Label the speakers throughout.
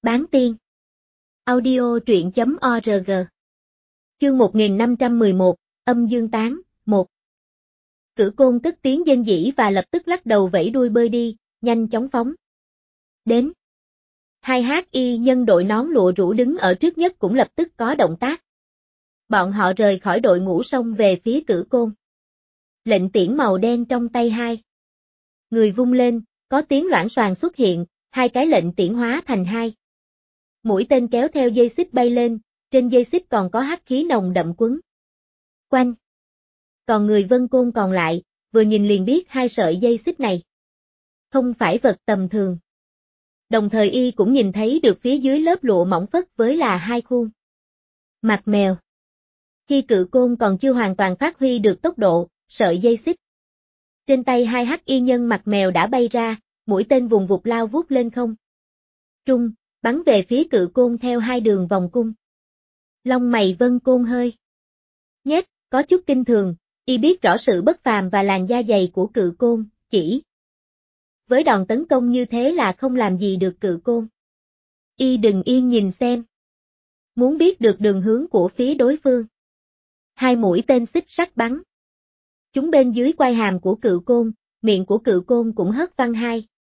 Speaker 1: Bán tiên. Audio truyện.org. Chương 1511, âm dương tán, 1. Cử Côn cất tiếng rên rỉ và lập tức lắc đầu vẫy đuôi bơi đi, nhanh chóng phóng. Đến. Hai HI nhân đội nón lụa rủ đứng ở trước nhất cũng lập tức có động tác. Bọn họ rời khỏi đội ngũ xông về phía Cử Côn. Lệnh tiễn màu đen trong tay hai người vung lên, có tiếng loảng xoảng xuất hiện, hai cái lệnh tiễn hóa thành hai mũi tên kéo theo dây xích bay lên, trên dây xích còn có hắc khí nồng đậm quấn quanh. Còn người Vân Côn còn lại, vừa nhìn liền biết hai sợi dây xích này không phải vật tầm thường. Đồng thời y cũng nhìn thấy được phía dưới lớp lụa mỏng phất với là hai khuôn mặt mèo. Khi Cự Côn còn chưa hoàn toàn phát huy được tốc độ, sợi dây xích trên tay hai hắc y nhân mặt mèo đã bay ra, mũi tên vùng vụt lao vút lên không trung, bắn về phía Cự Côn theo hai đường vòng cung. Lông mày Vân Côn hơi nhếch, có chút kinh thường, y biết rõ sự bất phàm và làn da dày của Cự Côn, chỉ với đòn tấn công như thế là không làm gì được Cự Côn. Y đừng yên nhìn xem. Muốn biết được đường hướng của phía đối phương. Hai mũi tên xích sắt bắn chúng bên dưới quai hàm của Cự Côn, miệng của Cự Côn cũng hất văng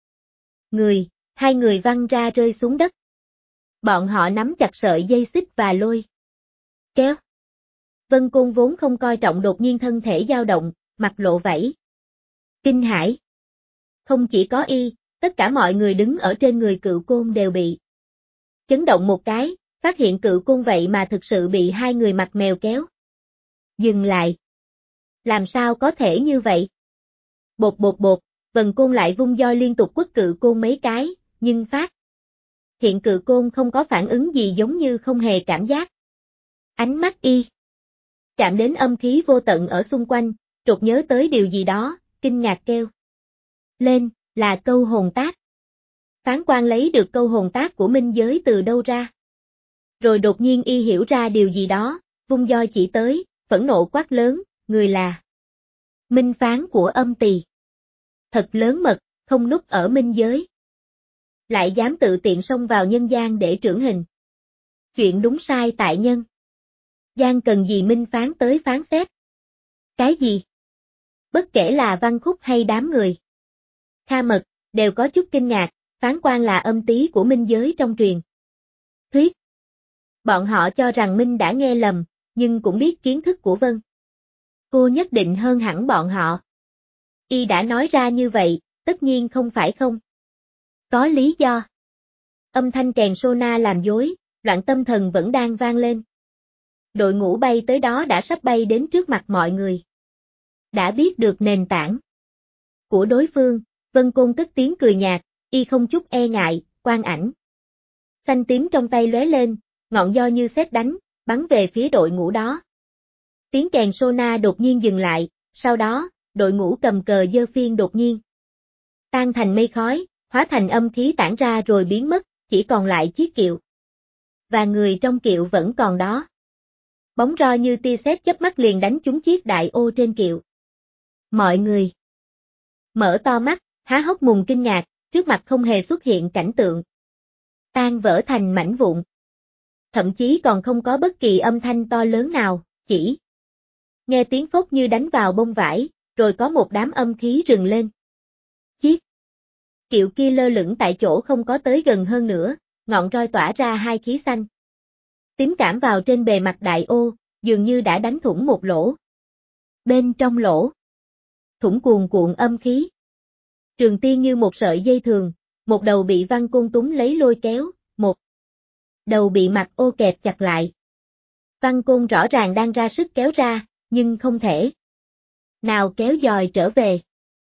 Speaker 1: hai người văng ra rơi xuống đất. Bọn họ nắm chặt sợi dây xích và lôi kéo. Vân Côn vốn không coi trọng đột nhiên thân thể dao động, mặt lộ vảy kinh hãi. Không chỉ có y, tất cả mọi người đứng ở trên người Cự Côn đều bị chấn động một cái, phát hiện Cự Côn vậy mà thực sự bị hai người mặt mèo kéo dừng lại. Làm sao có thể như vậy? Bột bột bột, Vân Côn lại vung roi liên tục quất Cự Côn mấy cái, nhưng phát hiện Cự Côn không có phản ứng gì, giống như không hề cảm giác. Ánh mắt y chạm đến âm khí vô tận ở xung quanh, chợt nhớ tới điều gì đó, kinh ngạc kêu lên, là câu hồn tác. Phán quan lấy được câu hồn tác của minh giới từ đâu ra? Rồi đột nhiên y hiểu ra điều gì đó, vung roi chỉ tới, phẫn nộ quát lớn, người là minh phán của âm tỳ. Thật lớn mật, không núp ở minh giới. Lại dám tự tiện xông vào nhân gian để trưởng hình. Chuyện đúng sai tại nhân gian cần gì minh phán tới phán xét? Cái gì? Bất kể là Văn Khúc hay đám người Kha Mật, đều có chút kinh ngạc, phán quan là âm tý của minh giới trong truyền thuyết. Bọn họ cho rằng Minh đã nghe lầm, nhưng cũng biết kiến thức của Vân Cô nhất định hơn hẳn bọn họ. Y đã nói ra như vậy, tất nhiên không phải không có lý do. Âm thanh kèn sona làm dối, loạn tâm thần vẫn đang vang lên. Đội ngũ bay tới đó đã sắp bay đến trước mặt mọi người. Đã biết được nền tảng của đối phương, Vân Côn cất tiếng cười nhạt, y không chút e ngại, quang ảnh xanh tím trong tay lóe lên, ngọn roi như sét đánh, bắn về phía đội ngũ đó. Tiếng kèn sona đột nhiên dừng lại, sau đó, đội ngũ cầm cờ giơ phiên đột nhiên tan thành mây khói, hóa thành âm khí tản ra rồi biến mất, chỉ còn lại chiếc kiệu. Và người trong kiệu vẫn còn đó. Bóng roi như tia sét chớp mắt liền đánh trúng chiếc đại ô trên kiệu. Mọi người mở to mắt, há hốc mồm kinh ngạc, trước mặt không hề xuất hiện cảnh tượng tan vỡ thành mảnh vụn. Thậm chí còn không có bất kỳ âm thanh to lớn nào, chỉ nghe tiếng phốc như đánh vào bông vải, rồi có một đám âm khí rừng lên. Chiếc kiệu kia lơ lửng tại chỗ không có tới gần hơn nữa, ngọn roi tỏa ra hai khí xanh tím cảm vào trên bề mặt đại ô, dường như đã đánh thủng một lỗ. Bên trong lỗ thủng cuồn cuộn âm khí. Trường tiên như một sợi dây thường, một đầu bị Văn Côn túm lấy lôi kéo, một đầu bị mặt ô kẹp chặt lại. Văn Côn rõ ràng đang ra sức kéo ra, nhưng không thể nào kéo dòi trở về.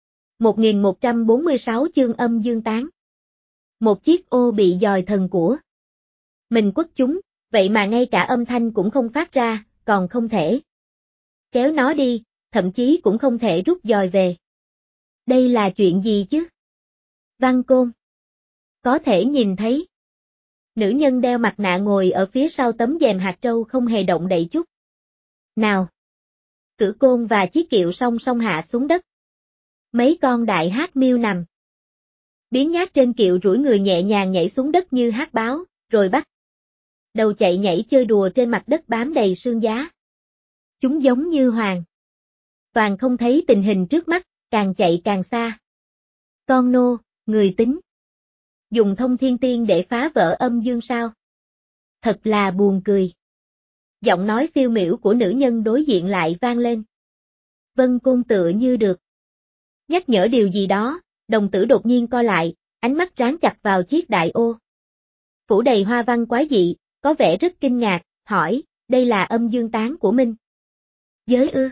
Speaker 1: 1146 chương âm dương tán. Một chiếc ô bị dòi thần của mình quất chúng, vậy mà ngay cả âm thanh cũng không phát ra, còn không thể kéo nó đi, thậm chí cũng không thể rút dòi về. Đây là chuyện gì chứ? Văn Côn có thể nhìn thấy nữ nhân đeo mặt nạ ngồi ở phía sau tấm rèm hạt trâu không hề động đậy chút nào. Cử Côn và chiếc kiệu song song hạ xuống đất. Mấy con đại hắc miêu nằm biến nhát trên kiệu rủi người nhẹ nhàng nhảy xuống đất như hắc báo, rồi bắt đầu chạy nhảy chơi đùa trên mặt đất bám đầy sương giá. Chúng giống như hoàng. Toàn không thấy tình hình trước mắt, càng chạy càng xa. Con nô, người tính. Dùng thông thiên tiên để phá vỡ âm dương sao? Thật là buồn cười. Giọng nói phiêu miểu của nữ nhân đối diện lại vang lên. Vân Côn tựa như được nhắc nhở điều gì đó, đồng tử đột nhiên co lại, ánh mắt ráng chặt vào chiếc đại ô. Phủ đầy hoa văn quái dị, có vẻ rất kinh ngạc, hỏi, đây là âm dương tán của Minh giới ư?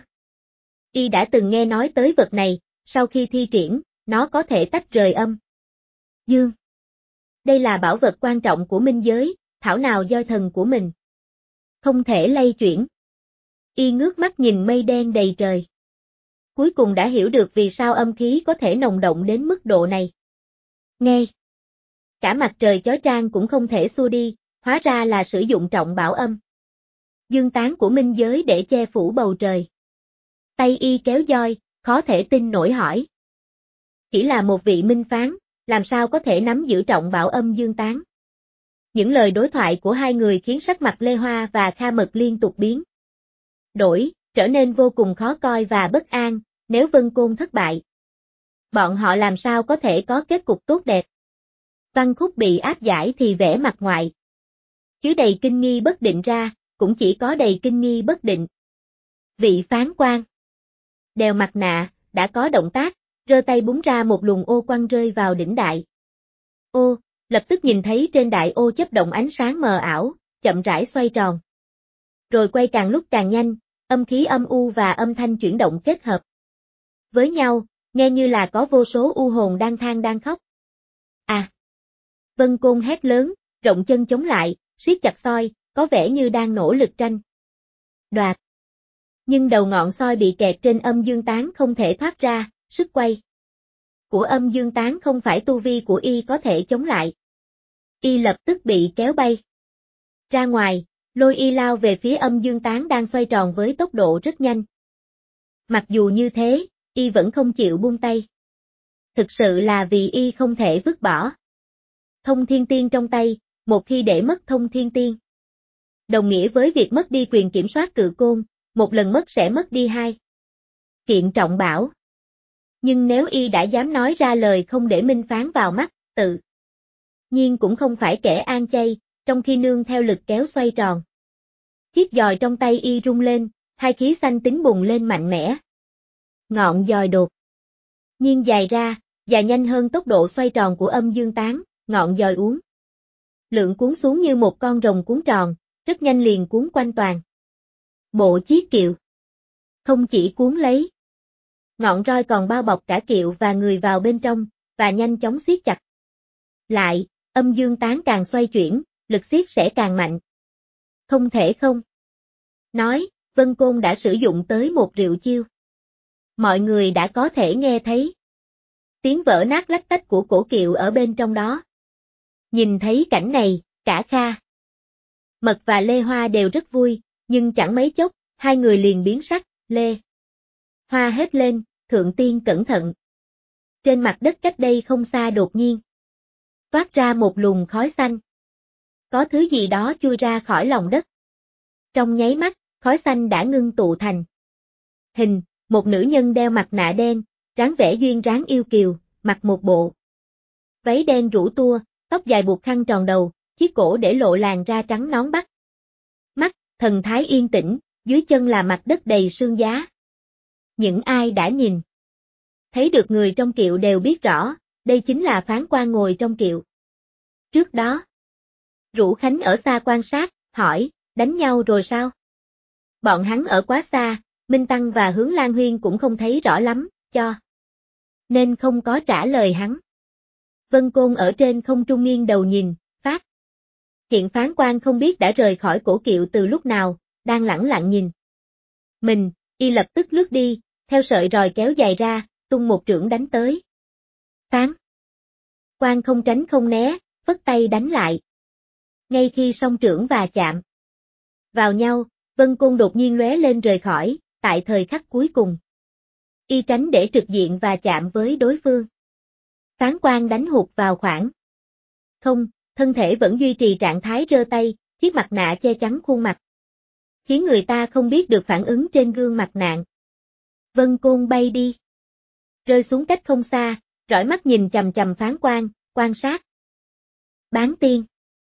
Speaker 1: Y đã từng nghe nói tới vật này, sau khi thi triển, nó có thể tách rời âm dương. Đây là bảo vật quan trọng của Minh giới, thảo nào do thần của mình không thể lay chuyển. Y ngước mắt nhìn mây đen đầy trời. Cuối cùng đã hiểu được vì sao âm khí có thể nồng động đến mức độ này. Nghe! Cả mặt trời chói chang cũng không thể xua đi, hóa ra là sử dụng trọng bảo âm dương tán của Minh giới để che phủ bầu trời. Tay Y kéo roi, khó thể tin nổi hỏi. Chỉ là một vị minh phán, làm sao có thể nắm giữ trọng bảo âm dương tán? Những lời đối thoại của hai người khiến sắc mặt Lê Hoa và Kha Mật liên tục biến đổi, trở nên vô cùng khó coi và bất an, nếu Vân Côn thất bại. Bọn họ làm sao có thể có kết cục tốt đẹp? Văn Khúc bị áp giải thì vẻ mặt ngoại chứ đầy kinh nghi bất định ra, cũng chỉ có đầy kinh nghi bất định. Vị phán quan đeo mặt nạ, đã có động tác, giơ tay búng ra một luồng ô quăng rơi vào đỉnh đại ô, lập tức nhìn thấy trên đại ô chớp động ánh sáng mờ ảo, chậm rãi xoay tròn. Rồi quay càng lúc càng nhanh, âm khí âm u và âm thanh chuyển động kết hợp với nhau, nghe như là có vô số u hồn đang than đang khóc. À! Vân Côn hét lớn, rộng chân chống lại, siết chặt soi, có vẻ như đang nỗ lực tranh đoạt. Nhưng đầu ngọn soi bị kẹt trên âm dương tán không thể thoát ra, sức quay của âm dương tán không phải tu vi của Y có thể chống lại. Y lập tức bị kéo bay ra ngoài, lôi Y lao về phía âm dương tán đang xoay tròn với tốc độ rất nhanh. Mặc dù như thế, Y vẫn không chịu buông tay. Thực sự là vì Y không thể vứt bỏ thông thiên tiên trong tay, một khi để mất thông thiên tiên đồng nghĩa với việc mất đi quyền kiểm soát cự côn, một lần mất sẽ mất đi hai kiện trọng bảo. Nhưng nếu Y đã dám nói ra lời không để minh phán vào mắt, tự nhiên cũng không phải kẻ an chay, trong khi nương theo lực kéo xoay tròn. Chiếc giòi trong tay Y rung lên, hai khí xanh tính bùng lên mạnh mẽ. Ngọn giòi đột nhiên dài ra, dài nhanh hơn tốc độ xoay tròn của âm dương tán, ngọn giòi uốn lượn cuốn xuống như một con rồng cuốn tròn, rất nhanh liền cuốn quanh toàn bộ chiếc kiệu. Không chỉ cuốn lấy ngọn roi còn bao bọc cả kiệu và người vào bên trong, và nhanh chóng siết chặt lại, âm dương tán càng xoay chuyển, lực siết sẽ càng mạnh. Không thể không nói, Vân Côn đã sử dụng tới một rượu chiêu. Mọi người đã có thể nghe thấy tiếng vỡ nát lách tách của cổ kiệu ở bên trong đó. Nhìn thấy cảnh này, cả Kha Mật và Lê Hoa đều rất vui, nhưng chẳng mấy chốc, hai người liền biến sắc. Lê Hoa hét lên, thượng tiên cẩn thận. Trên mặt đất cách đây không xa đột nhiên toát ra một luồng khói xanh. Có thứ gì đó chui ra khỏi lòng đất. Trong nháy mắt, khói xanh đã ngưng tụ thành hình, một nữ nhân đeo mặt nạ đen, dáng vẻ duyên dáng yêu kiều, mặc một bộ váy đen rũ tua, tóc dài buộc khăn tròn đầu, chiếc cổ để lộ làn da trắng nõn bắt mắt, thần thái yên tĩnh, dưới chân là mặt đất đầy sương giá. Những ai đã nhìn thấy được người trong kiệu đều biết rõ, đây chính là phán quan ngồi trong kiệu. Trước đó, Rũ Khánh ở xa quan sát, hỏi, đánh nhau rồi sao? Bọn hắn ở quá xa, Minh Tăng và Hướng Lan Huyên cũng không thấy rõ lắm, nên không có trả lời hắn. Vân Côn ở trên không trung nghiêng đầu nhìn, phát hiện phán quan không biết đã rời khỏi cổ kiệu từ lúc nào, đang lẳng lặng nhìn mình, Y lập tức lướt đi, theo sợi roi kéo dài ra, tung một chưởng đánh tới. Phán quan không tránh không né, phất tay đánh lại. Ngay khi song chưởng và chạm vào nhau, Vân Côn đột nhiên lóe lên rời khỏi, tại thời khắc cuối cùng. Y tránh để trực diện và chạm với đối phương. Phán quan đánh hụt vào khoảng không, thân thể vẫn duy trì trạng thái rơ tay, chiếc mặt nạ che chắn khuôn mặt, khiến người ta không biết được phản ứng trên gương mặt nạ. Vân Côn bay đi, rơi xuống cách không xa, rọi mắt nhìn chằm chằm Phán Quan, quan sát. Bán tiên.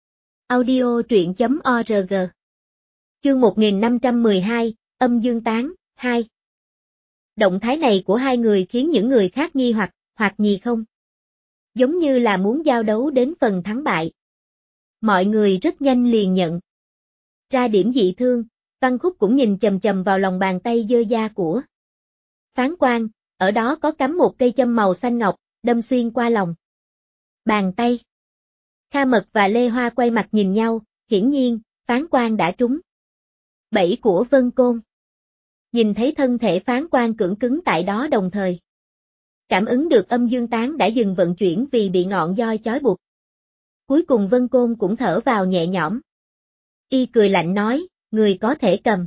Speaker 1: Audio truyện.org. Chương 1512, âm dương tán, 2. Động thái này của hai người khiến những người khác nghi hoặc nhì không. Giống như là muốn giao đấu đến phần thắng bại. Mọi người rất nhanh liền nhận ra điểm dị thương, Văn Khúc cũng nhìn chầm chầm vào lòng bàn tay dơ da của Phán Quan, ở đó có cắm một cây châm màu xanh ngọc, đâm xuyên qua lòng bàn tay. Kha Mật và Lê Hoa quay mặt nhìn nhau, hiển nhiên, Phán Quan đã trúng bẫy của Vân Côn. Nhìn thấy thân thể Phán Quan cưỡng cứng tại đó đồng thời cảm ứng được âm dương tán đã dừng vận chuyển vì bị ngọn roi chói buộc. Cuối cùng Vân Côn cũng thở vào nhẹ nhõm. Y cười lạnh nói, người có thể cầm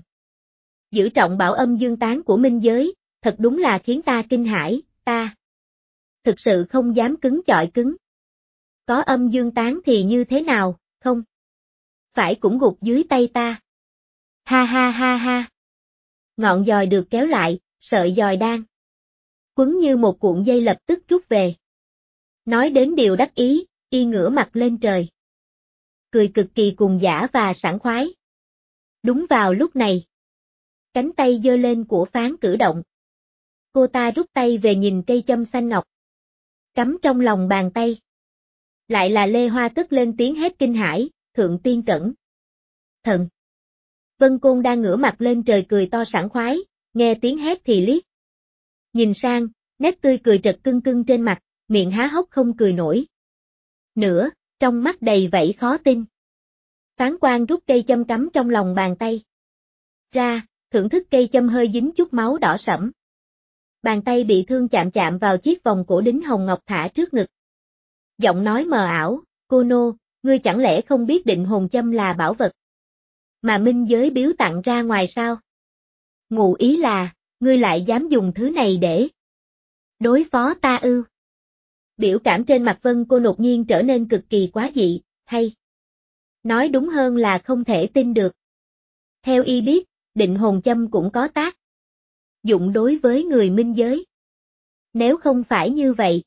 Speaker 1: giữ trọng bảo âm dương tán của minh giới, thật đúng là khiến ta kinh hãi, ta thực sự không dám cứng chọi cứng. Có âm dương tán thì như thế nào, không? Phải cũng gục dưới tay ta. Ha ha ha ha. Ngọn giòi được kéo lại, sợi giòi đang quấn như một cuộn dây lập tức rút về. Nói đến điều đắc ý, Y ngửa mặt lên trời. Cười cực kỳ cuồng dã và sảng khoái. Đúng vào lúc này, cánh tay giơ lên của Phán cử động. Cô ta rút tay về nhìn cây châm xanh ngọc cắm trong lòng bàn tay. Lại là Lê Hoa cất lên tiếng hét kinh hãi, thượng tiên cẩn thận. Vân Côn đang ngửa mặt lên trời cười to sảng khoái, nghe tiếng hét thì liếc nhìn sang, nét tươi cười trật cưng trên mặt, miệng há hốc không cười nổi nữa, trong mắt đầy vẫy khó tin. Phán Quan rút cây châm cắm trong lòng bàn tay ra, thưởng thức cây châm hơi dính chút máu đỏ sẫm. Bàn tay bị thương chạm vào chiếc vòng cổ đính hồng ngọc thả trước ngực. Giọng nói mờ ảo, cô nô, ngươi chẳng lẽ không biết định hồn châm là bảo vật mà minh giới biếu tặng ra ngoài sao? Ngụ ý là, ngươi lại dám dùng thứ này để đối phó ta ư? Biểu cảm trên mặt Vân Cô đột nhiên trở nên cực kỳ quá dị, hay nói đúng hơn là không thể tin được. Theo Y biết, định hồn châm cũng có tác dụng đối với người minh giới. Nếu không phải như vậy,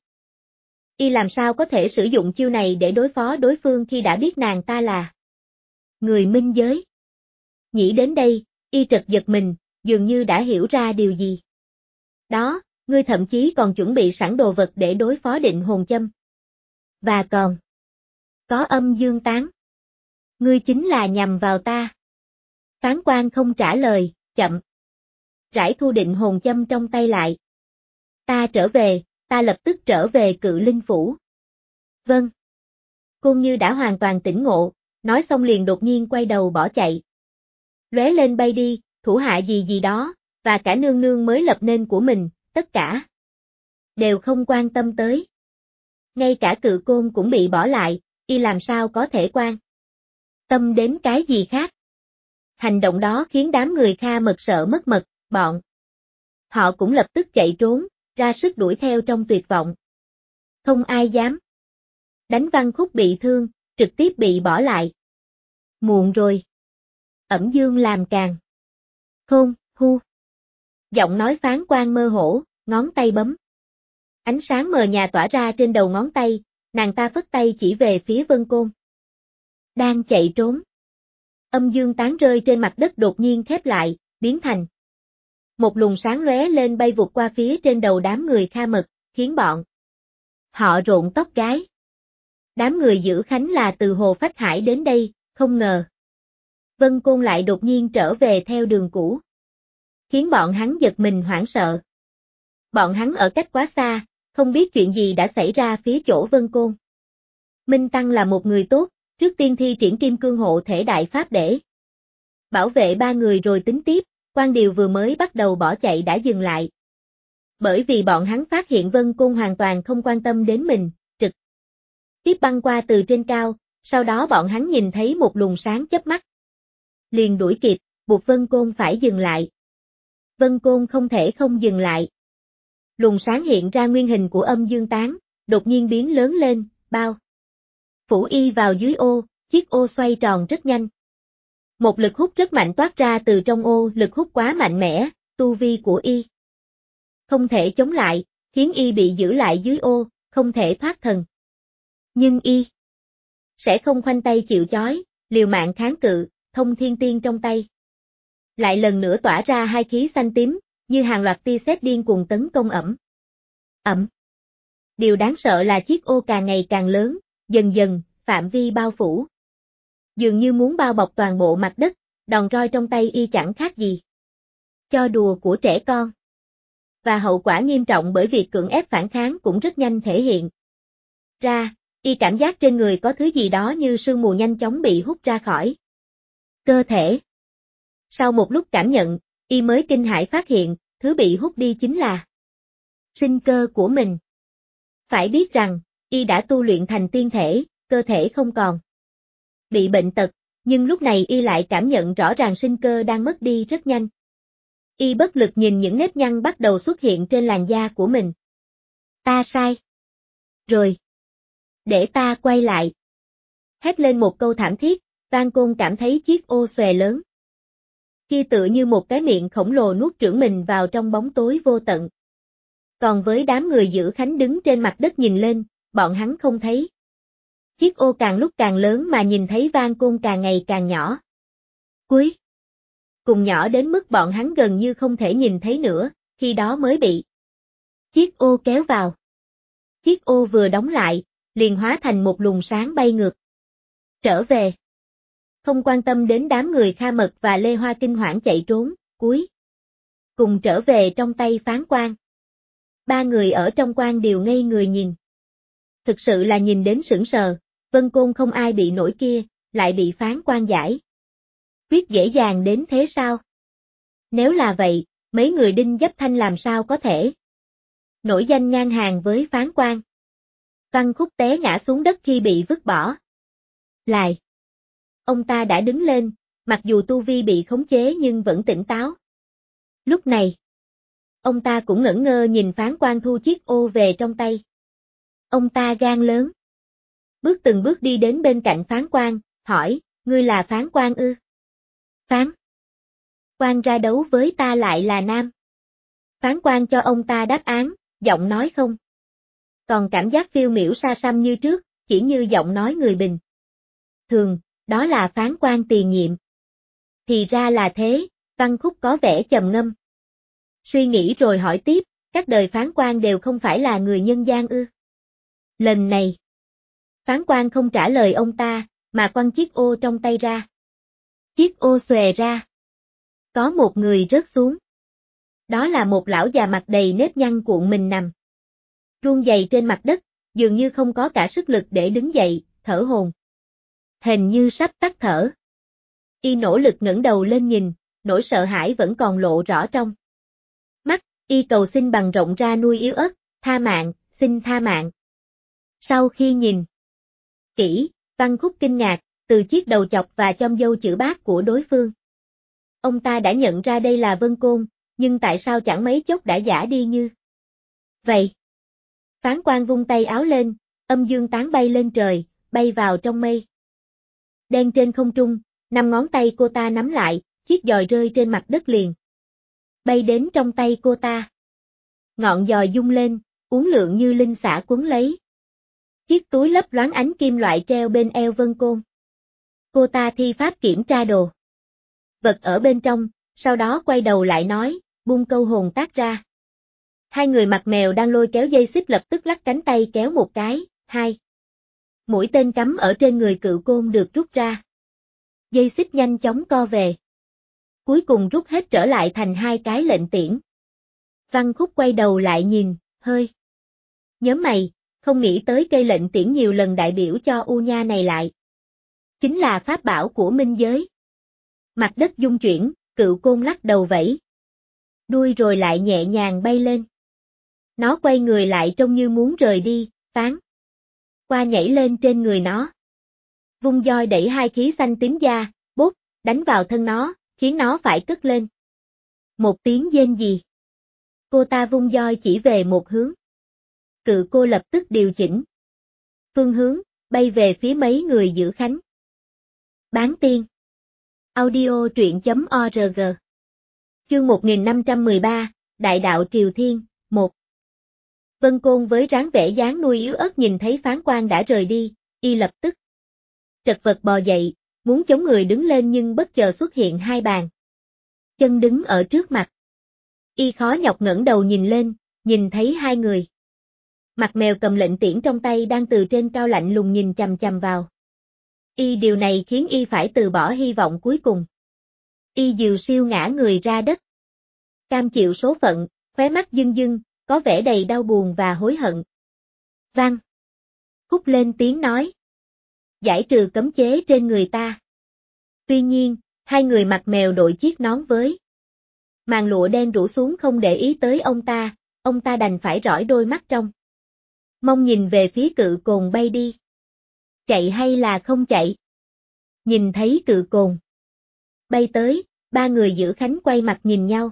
Speaker 1: Y làm sao có thể sử dụng chiêu này để đối phó đối phương khi đã biết nàng ta là người minh giới? Nghĩ đến đây, Y trật giật mình, dường như đã hiểu ra điều gì. Đó, ngươi thậm chí còn chuẩn bị sẵn đồ vật để đối phó định hồn châm. Và còn có âm dương tán. Ngươi chính là nhằm vào ta. Phán Quan không trả lời, chậm rãi thu định hồn châm trong tay lại. Ta trở về, ta lập tức trở về Cự Linh Phủ. Vâng. Côn như đã hoàn toàn tỉnh ngộ, nói xong liền đột nhiên quay đầu bỏ chạy. Lóe lên bay đi, thủ hạ gì đó, và cả nương nương mới lập nên của mình, tất cả đều không quan tâm tới. Ngay cả Cự Côn cũng bị bỏ lại, Y làm sao có thể quan tâm đến cái gì khác. Hành động đó khiến đám người Kha Mật sợ mất mật, bọn họ cũng lập tức chạy trốn, ra sức đuổi theo trong tuyệt vọng. Không ai dám đánh Văn Khúc bị thương, trực tiếp bị bỏ lại. Muộn rồi. Ẩm Dương làm càng khôn, hu. Giọng nói Phán Quan mơ hổ, ngón tay bấm. Ánh sáng mờ nhà tỏa ra trên đầu ngón tay, nàng ta phất tay chỉ về phía Vân Côn đang chạy trốn. Âm dương tán rơi trên mặt đất đột nhiên khép lại, biến thành một luồng sáng lóe lên bay vụt qua phía trên đầu đám người Kha Mật, khiến bọn họ rộn tóc gáy. Đám người giữ Khánh là từ Hồ Phách Hải đến đây, không ngờ Vân Côn lại đột nhiên trở về theo đường cũ, khiến bọn hắn giật mình hoảng sợ. Bọn hắn ở cách quá xa, không biết chuyện gì đã xảy ra phía chỗ Vân Côn. Minh Tăng là một người tốt, trước tiên thi triển Kim Cương Hộ Thể Đại Pháp để bảo vệ ba người rồi tính tiếp, Quan Điều vừa mới bắt đầu bỏ chạy đã dừng lại. Bởi vì bọn hắn phát hiện Vân Côn hoàn toàn không quan tâm đến mình, trực tiếp băng qua từ trên cao, sau đó bọn hắn nhìn thấy một luồng sáng chớp mắt. Liền đuổi kịp, buộc Vân Côn phải dừng lại. Vân Côn không thể không dừng lại. Luồng sáng hiện ra nguyên hình của âm dương tán, đột nhiên biến lớn lên, bao Phủ y vào dưới ô, chiếc ô xoay tròn rất nhanh. Một lực hút rất mạnh toát ra từ trong ô, lực hút quá mạnh mẽ, tu vi của y không thể chống lại, khiến y bị giữ lại dưới ô, không thể thoát thần. Nhưng y sẽ không khoanh tay chịu chói, liều mạng kháng cự, thông thiên tiên trong tay lại lần nữa tỏa ra hai khí xanh tím, như hàng loạt tia sét điên cuồng tấn công ẩm. Ẩm. Điều đáng sợ là chiếc ô càng ngày càng lớn, dần dần, phạm vi bao phủ. Dường như muốn bao bọc toàn bộ mặt đất, đòn roi trong tay y chẳng khác gì cho đùa của trẻ con. Và hậu quả nghiêm trọng bởi việc cưỡng ép phản kháng cũng rất nhanh thể hiện ra, y cảm giác trên người có thứ gì đó như sương mù nhanh chóng bị hút ra khỏi cơ thể. Sau một lúc cảm nhận, y mới kinh hãi phát hiện, thứ bị hút đi chính là sinh cơ của mình. Phải biết rằng, y đã tu luyện thành tiên thể, cơ thể không còn bị bệnh tật, nhưng lúc này y lại cảm nhận rõ ràng sinh cơ đang mất đi rất nhanh. Y bất lực nhìn những nếp nhăn bắt đầu xuất hiện trên làn da của mình. Ta sai rồi. Để ta quay lại. Hét lên một câu thảm thiết, Van Côn cảm thấy chiếc ô xòe lớn kia tựa như một cái miệng khổng lồ nuốt chửng mình vào trong bóng tối vô tận. Còn với đám người giữ khánh đứng trên mặt đất nhìn lên, bọn hắn không thấy chiếc ô càng lúc càng lớn mà nhìn thấy Van Côn càng ngày càng nhỏ. Cuối cùng nhỏ đến mức bọn hắn gần như không thể nhìn thấy nữa, khi đó mới bị chiếc ô kéo vào. Chiếc ô vừa đóng lại, liền hóa thành một luồng sáng bay ngược trở về. Không quan tâm đến đám người Kha Mật và Lê Hoa kinh hoảng chạy trốn, cuối cùng trở về trong tay Phán Quan. Ba người ở trong quan đều ngây người nhìn. Thực sự là nhìn đến sững sờ, Vân Côn không ai bị nổi kia, lại bị Phán Quan giải quyết dễ dàng đến thế sao? Nếu là vậy, mấy người Đinh Giáp Thanh làm sao có thể nổi danh ngang hàng với Phán Quan? Văn Khúc té ngã xuống đất khi bị vứt bỏ lại. Ông ta đã đứng lên, mặc dù tu vi bị khống chế nhưng vẫn tỉnh táo. Lúc này, ông ta cũng ngẩn ngơ nhìn Phán Quan thu chiếc ô về trong tay. Ông ta gan lớn. Bước từng bước đi đến bên cạnh Phán Quan, hỏi, ngươi là Phán Quan ư? Phán Quan ra đấu với ta lại là nam. Phán Quan cho ông ta đáp án, giọng nói không còn cảm giác phiêu miểu xa xăm như trước, chỉ như giọng nói người bình thường, đó là Phán Quan tiền nhiệm. Thì ra là thế, Văn Khúc có vẻ trầm ngâm. Suy nghĩ rồi hỏi tiếp, các đời Phán Quan đều không phải là người nhân gian ư? Lần này, Phán Quan không trả lời ông ta, mà quăng chiếc ô trong tay ra. Chiếc ô xòe ra. Có một người rớt xuống. Đó là một lão già mặt đầy nếp nhăn cuộn mình nằm run rẩy trên mặt đất, dường như không có cả sức lực để đứng dậy, thở hổn hển như sắp tắt thở. Y nỗ lực ngẩng đầu lên nhìn, nỗi sợ hãi vẫn còn lộ rõ trong mắt, y cầu xin bằng rộng ra nuôi yếu ớt, tha mạng, xin tha mạng. Sau khi nhìn kỹ, Văn Khúc kinh ngạc, từ chiếc đầu chọc và chom dâu chữ bát của đối phương. Ông ta đã nhận ra đây là Vân Côn, nhưng tại sao chẳng mấy chốc đã giả đi như vậy? Phán Quan vung tay áo lên, âm dương tán bay lên trời, bay vào trong mây đen trên không trung, 5 ngón tay cô ta nắm lại, chiếc giòi rơi trên mặt đất liền bay đến trong tay cô ta. Ngọn giòi rung lên, uốn lượn như linh xả quấn lấy chiếc túi lấp loáng ánh kim loại treo bên eo Vân Côn. Cô ta thi pháp kiểm tra đồ vật ở bên trong, sau đó quay đầu lại nói, buông câu hồn tác ra. Hai người mặt mèo đang lôi kéo dây xích lập tức lắc cánh tay kéo một cái, hai mũi tên cắm ở trên người Cự Côn được rút ra. Dây xích nhanh chóng co về. Cuối cùng rút hết trở lại thành hai cái lệnh tiễn. Văn Khúc quay đầu lại nhìn, hơi nhớ mày, không nghĩ tới cây lệnh tiễn nhiều lần đại biểu cho U Nha này lại chính là pháp bảo của minh giới. Mặt đất rung chuyển, Cự Côn lắc đầu vẫy đuôi rồi lại nhẹ nhàng bay lên. Nó quay người lại trông như muốn rời đi, Phán Quan nhảy lên trên người nó. Vung roi đẩy hai khí xanh tím ra, bốp, đánh vào thân nó, khiến nó phải cất lên. Một tiếng rên gì. Cô ta vung roi chỉ về một hướng. Cự Cô lập tức điều chỉnh phương hướng, bay về phía mấy người giữ khánh. Bán tiên. Audio truyện.org. Chương 1513, Đại đạo Triều Thiên, 1. Vân Côn với dáng vẻ dáng nuôi yếu ớt nhìn thấy phán quan đã rời đi, y lập tức trật vật bò dậy, muốn chống người đứng lên nhưng bất chợt xuất hiện hai bàn chân đứng ở trước mặt. Y khó nhọc ngẩng đầu nhìn lên, nhìn thấy hai người. Mặt mèo cầm lệnh tiễn trong tay đang từ trên cao lạnh lùng nhìn chằm chằm vào. Điều này khiến y phải từ bỏ hy vọng cuối cùng. Y dìu siêu ngã người ra đất. Cam chịu số phận, khóe mắt dưng dưng, có vẻ đầy đau buồn và hối hận. Vang. Hút lên tiếng nói. Giải trừ cấm chế trên người ta. Tuy nhiên, hai người mặt mèo đội chiếc nón với màn lụa đen rủ xuống không để ý tới ông ta đành phải rõi đôi mắt trong mong nhìn về phía cự cồn bay đi. Chạy hay là không chạy? Nhìn thấy cự cồn bay tới, ba người giữ khánh quay mặt nhìn nhau.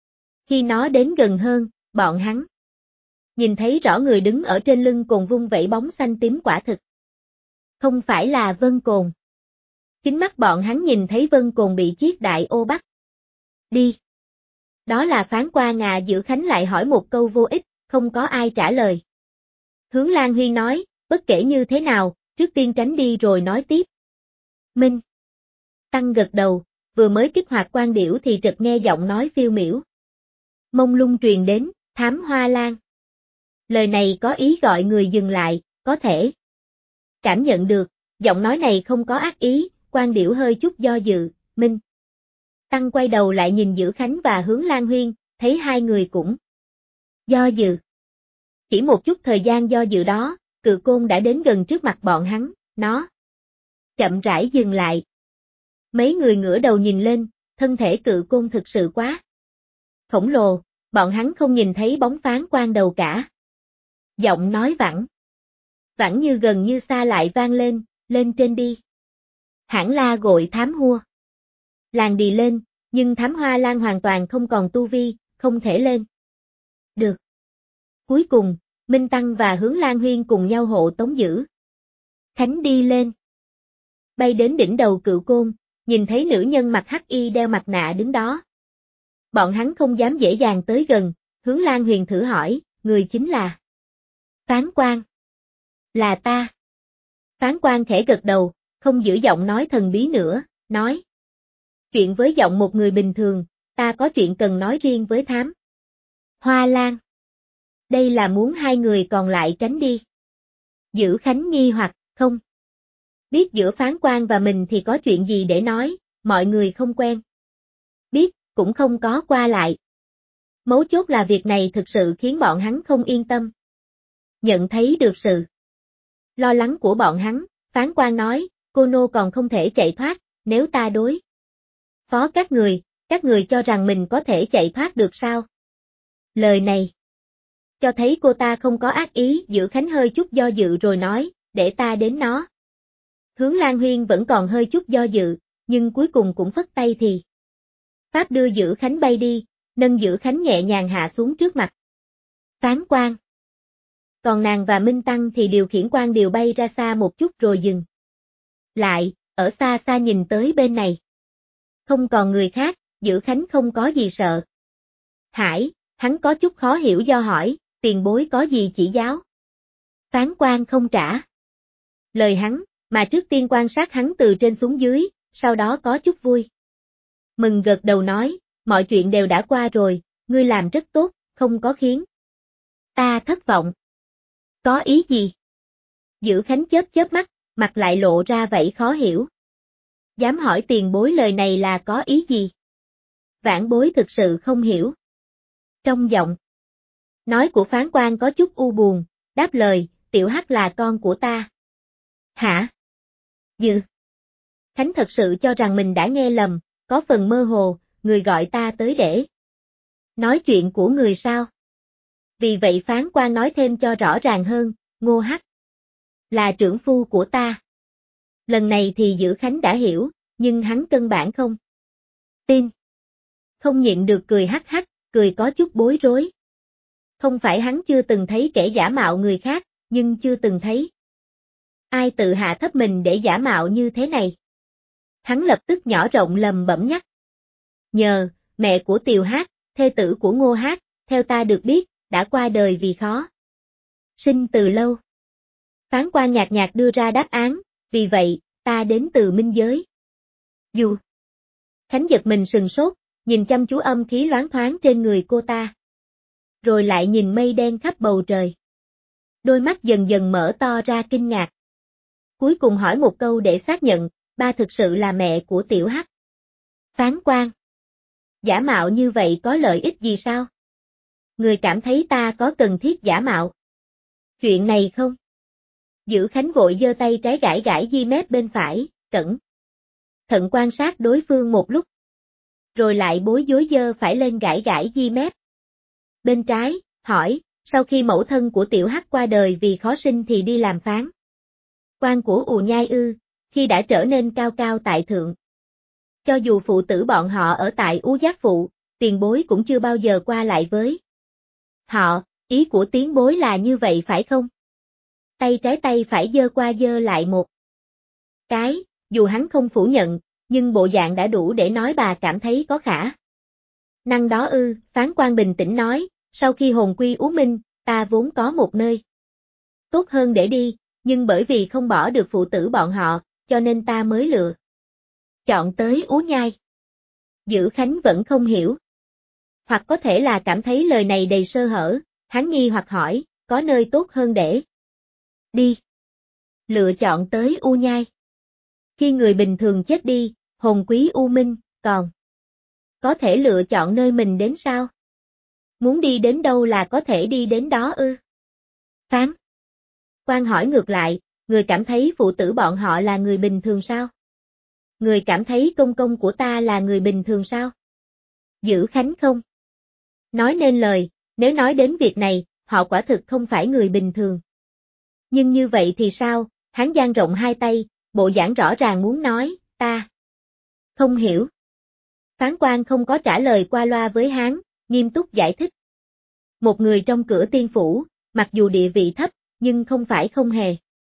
Speaker 1: Khi nó đến gần hơn, bọn hắn nhìn thấy rõ người đứng ở trên lưng cồn vung vẩy bóng xanh tím quả thực. Không phải là Vân Cồn. Chính mắt bọn hắn nhìn thấy Vân Cồn bị chiếc đại ô bắt đi. Đó là phán quan à, giữ khánh lại hỏi một câu vô ích, không có ai trả lời. Hướng Lan Huyên nói, bất kể như thế nào, trước tiên tránh đi rồi nói tiếp. Minh. Tăng gật đầu, vừa mới kích hoạt quan điểu thì chợt nghe giọng nói phiêu miểu mông lung truyền đến, Thám Hoa Lan. Lời này có ý gọi người dừng lại, có thể cảm nhận được, giọng nói này không có ác ý, quan điểu hơi chút do dự, Minh. Tăng quay đầu lại nhìn Giữ Khánh và Hướng Lan Huyên, thấy hai người cũng do dự. Chỉ một chút thời gian do dự đó, cự côn đã đến gần trước mặt bọn hắn, nó chậm rãi dừng lại. Mấy người ngửa đầu nhìn lên, thân thể cự côn thực sự quá khổng lồ, bọn hắn không nhìn thấy bóng phán quan đầu cả. Giọng nói vẳng như gần như xa lại vang lên trên đi. Hãng la gội Thám Hua Lan đi lên, nhưng Thám Hoa Lan hoàn toàn không còn tu vi, không thể lên được. Cuối cùng, Minh Tăng và Hướng Lan Huyên cùng nhau hộ tống Giữ Khánh đi lên. Bay đến đỉnh đầu cự côn, nhìn thấy nữ nhân mặc hắc y đeo mặt nạ đứng đó. Bọn hắn không dám dễ dàng tới gần, Hướng Lan Huyền thử hỏi, người chính là phán quan. Là ta. Phán quan khẽ gật đầu, không giữ giọng nói thần bí nữa, nói. Chuyện với giọng một người bình thường, ta có chuyện cần nói riêng với Thám Hoa Lan. Đây là muốn hai người còn lại tránh đi. Giữ Khánh nghi hoặc, không biết giữa phán quan và mình thì có chuyện gì để nói, mọi người không quen biết, cũng không có qua lại. Mấu chốt là việc này thực sự khiến bọn hắn không yên tâm. Nhận thấy được sự lo lắng của bọn hắn, phán quan nói, cô nô còn không thể chạy thoát, nếu ta đối phó các người cho rằng mình có thể chạy thoát được sao? Lời này cho thấy cô ta không có ác ý, Giữ Khánh hơi chút do dự rồi nói, để ta đến nó. Hướng Lan Huyên vẫn còn hơi chút do dự, nhưng cuối cùng cũng phất tay thì Pháp đưa Giữ Khánh bay đi, nâng Giữ Khánh nhẹ nhàng hạ xuống trước mặt phán quan. Còn nàng và Minh Tăng thì điều khiển quan điều bay ra xa một chút rồi dừng lại, ở xa xa nhìn tới bên này. Không còn người khác, Giữ Khánh không có gì sợ hãi, hắn có chút khó hiểu do hỏi, tiền bối có gì chỉ giáo? Phán quan không trả lời hắn, mà trước tiên quan sát hắn từ trên xuống dưới, sau đó có chút vui mừng gật đầu nói, mọi chuyện đều đã qua rồi, ngươi làm rất tốt, không có khiến ta thất vọng. Có ý gì? Giữ Khánh chớp mắt, mặt lại lộ ra vẻ khó hiểu. Dám hỏi tiền bối lời này là có ý gì? Vãn bối thực sự không hiểu. Trong giọng nói của phán quan có chút u buồn, đáp lời, tiểu hắc là con của ta. Hả? Giữ Khánh thật sự cho rằng mình đã nghe lầm, có phần mơ hồ, người gọi ta tới để nói chuyện của người sao? Vì vậy phán quan nói thêm cho rõ ràng hơn, Ngô Hắc là trưởng phu của ta. Lần này thì Giữ Khánh đã hiểu, nhưng hắn căn bản không tin. Không nhịn được cười hắc hắc, cười có chút bối rối. Không phải hắn chưa từng thấy kẻ giả mạo người khác, nhưng chưa từng thấy Ai tự hạ thấp mình để giả mạo như thế này? Hắn lập tức nhỏ rộng lầm bẩm nhắc. Nhờ, mẹ của Tiều Hát, thê tử của Ngô Hát, theo ta được biết, đã qua đời vì khó sinh từ lâu. Phán quan nhạt nhạt đưa ra đáp án, vì vậy, ta đến từ minh giới. Dù Khánh giật mình sừng sốt, nhìn chăm chú âm khí loáng thoáng trên người cô ta. Rồi lại nhìn mây đen khắp bầu trời. Đôi mắt dần dần mở to ra kinh ngạc. Cuối cùng hỏi một câu để xác nhận, ba thực sự là mẹ của Tiểu Hắc. Phán quan. Giả mạo như vậy có lợi ích gì sao? Người cảm thấy ta có cần thiết giả mạo chuyện này không? Dữ Khánh vội giơ tay trái gãi gãi di mép bên phải, cẩn thận quan sát đối phương một lúc. Rồi lại bối rối giơ phải lên gãi gãi di mép bên trái, hỏi, sau khi mẫu thân của Tiểu Hắc qua đời vì khó sinh thì đi làm phán quan của Ù Nhai ư, khi đã trở nên cao cao tại thượng. Cho dù phụ tử bọn họ ở tại Ú Giác Phụ, tiền bối cũng chưa bao giờ qua lại với họ, ý của tiền bối là như vậy phải không? Tay trái tay phải giơ qua giơ lại một cái, dù hắn không phủ nhận, nhưng bộ dạng đã đủ để nói bà cảm thấy có khả năng đó ư. Phán quan bình tĩnh nói, sau khi hồn quy Ú Minh, ta vốn có một nơi tốt hơn để đi, nhưng bởi vì không bỏ được phụ tử bọn họ, cho nên ta mới lựa chọn tới Ú Nhai. Dữ Khánh vẫn không hiểu. Hoặc có thể là cảm thấy lời này đầy sơ hở, hắn nghi hoặc hỏi, có nơi tốt hơn để đi. Lựa chọn tới U Nhai. Khi người bình thường chết đi, hồn quý U Minh, còn có thể lựa chọn nơi mình đến sao? Muốn đi đến đâu là có thể đi đến đó ư? Phán quan hỏi ngược lại, người cảm thấy phụ tử bọn họ là người bình thường sao? Người cảm thấy công công của ta là người bình thường sao? Dữ Khánh không nói nên lời, nếu nói đến việc này, họ quả thực không phải người bình thường. Nhưng như vậy thì sao? Hắn dang rộng hai tay, bộ dáng rõ ràng muốn nói, ta không hiểu. Phán quan không có trả lời qua loa với hắn, nghiêm túc giải thích. Một người trong cửa tiên phủ, mặc dù địa vị thấp, nhưng không phải không hề.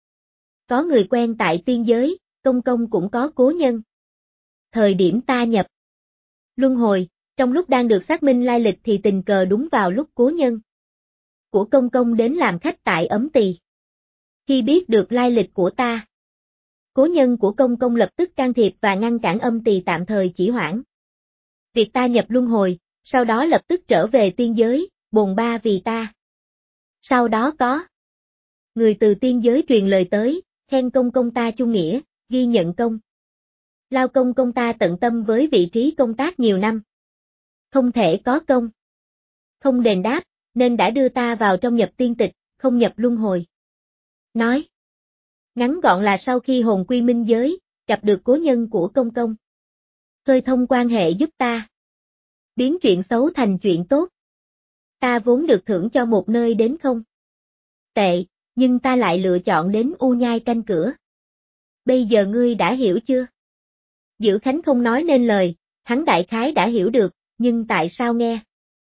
Speaker 1: Có người quen tại tiên giới, công công cũng có cố nhân. Thời điểm ta nhập luân hồi, trong lúc đang được xác minh lai lịch thì tình cờ đúng vào lúc cố nhân của công công đến làm khách tại Ấm Tỳ. Khi biết được lai lịch của ta, cố nhân của công công lập tức can thiệp và ngăn cản Âm Tỳ tạm thời chỉ hoãn việc ta nhập luân hồi, sau đó lập tức trở về tiên giới, bồn ba vì ta. Sau đó có người từ tiên giới truyền lời tới, khen công công ta trung nghĩa, ghi nhận công lao công công ta tận tâm với vị trí công tác nhiều năm. Không thể có công không đền đáp, nên đã đưa ta vào trong nhập tiên tịch, không nhập luân hồi. Nói ngắn gọn là sau khi hồn quy minh giới, gặp được cố nhân của công công. Khơi thông quan hệ giúp ta biến chuyện xấu thành chuyện tốt. Ta vốn được thưởng cho một nơi đến không tệ, nhưng ta lại lựa chọn đến U Nhai canh cửa. Bây giờ ngươi đã hiểu chưa? Dữ Khánh không nói nên lời, hắn đại khái đã hiểu được, nhưng tại sao nghe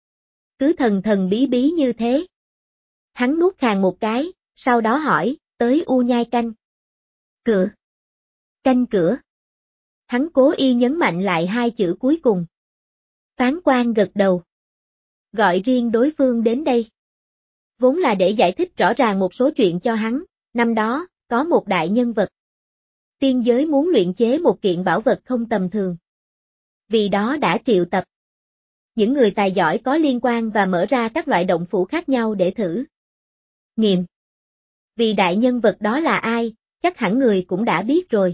Speaker 1: cứ thần thần bí bí như thế? Hắn nuốt khàn một cái, sau đó hỏi, tới U Nhai canh cửa. Canh cửa. Hắn cố ý nhấn mạnh lại hai chữ cuối cùng. Phán quan gật đầu. Gọi riêng đối phương đến đây. Vốn là để giải thích rõ ràng một số chuyện cho hắn, năm đó, có một đại nhân vật. Tiên giới muốn luyện chế một kiện bảo vật không tầm thường. Vì đó đã triệu tập những người tài giỏi có liên quan và mở ra các loại động phủ khác nhau để thử nghiệm. Vì đại nhân vật đó là ai, chắc hẳn người cũng đã biết rồi.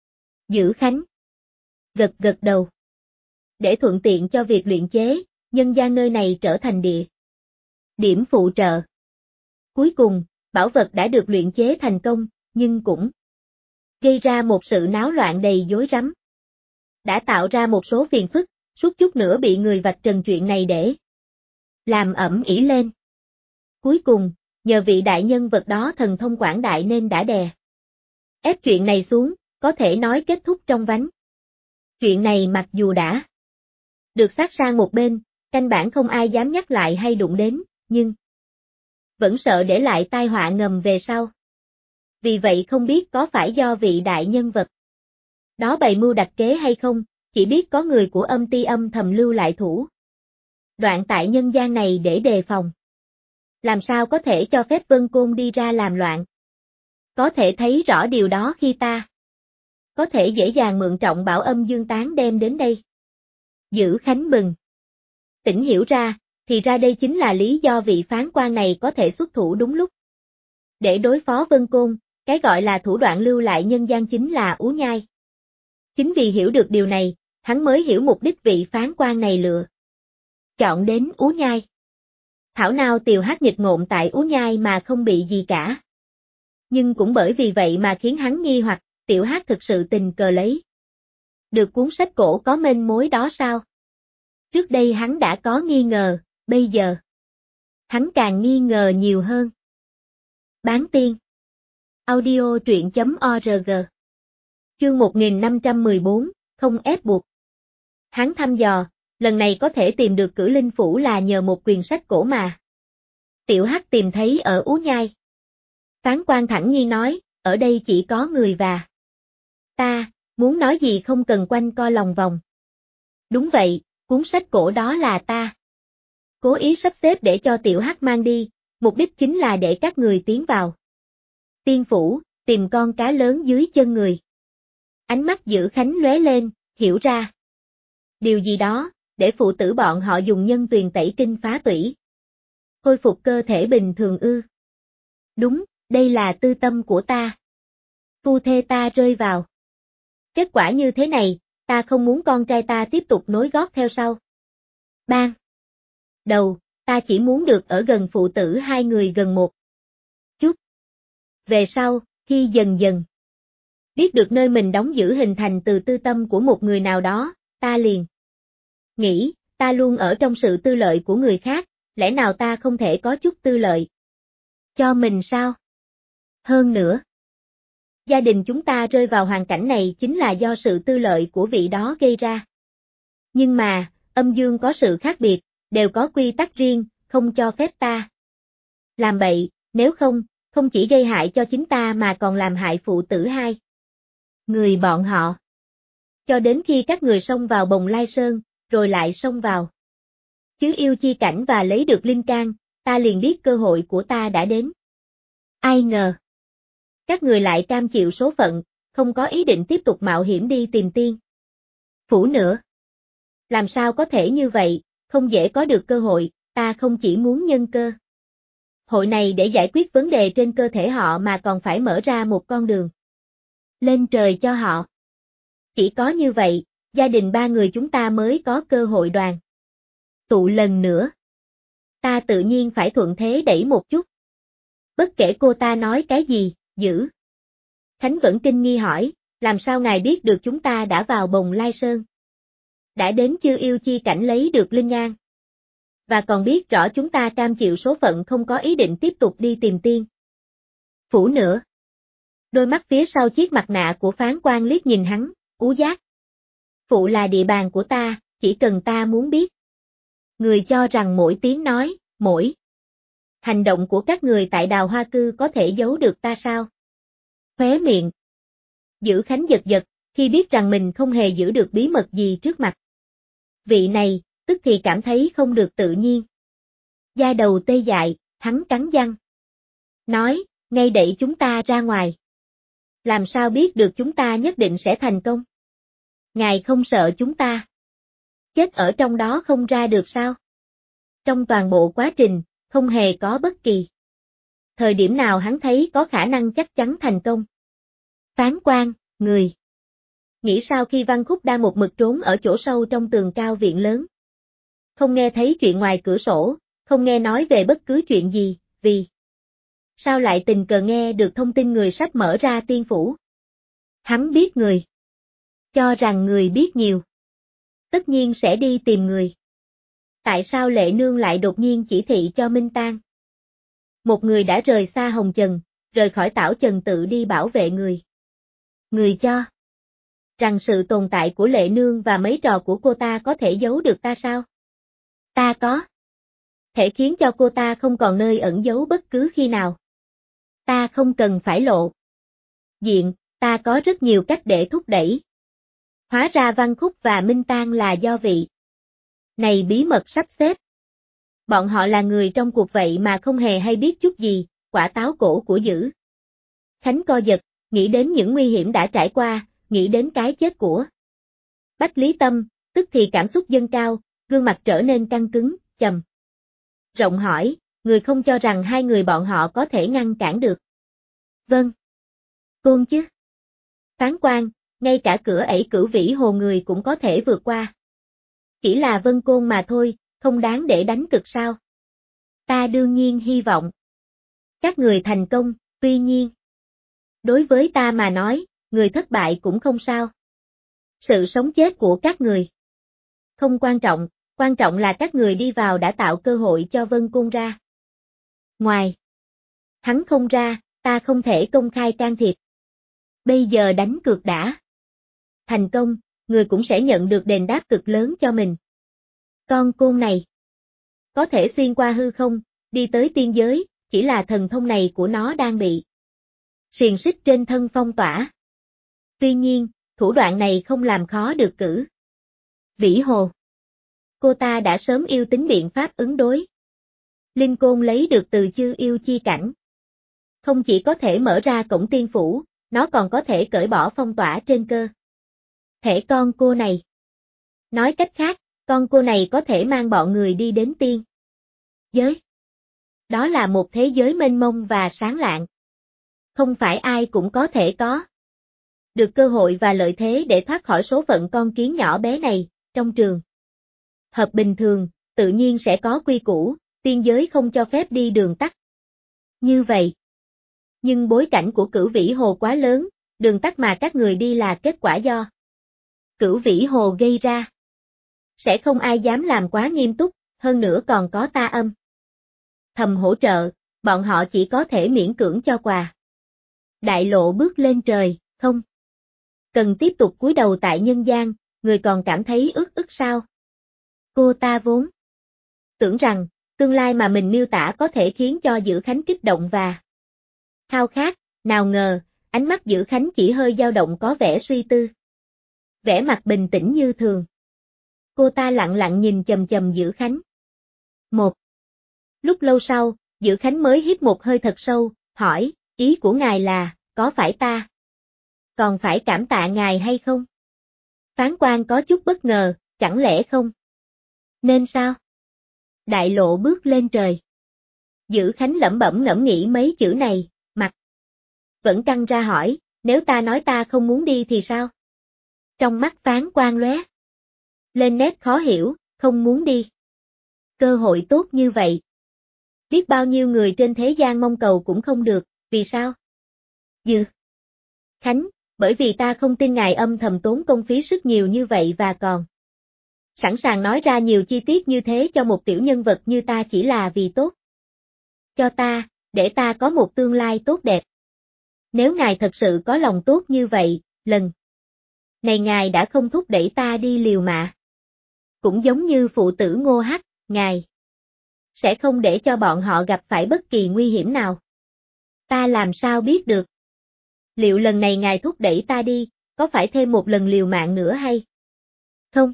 Speaker 1: Dữ Khánh gật gật đầu. Để thuận tiện cho việc luyện chế, nhân gian nơi này trở thành địa điểm phụ trợ. Cuối cùng, bảo vật đã được luyện chế thành công, nhưng cũng gây ra một sự náo loạn đầy rối rắm. Đã tạo ra một số phiền phức, suốt chút nữa bị người vạch trần chuyện này để làm ẩm ĩ lên. Cuối cùng, nhờ vị đại nhân vật đó thần thông quảng đại nên đã đè ép chuyện này xuống, có thể nói kết thúc trong vánh. Chuyện này mặc dù đã được xát sang một bên, căn bản không ai dám nhắc lại hay đụng đến, nhưng vẫn sợ để lại tai họa ngầm về sau. vì vậy không biết có phải do vị đại nhân vật đó bày mưu đặt kế hay không, chỉ biết có người của âm ty âm thầm lưu lại thủ đoạn tại nhân gian này để đề phòng. Làm sao có thể cho phép Vân Côn đi ra làm loạn? Có thể thấy rõ điều đó khi ta có thể dễ dàng mượn trọng bảo âm dương tán đem đến đây. Dữ Khánh mừng. Tỉnh hiểu ra, thì ra đây chính là lý do vị phán quan này có thể xuất thủ đúng lúc. Để đối phó Vân Côn, cái gọi là thủ đoạn lưu lại nhân gian chính là Ú Nhai. Chính vì hiểu được điều này, hắn mới hiểu mục đích vị phán quan này lựa chọn đến Ú Nhai. Thảo nào Tiều Hắc nghịch ngộm tại Ú Nhai mà không bị gì cả. Nhưng cũng bởi vì vậy mà khiến hắn nghi hoặc, Tiểu Hắc thực sự tình cờ lấy được cuốn sách cổ có manh mối đó sao? Trước đây hắn đã có nghi ngờ, bây giờ hắn càng nghi ngờ nhiều hơn. Bán tiên. Audio truyện.org. Chương 1514, không ép buộc. Hắn thăm dò, lần này có thể tìm được Cử Linh Phủ là nhờ một quyển sách cổ mà Tiểu Hắc tìm thấy ở Ú Nhai. Phán quan thẳng nhiên nói, ở đây chỉ có người và ta, muốn nói gì không cần quanh co lòng vòng. Đúng vậy, cuốn sách cổ đó là ta cố ý sắp xếp để cho Tiểu Hắc mang đi, mục đích chính là để các người tiến vào tiên phủ, tìm con cá lớn dưới chân người. Ánh mắt Dữ Khánh lóe lên, hiểu ra điều gì đó, để phụ tử bọn họ dùng nhân tuyền tẩy kinh phá tủy, khôi phục cơ thể bình thường ư? Đúng, đây là tư tâm của ta. Phu thê ta rơi vào kết quả như thế này, ta không muốn con trai ta tiếp tục nối gót theo sau. Ban đầu, ta chỉ muốn được ở gần phụ tử hai người gần một chút. Về sau, khi dần dần biết được nơi mình đóng giữ hình thành từ tư tâm của một người nào đó, ta liền nghĩ, ta luôn ở trong sự tư lợi của người khác, lẽ nào ta không thể có chút tư lợi cho mình sao? Hơn nữa, gia đình chúng ta rơi vào hoàn cảnh này chính là do sự tư lợi của vị đó gây ra. Nhưng mà, âm dương có sự khác biệt, đều có quy tắc riêng, không cho phép ta làm bậy, nếu không, không chỉ gây hại cho chính ta mà còn làm hại phụ tử hai người bọn họ. Cho đến khi các người xông vào Bồng Lai Sơn, rồi lại xông vào chứ yêu chi cảnh và lấy được linh can, ta liền biết cơ hội của ta đã đến. Ai ngờ các người lại cam chịu số phận, không có ý định tiếp tục mạo hiểm đi tìm tiên phủ nữa. Làm sao có thể như vậy, không dễ có được cơ hội, ta không chỉ muốn nhân cơ hội này để giải quyết vấn đề trên cơ thể họ mà còn phải mở ra một con đường lên trời cho họ. Chỉ có như vậy, gia đình ba người chúng ta mới có cơ hội đoàn tụ lần nữa. Ta tự nhiên phải thuận thế đẩy một chút. Bất kể cô ta nói cái gì, Dữ Khánh vẫn kinh nghi hỏi, làm sao ngài biết được chúng ta đã vào Bồng Lai Sơn? Đã đến Chư Yêu Chi cảnh lấy được linh nhan. Và còn biết rõ chúng ta cam chịu số phận không có ý định tiếp tục đi tìm tiên phủ nữa. Đôi mắt phía sau chiếc mặt nạ của phán quan liếc nhìn hắn, ú giác. Phụ là địa bàn của ta, chỉ cần ta muốn biết. Người cho rằng mỗi tiếng nói, mỗi hành động của các người tại Đào Hoa Cư có thể giấu được ta sao? Khóe miệng Dữ Khánh giật giật, khi biết rằng mình không hề giữ được bí mật gì trước mặt vị này, tức thì cảm thấy không được tự nhiên. Da đầu tê dại, hắn cắn răng. Nói, ngay đẩy chúng ta ra ngoài. Làm sao biết được chúng ta nhất định sẽ thành công? Ngài không sợ chúng ta chết ở trong đó không ra được sao? Trong toàn bộ quá trình, không hề có bất kỳ thời điểm nào hắn thấy có khả năng chắc chắn thành công. Phán quan, người nghĩ sao khi Văn Khúc đang một mực trốn ở chỗ sâu trong tường cao viện lớn? Không nghe thấy chuyện ngoài cửa sổ, không nghe nói về bất cứ chuyện gì, vì sao lại tình cờ nghe được thông tin người sắp mở ra tiên phủ? Hắn biết người cho rằng người biết nhiều, tất nhiên sẽ đi tìm người. Tại sao Lệ Nương lại đột nhiên chỉ thị cho Minh Tang? Một người đã rời xa Hồng Trần, rời khỏi Tảo Trần tự đi bảo vệ người. Người cho rằng sự tồn tại của Lệ Nương và mấy trò của cô ta có thể giấu được ta sao? Ta có thể khiến cho cô ta không còn nơi ẩn giấu bất cứ khi nào. Ta không cần phải lộ diện, ta có rất nhiều cách để thúc đẩy. Hóa ra Văn Khúc và Minh Tang là do vị này bí mật sắp xếp. Bọn họ là người trong cuộc vậy mà không hề hay biết chút gì, quả táo cổ của Dữ Khánh co giật, nghĩ đến những nguy hiểm đã trải qua, nghĩ đến cái chết của Bách Lý Tâm, tức thì cảm xúc dâng cao, gương mặt trở nên căng cứng, trầm rộng hỏi, người không cho rằng hai người bọn họ có thể ngăn cản được. Vâng. Côn chứ. Phán quan, ngay cả cửa ẩy Cửu Vĩ Hồ người cũng có thể vượt qua. Chỉ là Vân Côn mà thôi, không đáng để đánh cực sao. Ta đương nhiên hy vọng các người thành công, tuy nhiên. Đối với ta mà nói, người thất bại cũng không sao. Sự sống chết của các người không quan trọng là các người đi vào đã tạo cơ hội cho Vân Côn ra. Ngoài hắn không ra, ta không thể công khai can thiệp. Bây giờ đánh cược đã. Thành công, người cũng sẽ nhận được đền đáp cực lớn cho mình. Con côn này có thể xuyên qua hư không, đi tới tiên giới, chỉ là thần thông này của nó đang bị xiềng xích trên thân phong tỏa. Tuy nhiên, thủ đoạn này không làm khó được Cửu Vĩ Hồ. Cô ta đã sớm yêu tính biện pháp ứng đối. Linh côn lấy được từ Chư Yêu Chi Cảnh. Không chỉ có thể mở ra cổng tiên phủ, nó còn có thể cởi bỏ phong tỏa trên cơ thể con cô này. Nói cách khác, con cô này có thể mang bọn người đi đến tiên giới. Đó là một thế giới mênh mông và sáng lạng. Không phải ai cũng có thể có được cơ hội và lợi thế để thoát khỏi số phận con kiến nhỏ bé này. Trong trường hợp bình thường, tự nhiên sẽ có quy củ, tiên giới không cho phép đi đường tắt như vậy. Nhưng bối cảnh của Cửu Vĩ Hồ quá lớn, đường tắt mà các người đi là kết quả do Cửu Vĩ Hồ gây ra. Sẽ không ai dám làm quá nghiêm túc, hơn nữa còn có ta âm thầm hỗ trợ, bọn họ chỉ có thể miễn cưỡng cho quà. Đại lộ bước lên trời, không cần tiếp tục cúi đầu tại nhân gian, người còn cảm thấy ức ức sao? Cô ta vốn tưởng rằng, tương lai mà mình miêu tả có thể khiến cho Dữ Khánh kích động và khao khát, nào ngờ, ánh mắt Dữ Khánh chỉ hơi dao động có vẻ suy tư. Vẻ mặt bình tĩnh như thường. Cô ta lặng lặng nhìn chầm chầm Dữ Khánh. Một lúc lâu sau, Dữ Khánh mới hít một hơi thật sâu, hỏi, ý của ngài là, có phải ta còn phải cảm tạ ngài hay không? Phán quan có chút bất ngờ, chẳng lẽ không? Nên sao? Đại lộ bước lên trời. Dữ Khánh lẩm bẩm ngẫm nghĩ mấy chữ này, mặt vẫn căng ra hỏi, nếu ta nói ta không muốn đi thì sao? Trong mắt phán quan lóe lên nét khó hiểu, không muốn đi. Cơ hội tốt như vậy. Biết bao nhiêu người trên thế gian mong cầu cũng không được, vì sao? Dữ Khánh, bởi vì ta không tin ngài âm thầm tốn công phí sức nhiều như vậy và còn sẵn sàng nói ra nhiều chi tiết như thế cho một tiểu nhân vật như ta chỉ là vì tốt cho ta, để ta có một tương lai tốt đẹp. Nếu ngài thật sự có lòng tốt như vậy, lần này ngài đã không thúc đẩy ta đi liều mạng. Cũng giống như phụ tử Ngô Hắc, ngài sẽ không để cho bọn họ gặp phải bất kỳ nguy hiểm nào. Ta làm sao biết được? Liệu lần này ngài thúc đẩy ta đi, có phải thêm một lần liều mạng nữa hay không?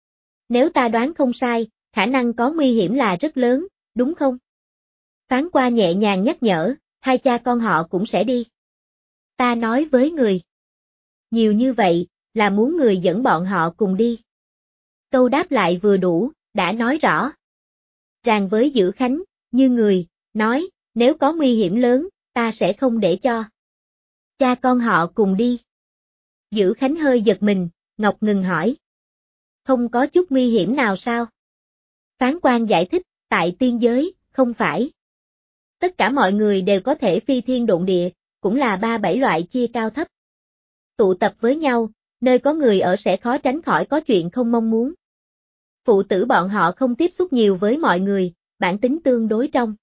Speaker 1: Nếu ta đoán không sai, khả năng có nguy hiểm là rất lớn, đúng không? Phán qua nhẹ nhàng nhắc nhở, hai cha con họ cũng sẽ đi. Ta nói với người nhiều như vậy, là muốn người dẫn bọn họ cùng đi. Câu đáp lại vừa đủ, đã nói rõ ràng với Dữ Khánh, như người nói, nếu có nguy hiểm lớn, ta sẽ không để cho cha con họ cùng đi. Dữ Khánh hơi giật mình, ngập ngừng hỏi. Không có chút nguy hiểm nào sao? Phán quan giải thích, tại tiên giới, không phải tất cả mọi người đều có thể phi thiên độn địa, cũng là 3-7 loại chia cao thấp. Tụ tập với nhau, nơi có người ở sẽ khó tránh khỏi có chuyện không mong muốn. Phụ tử bọn họ không tiếp xúc nhiều với mọi người, bản tính tương đối trong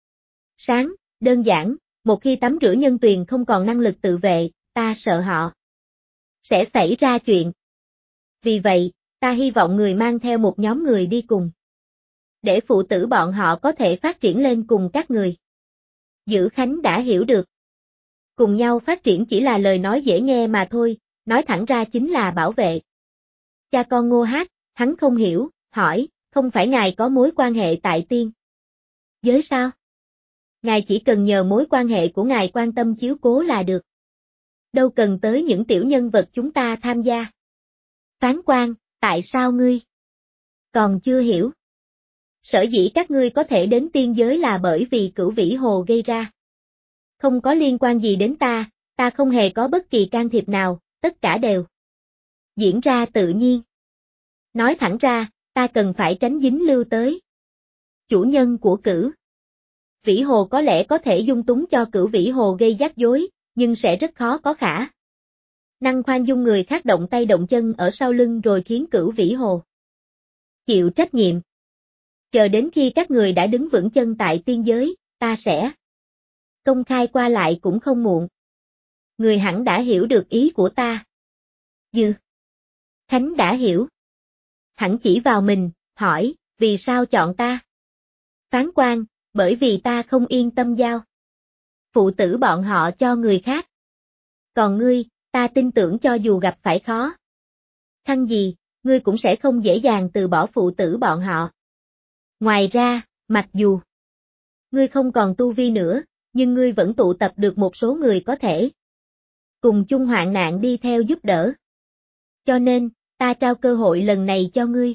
Speaker 1: sáng, đơn giản, một khi tắm rửa nhân tuyền không còn năng lực tự vệ, ta sợ họ sẽ xảy ra chuyện. Vì vậy, ta hy vọng người mang theo một nhóm người đi cùng. Để phụ tử bọn họ có thể phát triển lên cùng các người. Dữ Khánh đã hiểu được Cùng nhau phát triển chỉ là lời nói dễ nghe mà thôi, nói thẳng ra chính là bảo vệ. Cha con Ngô Hát, hắn không hiểu, hỏi, không phải ngài có mối quan hệ tại tiên giới sao? Ngài chỉ cần nhờ mối quan hệ của ngài quan tâm chiếu cố là được. Đâu cần tới những tiểu nhân vật chúng ta tham gia. Phán quan, tại sao ngươi còn chưa hiểu? Sở dĩ các ngươi có thể đến tiên giới là bởi vì Cửu Vĩ Hồ gây ra. Không có liên quan gì đến ta không hề có bất kỳ can thiệp nào, tất cả đều diễn ra tự nhiên. Nói thẳng ra, ta cần phải tránh dính lưu tới chủ nhân của Cửu Vĩ Hồ có lẽ có thể dung túng cho Cửu Vĩ Hồ gây rắc rối, nhưng sẽ rất khó có khả năng khoan dung người khác động tay động chân ở sau lưng rồi khiến Cửu Vĩ Hồ chịu trách nhiệm. Chờ đến khi các người đã đứng vững chân tại tiên giới, ta sẽ công khai qua lại cũng không muộn. Người hẳn đã hiểu được ý của ta. Dư Khánh đã hiểu. Hẳn chỉ vào mình, hỏi, vì sao chọn ta? Phán quan, bởi vì ta không yên tâm giao phụ tử bọn họ cho người khác. Còn ngươi, ta tin tưởng cho dù gặp phải khó khăn gì, ngươi cũng sẽ không dễ dàng từ bỏ phụ tử bọn họ. Ngoài ra, mặc dù ngươi không còn tu vi nữa, nhưng ngươi vẫn tụ tập được một số người có thể cùng chung hoạn nạn đi theo giúp đỡ. Cho nên, ta trao cơ hội lần này cho ngươi.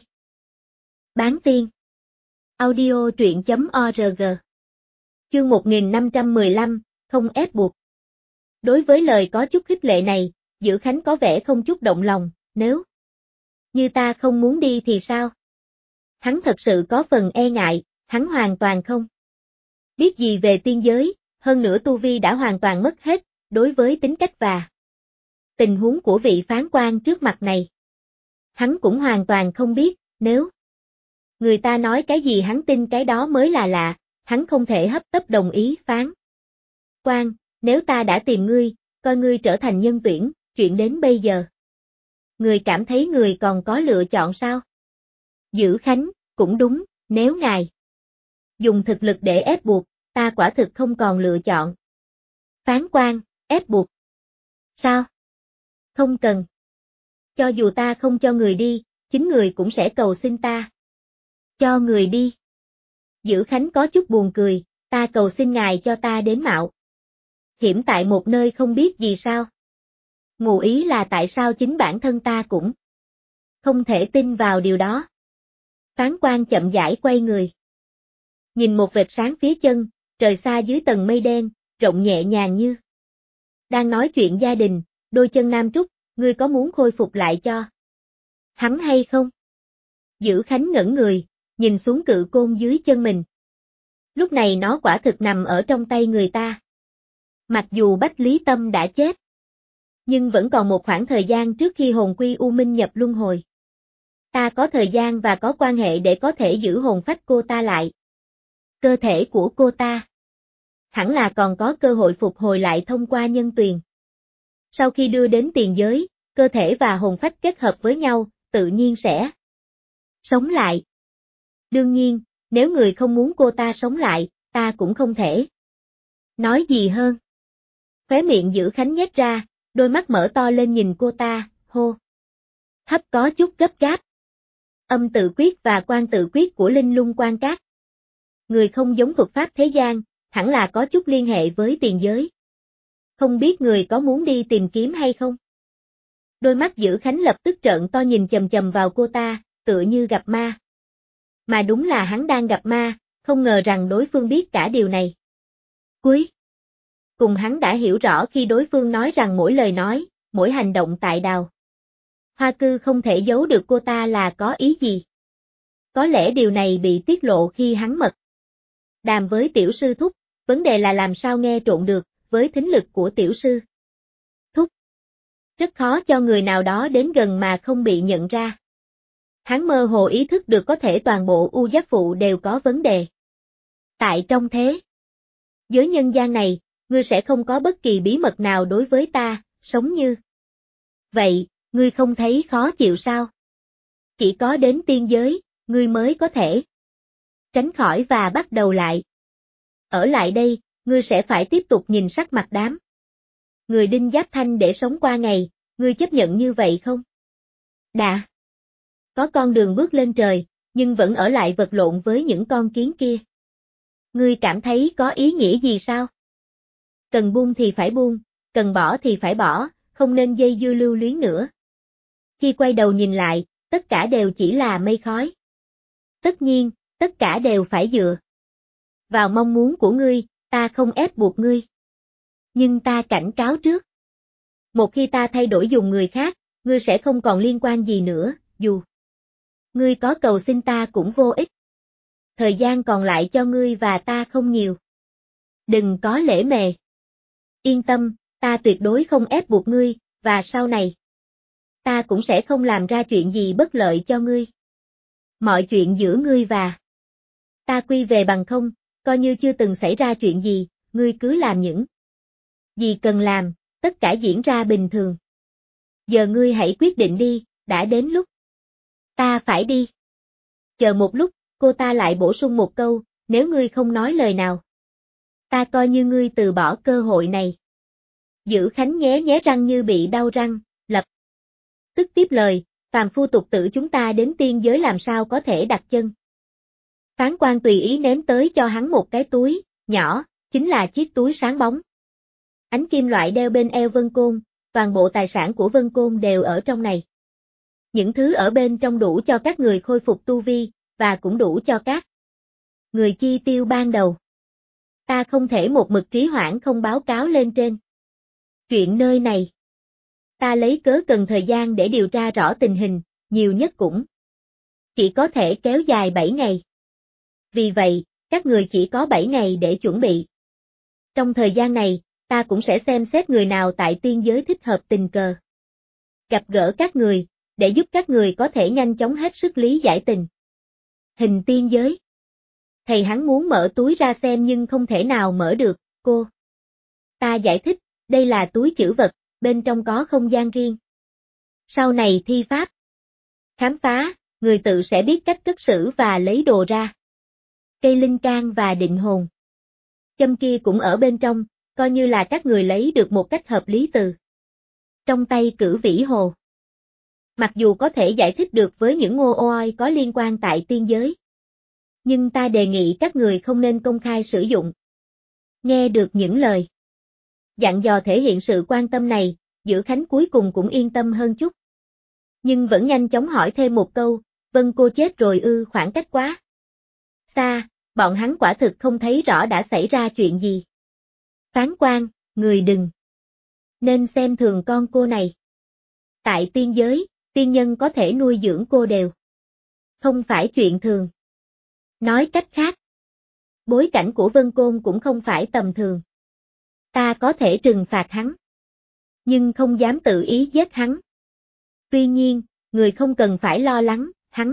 Speaker 1: Bán tiên. Audio truyện.org. Chương 1515, không ép buộc. Đối với lời có chút khích lệ này, Dữ Khánh có vẻ không chút động lòng, nếu như ta không muốn đi thì sao? Hắn thật sự có phần e ngại, hắn hoàn toàn không biết gì về tiên giới, hơn nữa tu vi đã hoàn toàn mất hết, đối với tính cách và tình huống của vị phán quan trước mặt này. Hắn cũng hoàn toàn không biết, nếu người ta nói cái gì hắn tin cái đó mới là lạ, hắn không thể hấp tấp đồng ý phán quan, nếu ta đã tìm ngươi, coi ngươi trở thành nhân tuyển, chuyện đến bây giờ. Người cảm thấy người còn có lựa chọn sao? Dữ Khánh, cũng đúng, nếu ngài dùng thực lực để ép buộc, ta quả thực không còn lựa chọn. Phán quan, ép buộc. Sao? Không cần. Cho dù ta không cho người đi, chính người cũng sẽ cầu xin ta cho người đi. Dữ Khánh có chút buồn cười, ta cầu xin ngài cho ta đến mạo hiểm tại một nơi không biết gì sao? Ngụ ý là tại sao chính bản thân ta cũng không thể tin vào điều đó. Phán quan chậm rãi quay người. Nhìn một vệt sáng phía chân, trời xa dưới tầng mây đen, rộng nhẹ nhàng như đang nói chuyện gia đình, đôi chân nam trúc, ngươi có muốn khôi phục lại cho hắn hay không? Dữ Khánh ngẩn người, nhìn xuống cự côn dưới chân mình. Lúc này nó quả thực nằm ở trong tay người ta. Mặc dù Bách Lý Tâm đã chết, nhưng vẫn còn một khoảng thời gian trước khi hồn quy U Minh nhập luân hồi. Ta có thời gian và có quan hệ để có thể giữ hồn phách cô ta lại. Cơ thể của cô ta hẳn là còn có cơ hội phục hồi lại thông qua nhân tuyền. Sau khi đưa đến tiền giới, cơ thể và hồn phách kết hợp với nhau, tự nhiên sẽ sống lại. Đương nhiên, nếu người không muốn cô ta sống lại, ta cũng không thể nói gì hơn. Khóe miệng Dữ Khánh nhếch ra, đôi mắt mở to lên nhìn cô ta, hô hấp có chút gấp gáp. Âm tự quyết và quan tự quyết của Linh Lung Quan Các. Người không giống thuật pháp thế gian, hẳn là có chút liên hệ với tiền giới. Không biết người có muốn đi tìm kiếm hay không? Đôi mắt Dữ Khánh lập tức trợn to nhìn chầm chầm vào cô ta, tựa như gặp ma. Mà đúng là hắn đang gặp ma, không ngờ rằng đối phương biết cả điều này. Cuối cùng hắn đã hiểu rõ khi đối phương nói rằng mỗi lời nói, mỗi hành động tại Đào Hoa Cư không thể giấu được cô ta là có ý gì. Có lẽ điều này bị tiết lộ khi hắn mật đàm với tiểu sư thúc, vấn đề là làm sao nghe trộn được, với thính lực của tiểu sư thúc. Rất khó cho người nào đó đến gần mà không bị nhận ra. Hắn mơ hồ ý thức được có thể toàn bộ U Giáp Phụ đều có vấn đề. Tại trong thế giới nhân gian này, ngươi sẽ không có bất kỳ bí mật nào đối với ta, sống như vậy, ngươi không thấy khó chịu sao? Chỉ có đến tiên giới, ngươi mới có thể tránh khỏi và bắt đầu lại. Ở lại đây, ngươi sẽ phải tiếp tục nhìn sắc mặt đám người Đinh Giáp Thanh để sống qua ngày, ngươi chấp nhận như vậy không? Đã. Có con đường bước lên trời, nhưng vẫn ở lại vật lộn với những con kiến kia. Ngươi cảm thấy có ý nghĩa gì sao? Cần buông thì phải buông, cần bỏ thì phải bỏ, không nên dây dưa lưu luyến nữa. Khi quay đầu nhìn lại, tất cả đều chỉ là mây khói. Tất nhiên, tất cả đều phải dựa vào mong muốn của ngươi, ta không ép buộc ngươi. Nhưng ta cảnh cáo trước. Một khi ta thay đổi dùng người khác, ngươi sẽ không còn liên quan gì nữa, dù ngươi có cầu xin ta cũng vô ích. Thời gian còn lại cho ngươi và ta không nhiều. Đừng có lễ mề. Yên tâm, ta tuyệt đối không ép buộc ngươi, và sau này, ta cũng sẽ không làm ra chuyện gì bất lợi cho ngươi. Mọi chuyện giữa ngươi và ta quy về bằng không, coi như chưa từng xảy ra chuyện gì, ngươi cứ làm những gì cần làm, tất cả diễn ra bình thường. Giờ ngươi hãy quyết định đi, đã đến lúc ta phải đi. Chờ một lúc, cô ta lại bổ sung một câu, nếu ngươi không nói lời nào, ta coi như ngươi từ bỏ cơ hội này. Dữ Khánh nhé nhé răng như bị đau răng, lập tức tiếp lời, phàm phu tục tử chúng ta đến tiên giới làm sao có thể đặt chân. Phán quan tùy ý ném tới cho hắn một cái túi, nhỏ, chính là chiếc túi sáng bóng. Ánh kim loại đeo bên eo Vân Côn, toàn bộ tài sản của Vân Côn đều ở trong này. Những thứ ở bên trong đủ cho các người khôi phục tu vi, và cũng đủ cho các người chi tiêu ban đầu. Ta không thể một mực trì hoãn không báo cáo lên trên chuyện nơi này. Ta lấy cớ cần thời gian để điều tra rõ tình hình, nhiều nhất cũng chỉ có thể kéo dài 7 ngày. Vì vậy, các người chỉ có 7 ngày để chuẩn bị. Trong thời gian này, ta cũng sẽ xem xét người nào tại tiên giới thích hợp tình cờ gặp gỡ các người, để giúp các người có thể nhanh chóng hết sức lý giải tình hình tiên giới. Thầy hắn muốn mở túi ra xem nhưng không thể nào mở được, cô. Ta giải thích, đây là túi trữ vật, bên trong có không gian riêng. Sau này thi pháp, khám phá, người tự sẽ biết cách cất giữ và lấy đồ ra. Cây linh can và định hồn châm kia cũng ở bên trong, coi như là các người lấy được một cách hợp lý từ trong tay Cử Vĩ Hồ. Mặc dù có thể giải thích được với những ngô oai có liên quan tại tiên giới, nhưng ta đề nghị các người không nên công khai sử dụng. Nghe được những lời dặn dò thể hiện sự quan tâm này, Dữ Khánh cuối cùng cũng yên tâm hơn chút. Nhưng vẫn nhanh chóng hỏi thêm một câu, Vân cô chết rồi ư? Khoảng cách quá xa, bọn hắn quả thực không thấy rõ đã xảy ra chuyện gì. Phán quan, người đừng nên xem thường con cô này. Tại tiên giới, tiên nhân có thể nuôi dưỡng cô đều không phải chuyện thường. Nói cách khác, bối cảnh của Vân Côn cũng không phải tầm thường. Ta có thể trừng phạt hắn, nhưng không dám tự ý giết hắn. Tuy nhiên, người không cần phải lo lắng,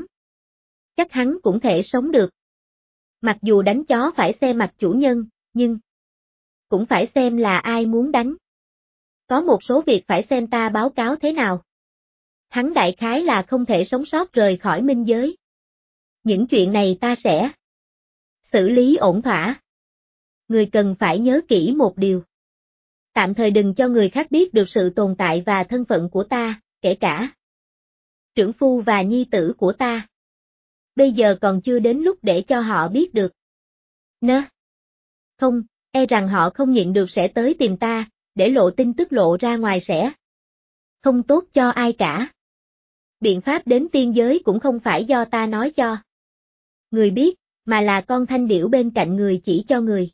Speaker 1: chắc hắn cũng thể sống được. Mặc dù đánh chó phải xem mặt chủ nhân, nhưng cũng phải xem là ai muốn đánh. Có một số việc phải xem ta báo cáo thế nào. Hắn đại khái là không thể sống sót rời khỏi minh giới. Những chuyện này ta sẽ xử lý ổn thỏa. Người cần phải nhớ kỹ một điều. Tạm thời đừng cho người khác biết được sự tồn tại và thân phận của ta, kể cả trưởng phu và nhi tử của ta. Bây giờ còn chưa đến lúc để cho họ biết được. Nơ. Không, e rằng họ không nhịn được sẽ tới tìm ta, để lộ tin tức lộ ra ngoài sẽ không tốt cho ai cả. Biện pháp đến tiên giới cũng không phải do ta nói cho người biết, mà là con thanh điểu bên cạnh người chỉ cho người.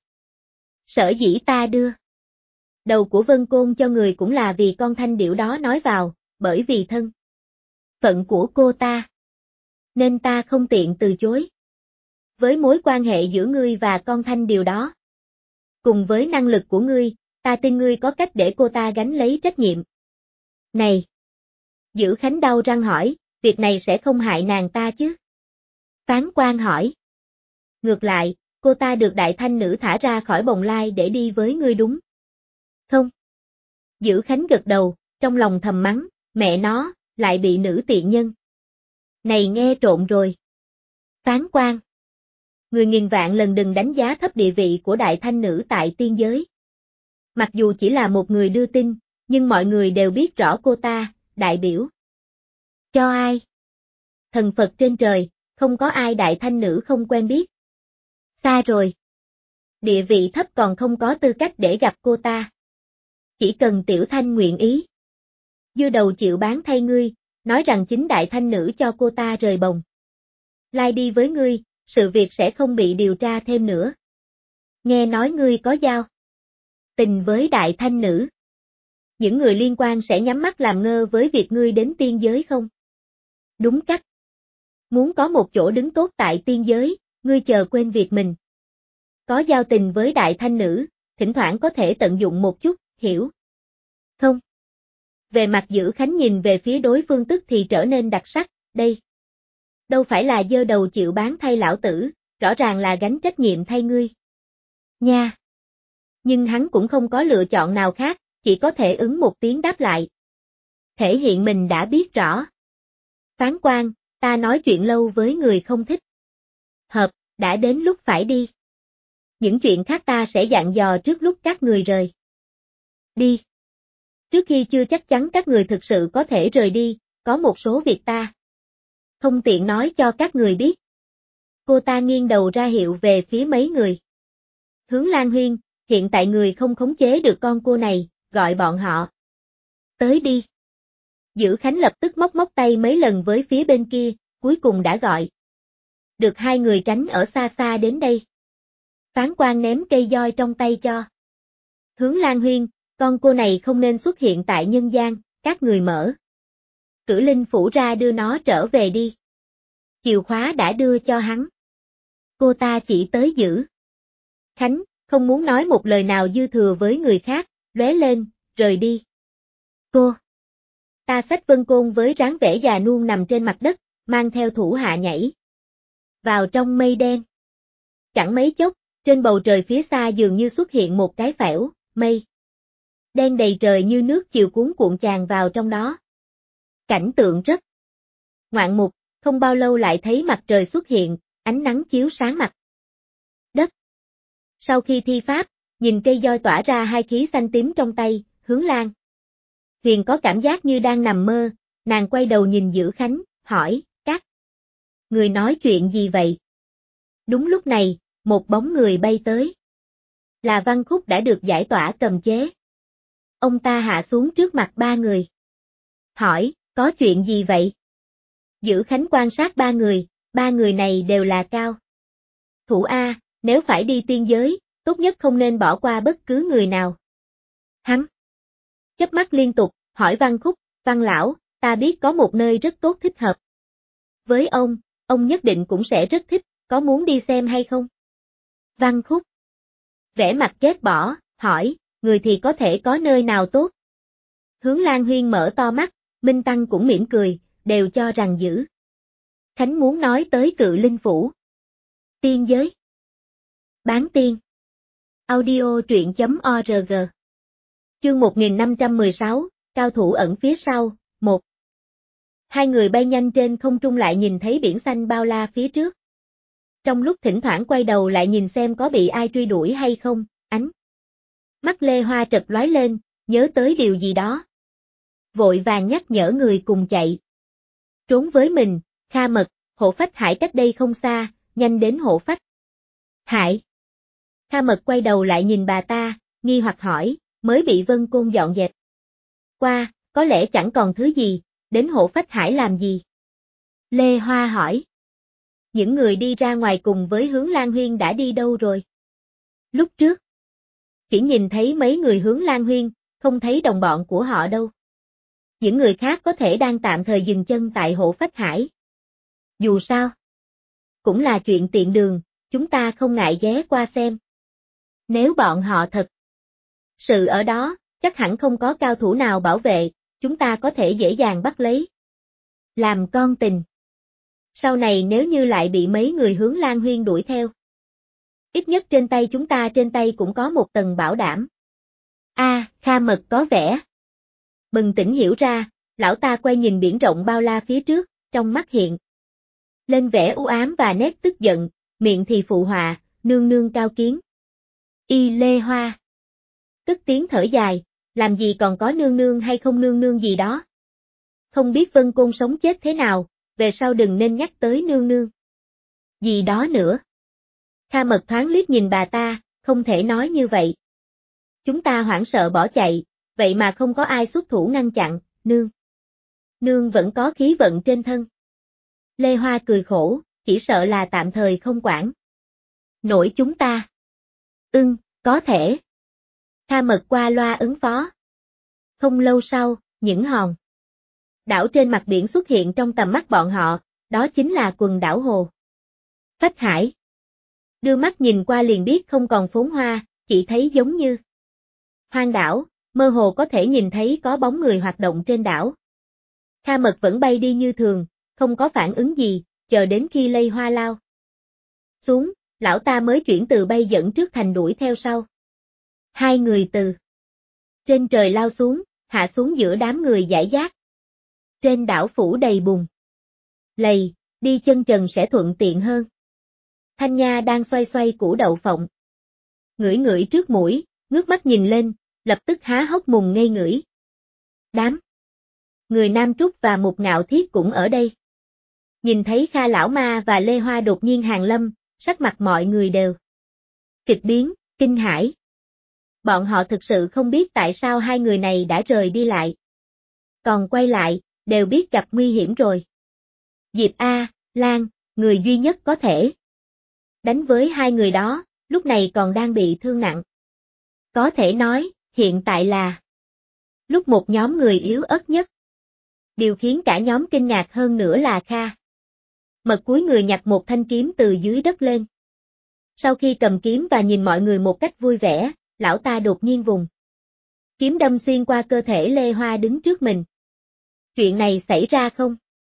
Speaker 1: Sở dĩ ta đưa đầu của Vân Côn cho người cũng là vì con thanh điểu đó nói vào, bởi vì thân phận của cô ta, nên ta không tiện từ chối. Với mối quan hệ giữa ngươi và con thanh điểu đó, cùng với năng lực của ngươi, ta tin ngươi có cách để cô ta gánh lấy trách nhiệm. Này! Dữ Khánh đau răng hỏi, việc này sẽ không hại nàng ta chứ? Phán quan hỏi. Ngược lại, cô ta được đại thanh nữ thả ra khỏi bồng lai để đi với ngươi đúng không? Dữ Khánh gật đầu, trong lòng thầm mắng, mẹ nó, lại bị nữ tiện nhân này nghe trộn rồi. Phán quan. Người nghìn vạn lần đừng đánh giá thấp địa vị của đại thanh nữ tại tiên giới. Mặc dù chỉ là một người đưa tin, nhưng mọi người đều biết rõ cô ta, đại biểu. Cho ai? Thần Phật trên trời, không có ai đại thanh nữ không quen biết. Xa rồi. Địa vị thấp còn không có tư cách để gặp cô ta. Chỉ cần Tiểu Thanh nguyện ý. Dư đầu chịu bán thay ngươi, nói rằng chính đại thanh nữ cho cô ta rời bồng. Lai đi với ngươi, sự việc sẽ không bị điều tra thêm nữa. Nghe nói ngươi có giao tình với đại thanh nữ. Những người liên quan sẽ nhắm mắt làm ngơ với việc ngươi đến tiên giới không? Đúng cách. Muốn có một chỗ đứng tốt tại tiên giới, ngươi chờ quên việc mình. Có giao tình với đại thanh nữ, thỉnh thoảng có thể tận dụng một chút, hiểu không? Về mặt Dữ Khánh nhìn về phía đối phương tức thì trở nên đặc sắc, đây. Đâu phải là dơ đầu chịu bán thay lão tử, rõ ràng là gánh trách nhiệm thay ngươi. Nha. Nhưng hắn cũng không có lựa chọn nào khác, chỉ có thể ứng một tiếng đáp lại. Thể hiện mình đã biết rõ. Phán quan, ta nói chuyện lâu với người không thích. Hợp, đã đến lúc phải đi. Những chuyện khác ta sẽ dặn dò trước lúc các người rời đi. Trước khi chưa chắc chắn các người thực sự có thể rời đi, có một số việc ta không tiện nói cho các người biết. Cô ta nghiêng đầu ra hiệu về phía mấy người. Hướng Lan Huyên, hiện tại người không khống chế được con cô này, gọi bọn họ tới đi. Dữ Khánh lập tức móc móc tay mấy lần với phía bên kia, cuối cùng đã gọi. Được hai người tránh ở xa xa đến đây. Phán quan ném cây roi trong tay cho. Hướng Lan Huyên, con cô này không nên xuất hiện tại nhân gian, các người mở Cử Linh Phủ ra đưa nó trở về đi. Chìa khóa đã đưa cho hắn. Cô ta chỉ tới Dữ Khánh, không muốn nói một lời nào dư thừa với người khác, lóe lên, rời đi. Cô ta xách Vân Côn với dáng vẻ già nua nằm trên mặt đất, mang theo thủ hạ nhảy vào trong mây đen. Chẳng mấy chốc, trên bầu trời phía xa dường như xuất hiện một cái phễu, mây đen đầy trời như nước chiều cuốn cuộn tràn vào trong đó. Cảnh tượng rất ngoạn mục, không bao lâu lại thấy mặt trời xuất hiện, ánh nắng chiếu sáng mặt đất. Sau khi thi pháp, nhìn cây roi tỏa ra hai khí xanh tím trong tay, Hướng Lan Huyền có cảm giác như đang nằm mơ, nàng quay đầu nhìn Dữ Khánh, hỏi, các người nói chuyện gì vậy? Đúng lúc này, một bóng người bay tới. Là Văn Khúc đã được giải tỏa cầm chế. Ông ta hạ xuống trước mặt ba người. Hỏi, có chuyện gì vậy? Dữ Khánh quan sát ba người này đều là cao thủ A, nếu phải đi tiên giới, tốt nhất không nên bỏ qua bất cứ người nào. Hắn chớp mắt liên tục, hỏi Văn Khúc, Văn lão, ta biết có một nơi rất tốt thích hợp với ông nhất định cũng sẽ rất thích, có muốn đi xem hay không? Văn Khúc vẻ mặt ghét bỏ, hỏi, người thì có thể có nơi nào tốt? Hướng Lan Huyên mở to mắt, Minh Tăng cũng mỉm cười, đều cho rằng Dữ Khánh muốn nói tới Cự Linh Phủ. Tiên giới. Bán tiên. Audio truyện.org. Chương 1516, cao thủ ẩn phía sau, 1. Hai người bay nhanh trên không trung lại nhìn thấy biển xanh bao la phía trước. Trong lúc thỉnh thoảng quay đầu lại nhìn xem có bị ai truy đuổi hay không, ánh mắt Lê Hoa trật lóe lên, nhớ tới điều gì đó. Vội vàng nhắc nhở người cùng chạy. Trốn với mình, Kha Mật, Hộ Phách Hải cách đây không xa, nhanh đến Hộ Phách Hải. Kha Mật quay đầu lại nhìn bà ta, nghi hoặc hỏi, mới bị Vân Côn dọn dẹp qua, có lẽ chẳng còn thứ gì, đến Hộ Phách Hải làm gì? Lê Hoa hỏi. Những người đi ra ngoài cùng với Hướng Lan Huyên đã đi đâu rồi? Lúc trước, chỉ nhìn thấy mấy người Hướng Lan Huyên, không thấy đồng bọn của họ đâu. Những người khác có thể đang tạm thời dừng chân tại Hộ Phách Hải. Dù sao, cũng là chuyện tiện đường, chúng ta không ngại ghé qua xem. Nếu bọn họ thật sự ở đó, chắc hẳn không có cao thủ nào bảo vệ, chúng ta có thể dễ dàng bắt lấy. Làm con tình. Sau này nếu như lại bị mấy người Hướng Lan Huyên đuổi theo. Ít nhất trên tay chúng ta trên tay cũng có một tầng bảo đảm. Kha Mật có vẻ bừng tỉnh hiểu ra, lão ta quay nhìn biển rộng bao la phía trước, trong mắt hiện lên vẻ u ám và nét tức giận, miệng thì phụ họa, nương nương cao kiến. Y Lê Hoa. cất tiếng thở dài, làm gì còn có nương nương hay không nương nương gì đó. Không biết Vân Côn sống chết thế nào, về sau đừng nên nhắc tới nương nương. Gì đó nữa. Kha Mật thoáng liếc nhìn bà ta, không thể nói như vậy. Chúng ta hoảng sợ bỏ chạy, vậy mà không có ai xuất thủ ngăn chặn, nương. Nương vẫn có khí vận trên thân. Lê Hoa cười khổ, chỉ sợ là tạm thời không quản nổi chúng ta. Có thể. Kha Mật qua loa ứng phó. Không lâu sau, những hòn đảo trên mặt biển xuất hiện trong tầm mắt bọn họ, đó chính là quần đảo Hồ Phách Hải. Đưa mắt nhìn qua liền biết không còn phồn hoa, chỉ thấy giống như hoang đảo, mơ hồ có thể nhìn thấy có bóng người hoạt động trên đảo. Kha Mật vẫn bay đi như thường, không có phản ứng gì, chờ đến khi Lê Hoa lao xuống, lão ta mới chuyển từ bay dẫn trước thành đuổi theo sau. Hai người từ trên trời lao xuống, hạ xuống giữa đám người dải dác. Trên đảo phủ đầy bùn lầy, đi chân trần sẽ thuận tiện hơn. Thanh Nha đang xoay xoay củ đậu phộng. Ngửi ngửi trước mũi, ngước mắt nhìn lên, lập tức há hốc mồm ngây ngửi. Đám người Nam Trúc và Mục Ngạo Thiết cũng ở đây. Nhìn thấy Kha Lão Ma và Lê Hoa đột nhiên hàng lâm, sắc mặt mọi người đều kịch biến, kinh hãi. Bọn họ thực sự không biết tại sao hai người này đã rời đi lại. Còn quay lại, đều biết gặp nguy hiểm rồi. Diệp A, Lan, người duy nhất có thể đánh với hai người đó, lúc này còn đang bị thương nặng. Có thể nói, hiện tại là lúc một nhóm người yếu ớt nhất. Điều khiến cả nhóm kinh ngạc hơn nữa là Kha Mật cúi người nhặt một thanh kiếm từ dưới đất lên. Sau khi cầm kiếm và nhìn mọi người một cách vui vẻ, lão ta đột nhiên vùng kiếm đâm xuyên qua cơ thể Lê Hoa đứng trước mình. Chuyện này xảy ra không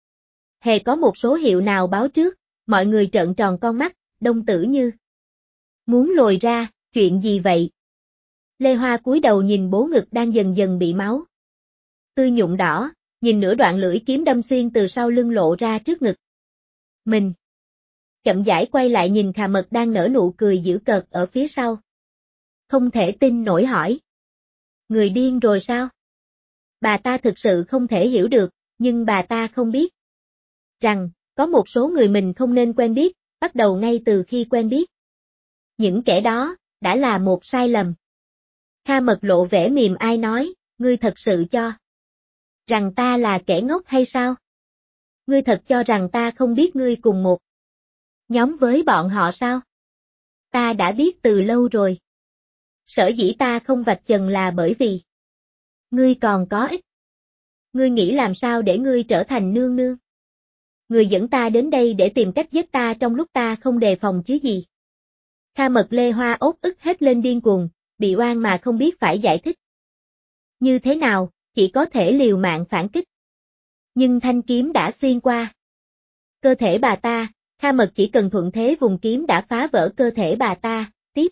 Speaker 1: hề có một số hiệu nào báo trước, mọi người trợn tròn con mắt, đồng tử như muốn lồi ra, chuyện gì vậy? Lê Hoa cúi đầu nhìn bố ngực đang dần dần bị máu tươi nhuộm đỏ, nhìn nửa đoạn lưỡi kiếm đâm xuyên từ sau lưng lộ ra trước ngực mình. Chậm rãi quay lại nhìn Kha Mật đang nở nụ cười giễu cợt ở phía sau. Không thể tin nổi hỏi. Người điên rồi sao? Bà ta thực sự không thể hiểu được, nhưng bà ta không biết rằng, có một số người mình không nên quen biết, bắt đầu ngay từ khi quen biết. Những kẻ đó, đã là một sai lầm. Kha Mật lộ vẻ mỉm ai nói, ngươi thật sự cho rằng ta là kẻ ngốc hay sao? Ngươi thật cho rằng ta không biết ngươi cùng một nhóm với bọn họ sao? Ta đã biết từ lâu rồi. Sở dĩ ta không vạch trần là bởi vì ngươi còn có ích. Ngươi nghĩ làm sao để ngươi trở thành nương nương? Ngươi dẫn ta đến đây để tìm cách giết ta trong lúc ta không đề phòng chứ gì? Kha Mật Lê Hoa ốt ức hết lên điên cuồng, bị oan mà không biết phải giải thích như thế nào, chỉ có thể liều mạng phản kích. Nhưng thanh kiếm đã xuyên qua cơ thể bà ta, Kha Mật chỉ cần thuận thế vùng kiếm đã phá vỡ cơ thể bà ta, tiếp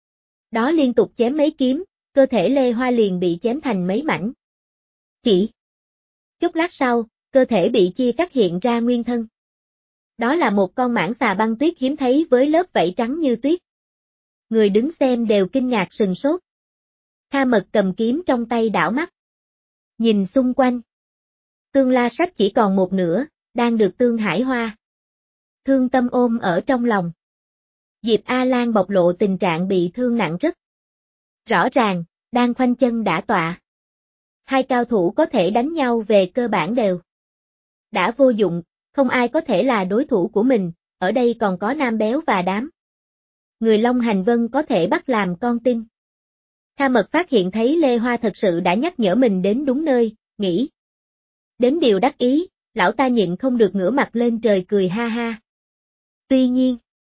Speaker 1: đó liên tục chém mấy kiếm, cơ thể Lê Hoa liền bị chém thành mấy mảnh. Chỉ chốc lát sau, cơ thể bị chia cắt hiện ra nguyên thân. Đó là một con mãng xà băng tuyết hiếm thấy với lớp vảy trắng như tuyết. Người đứng xem đều kinh ngạc sừng sốt. Kha Mật cầm kiếm trong tay đảo mắt. Nhìn xung quanh. Tương La Sách chỉ còn một nửa, đang được Tương Hải Hoa thương tâm ôm ở trong lòng. Diệp A Lan bộc lộ tình trạng bị thương nặng rất rõ ràng, đang khoanh chân đả tọa. Hai cao thủ có thể đánh nhau về cơ bản đều đã vô dụng, không ai có thể là đối thủ của mình, ở đây còn có Nam Béo và đám người Long Hành Vân có thể bắt làm con tin. Kha Mật phát hiện thấy Lê Hoa thật sự đã nhắc nhở mình đến đúng nơi, nghĩ đến điều đắc ý, lão ta nhịn không được ngửa mặt lên trời cười ha ha. Tuy nhiên,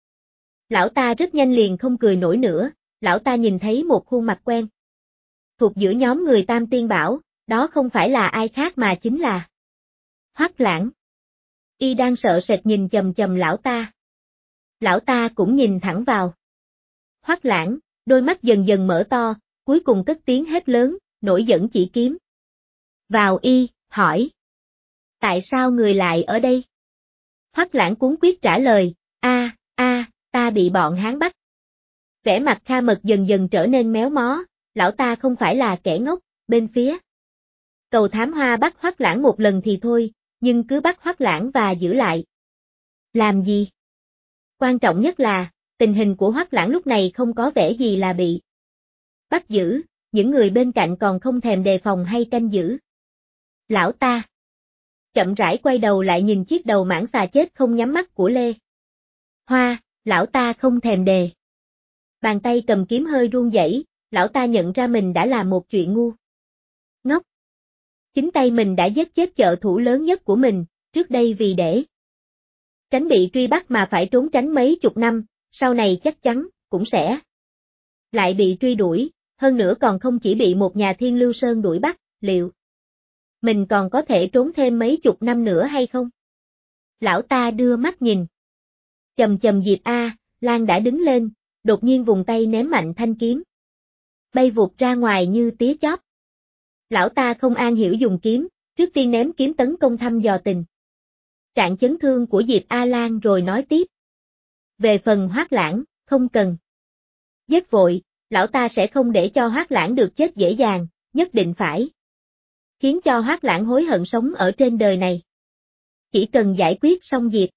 Speaker 1: lão ta rất nhanh liền không cười nổi nữa, lão ta nhìn thấy một khuôn mặt quen thuộc giữa nhóm người Tam Tiên Bảo, đó không phải là ai khác mà chính là Hoắc Lãng. Y đang sợ sệt nhìn chầm chầm lão ta. Lão ta cũng nhìn thẳng vào Hoắc Lãng, đôi mắt dần dần mở to, cuối cùng cất tiếng hét lớn, nổi giận chỉ kiếm vào y, hỏi. Tại sao người lại ở đây? Hoắc Lãng cuống quyết trả lời, ta bị bọn Hán bắt. Vẻ mặt Kha Mật dần dần trở nên méo mó, lão ta không phải là kẻ ngốc, bên phía. Cầu Thám Hoa bắt Hoắc Lãng một lần thì thôi, nhưng cứ bắt Hoắc Lãng và giữ lại. Làm gì? Quan trọng nhất là, tình hình của Hoắc Lãng lúc này không có vẻ gì là bị bắt giữ, những người bên cạnh còn không thèm đề phòng hay canh giữ. Lão ta chậm rãi quay đầu lại nhìn chiếc đầu mãng xà chết không nhắm mắt của Lê Hoa, lão ta không thèm đề. Bàn tay cầm kiếm hơi run rẩy, lão ta nhận ra mình đã làm một chuyện ngu ngốc. Chính tay mình đã giết chết trợ thủ lớn nhất của mình, trước đây vì để tránh bị truy bắt mà phải trốn tránh mấy chục năm, sau này chắc chắn cũng sẽ lại bị truy đuổi, hơn nữa còn không chỉ bị một nhà Thiên Lưu Sơn đuổi bắt, liệu mình còn có thể trốn thêm mấy chục năm nữa hay không? Lão ta đưa mắt nhìn. Chầm chầm Diệp A, Lan đã đứng lên, đột nhiên vùng tay ném mạnh thanh kiếm. Bay vụt ra ngoài như tía chóp. Lão ta không an hiểu dùng kiếm, trước tiên ném kiếm tấn công thăm dò tình trạng chấn thương của Diệp A Lan rồi nói tiếp. Về phần Hoắc Lãng, không cần giết vội, lão ta sẽ không để cho Hoắc Lãng được chết dễ dàng, nhất định phải khiến cho Hoắc Lãng hối hận sống ở trên đời này. Chỉ cần giải quyết xong Diệp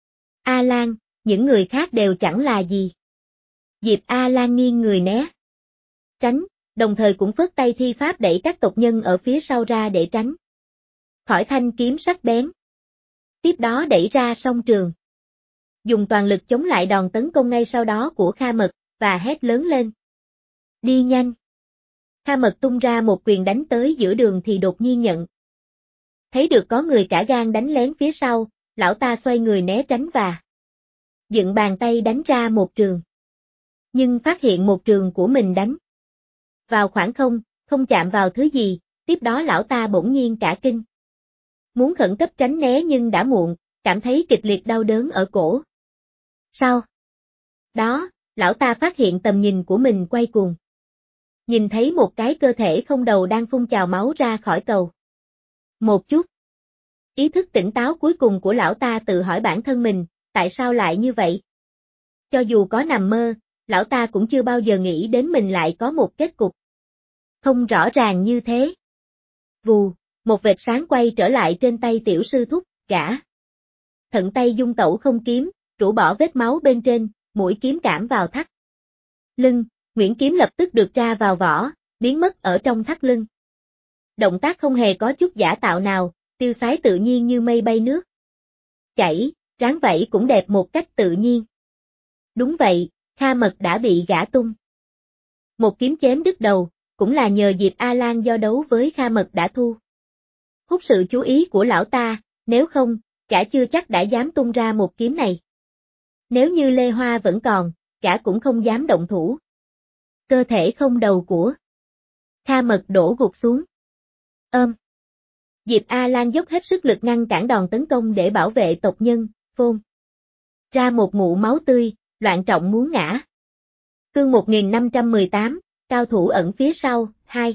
Speaker 1: A Lan, những người khác đều chẳng là gì. Diệp A Lan nghiêng người né tránh, đồng thời cũng phất tay thi pháp đẩy các tộc nhân ở phía sau ra để tránh khỏi thanh kiếm sắc bén. Tiếp đó đẩy ra song trường. Dùng toàn lực chống lại đòn tấn công ngay sau đó của Kha Mật, và hét lớn lên. Đi nhanh. Kha Mật tung ra một quyền đánh tới giữa đường thì đột nhiên nhận. Thấy được có người cả gan đánh lén phía sau, lão ta xoay người né tránh và dựng bàn tay đánh ra một trường. Nhưng phát hiện một trường của mình đánh vào khoảng không chạm vào thứ gì, tiếp đó lão ta bỗng nhiên cả kinh. Muốn khẩn cấp tránh né nhưng đã muộn, cảm thấy kịch liệt đau đớn ở cổ. Sau đó, lão ta phát hiện tầm nhìn của mình quay cuồng. Nhìn thấy một cái cơ thể không đầu đang phun trào máu ra khỏi cầu. Một chút. Ý thức tỉnh táo cuối cùng của lão ta tự hỏi bản thân mình, tại sao lại như vậy? Cho dù có nằm mơ, lão ta cũng chưa bao giờ nghĩ đến mình lại có một kết cục không rõ ràng như thế. Vù, một vệt sáng quay trở lại trên tay tiểu sư thúc, gã thận tay dung tẩu không kiếm, rũ bỏ vết máu bên trên, mũi kiếm cảm vào thắt lưng, Nguyễn kiếm lập tức được tra vào vỏ, biến mất ở trong thắt lưng. Động tác không hề có chút giả tạo nào, tiêu sái tự nhiên như mây bay nước chảy, ráng vẫy cũng đẹp một cách tự nhiên. Đúng vậy, Kha Mật đã bị gã tung một kiếm chém đứt đầu, cũng là nhờ Diệp A Lan do đấu với Kha Mật đã thu hút sự chú ý của lão ta, nếu không, gã chưa chắc đã dám tung ra một kiếm này. Nếu như Lê Hoa vẫn còn, gã cũng không dám động thủ. Cơ thể không đầu của Kha Mật đổ gục xuống. Diệp A Lan dốc hết sức lực ngăn cản đòn tấn công để bảo vệ tộc nhân, phun ra một ngụm máu tươi, loạn trọng muốn ngã. Cương 1518, cao thủ ẩn phía sau, 2.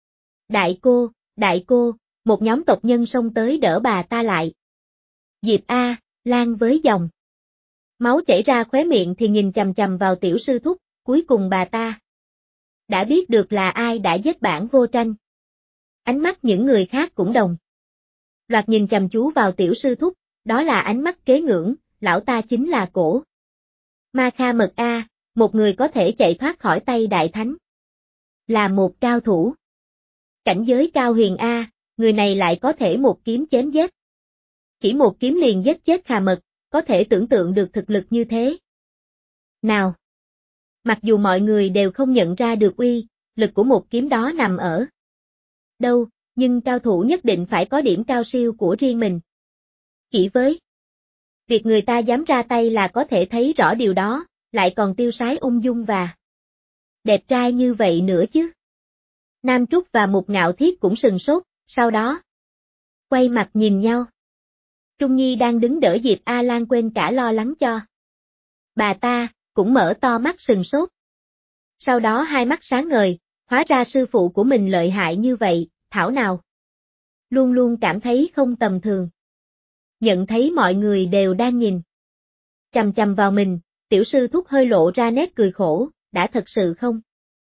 Speaker 1: Đại cô, một nhóm tộc nhân xông tới đỡ bà ta lại. Diệp A Lan với dòng máu chảy ra khóe miệng thì nhìn chằm chằm vào tiểu sư thúc, cuối cùng bà ta đã biết được là ai đã giết bản vô tranh. Ánh mắt những người khác cũng đồng loạt nhìn chăm chú vào tiểu sư thúc, đó là ánh mắt kế ngưỡng, lão ta chính là cổ ma Kha Mật A, một người có thể chạy thoát khỏi tay đại thánh. Là một cao thủ cảnh giới cao huyền A, người này lại có thể một kiếm chém giết. Chỉ một kiếm liền giết chết Kha Mật, có thể tưởng tượng được thực lực như thế nào. Mặc dù mọi người đều không nhận ra được uy lực của một kiếm đó nằm ở đâu, nhưng cao thủ nhất định phải có điểm cao siêu của riêng mình. Chỉ với việc người ta dám ra tay là có thể thấy rõ điều đó, lại còn tiêu sái ung dung và đẹp trai như vậy nữa chứ. Nam Trúc và Mục Ngạo Thiết cũng sừng sốt, sau đó quay mặt nhìn nhau. Trung Nhi đang đứng đỡ Diệp A Lan quên cả lo lắng cho bà ta, cũng mở to mắt sừng sốt. Sau đó hai mắt sáng ngời, hóa ra sư phụ của mình lợi hại như vậy, thảo nào luôn luôn cảm thấy không tầm thường. Nhận thấy mọi người đều đang nhìn chằm chằm vào mình, tiểu sư thúc hơi lộ ra nét cười khổ, đã thật sự không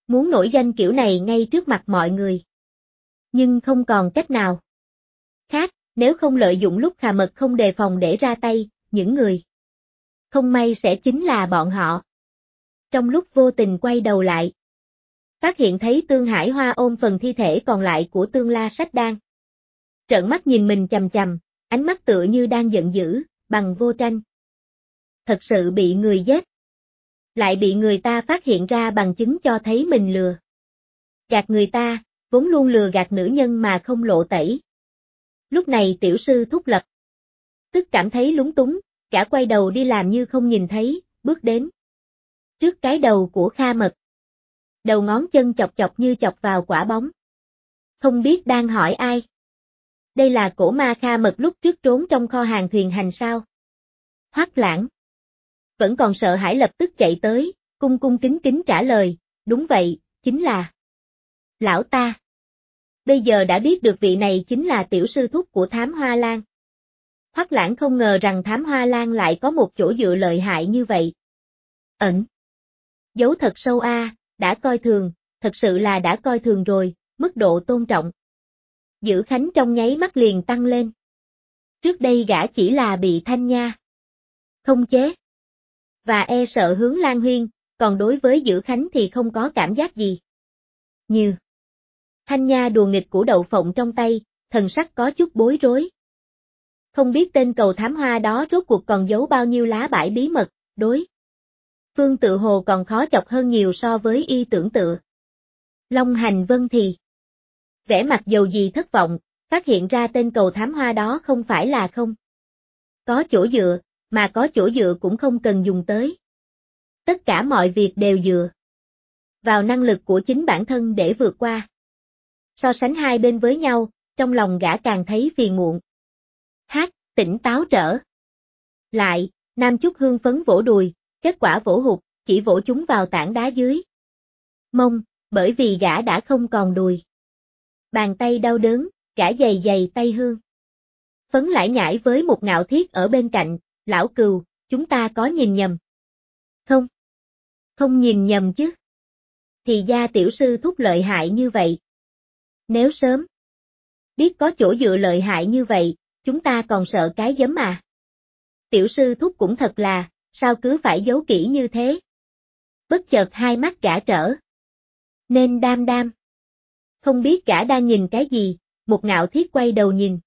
Speaker 1: Muốn nổi danh kiểu này ngay trước mặt mọi người. Nhưng không còn cách nào khác, nếu không lợi dụng lúc Khà Mật không đề phòng để ra tay, những người không may sẽ chính là bọn họ. Trong lúc vô tình quay đầu lại, phát hiện thấy Tương Hải Hoa ôm phần thi thể còn lại của Tương La Sách Đan. Trợn mắt nhìn mình chằm chằm, ánh mắt tựa như đang giận dữ, bằng vô tranh. Thật sự bị người giết. Lại bị người ta phát hiện ra bằng chứng cho thấy mình lừa gạt người ta, vốn luôn lừa gạt nữ nhân mà không lộ tẩy. Lúc này tiểu sư thúc lập tức cảm thấy lúng túng, cả quay đầu đi làm như không nhìn thấy, bước đến trước cái đầu của Kha Mật. Đầu ngón chân chọc chọc như chọc vào quả bóng. Không biết đang hỏi ai. Đây là cổ ma Kha Mật lúc trước trốn trong kho hàng thuyền hành sao? Hoắc Lãng vẫn còn sợ hãi lập tức chạy tới, cung cung kính kính trả lời, đúng vậy, chính là lão ta. Bây giờ đã biết được vị này chính là tiểu sư thúc của Thám Hoa Lan. Hoắc Lãng không ngờ rằng Thám Hoa Lan lại có một chỗ dựa lợi hại như vậy. Giấu thật sâu a, đã coi thường, thật sự là đã coi thường rồi, mức độ tôn trọng. Dữ Khánh trong nháy mắt liền tăng lên. Trước đây gã chỉ là bị Thanh Nha không chế và e sợ hướng Lan Huyên, còn đối với Dữ Khánh thì không có cảm giác gì. Như Thanh Nha đùa nghịch củ đậu phộng trong tay, thần sắc có chút bối rối. Không biết tên cầu thám hoa đó rốt cuộc còn giấu bao nhiêu lá bải bí mật, đối phương tự hồ còn khó chọc hơn nhiều so với y tưởng tượng. Long Hành Vân thì vẻ mặt dầu gì thất vọng, phát hiện ra tên cầu thám hoa đó không phải là không có chỗ dựa, mà có chỗ dựa cũng không cần dùng tới. Tất cả mọi việc đều dựa vào năng lực của chính bản thân để vượt qua. So sánh hai bên với nhau, trong lòng gã càng thấy phiền muộn. Tỉnh táo trở lại, Nam Chúc hương phấn vỗ đùi, kết quả vỗ hụt, chỉ vỗ chúng vào tảng đá dưới mông, bởi vì gã đã không còn đùi. Bàn tay đau đớn, gã dày dày tay hương. Phấn lải nhải với một Ngạo Thiết ở bên cạnh, lão Cừu, chúng ta có nhìn nhầm. Không nhìn nhầm chứ. Thì ra tiểu sư thúc lợi hại như vậy. Nếu sớm biết có chỗ dựa lợi hại như vậy, chúng ta còn sợ cái giấm à. Tiểu sư thúc cũng thật là, sao cứ phải giấu kỹ như thế. Bất chợt hai mắt gã trở nên đam đam. Không biết gã đang nhìn cái gì, một Ngạo Thiết quay đầu nhìn.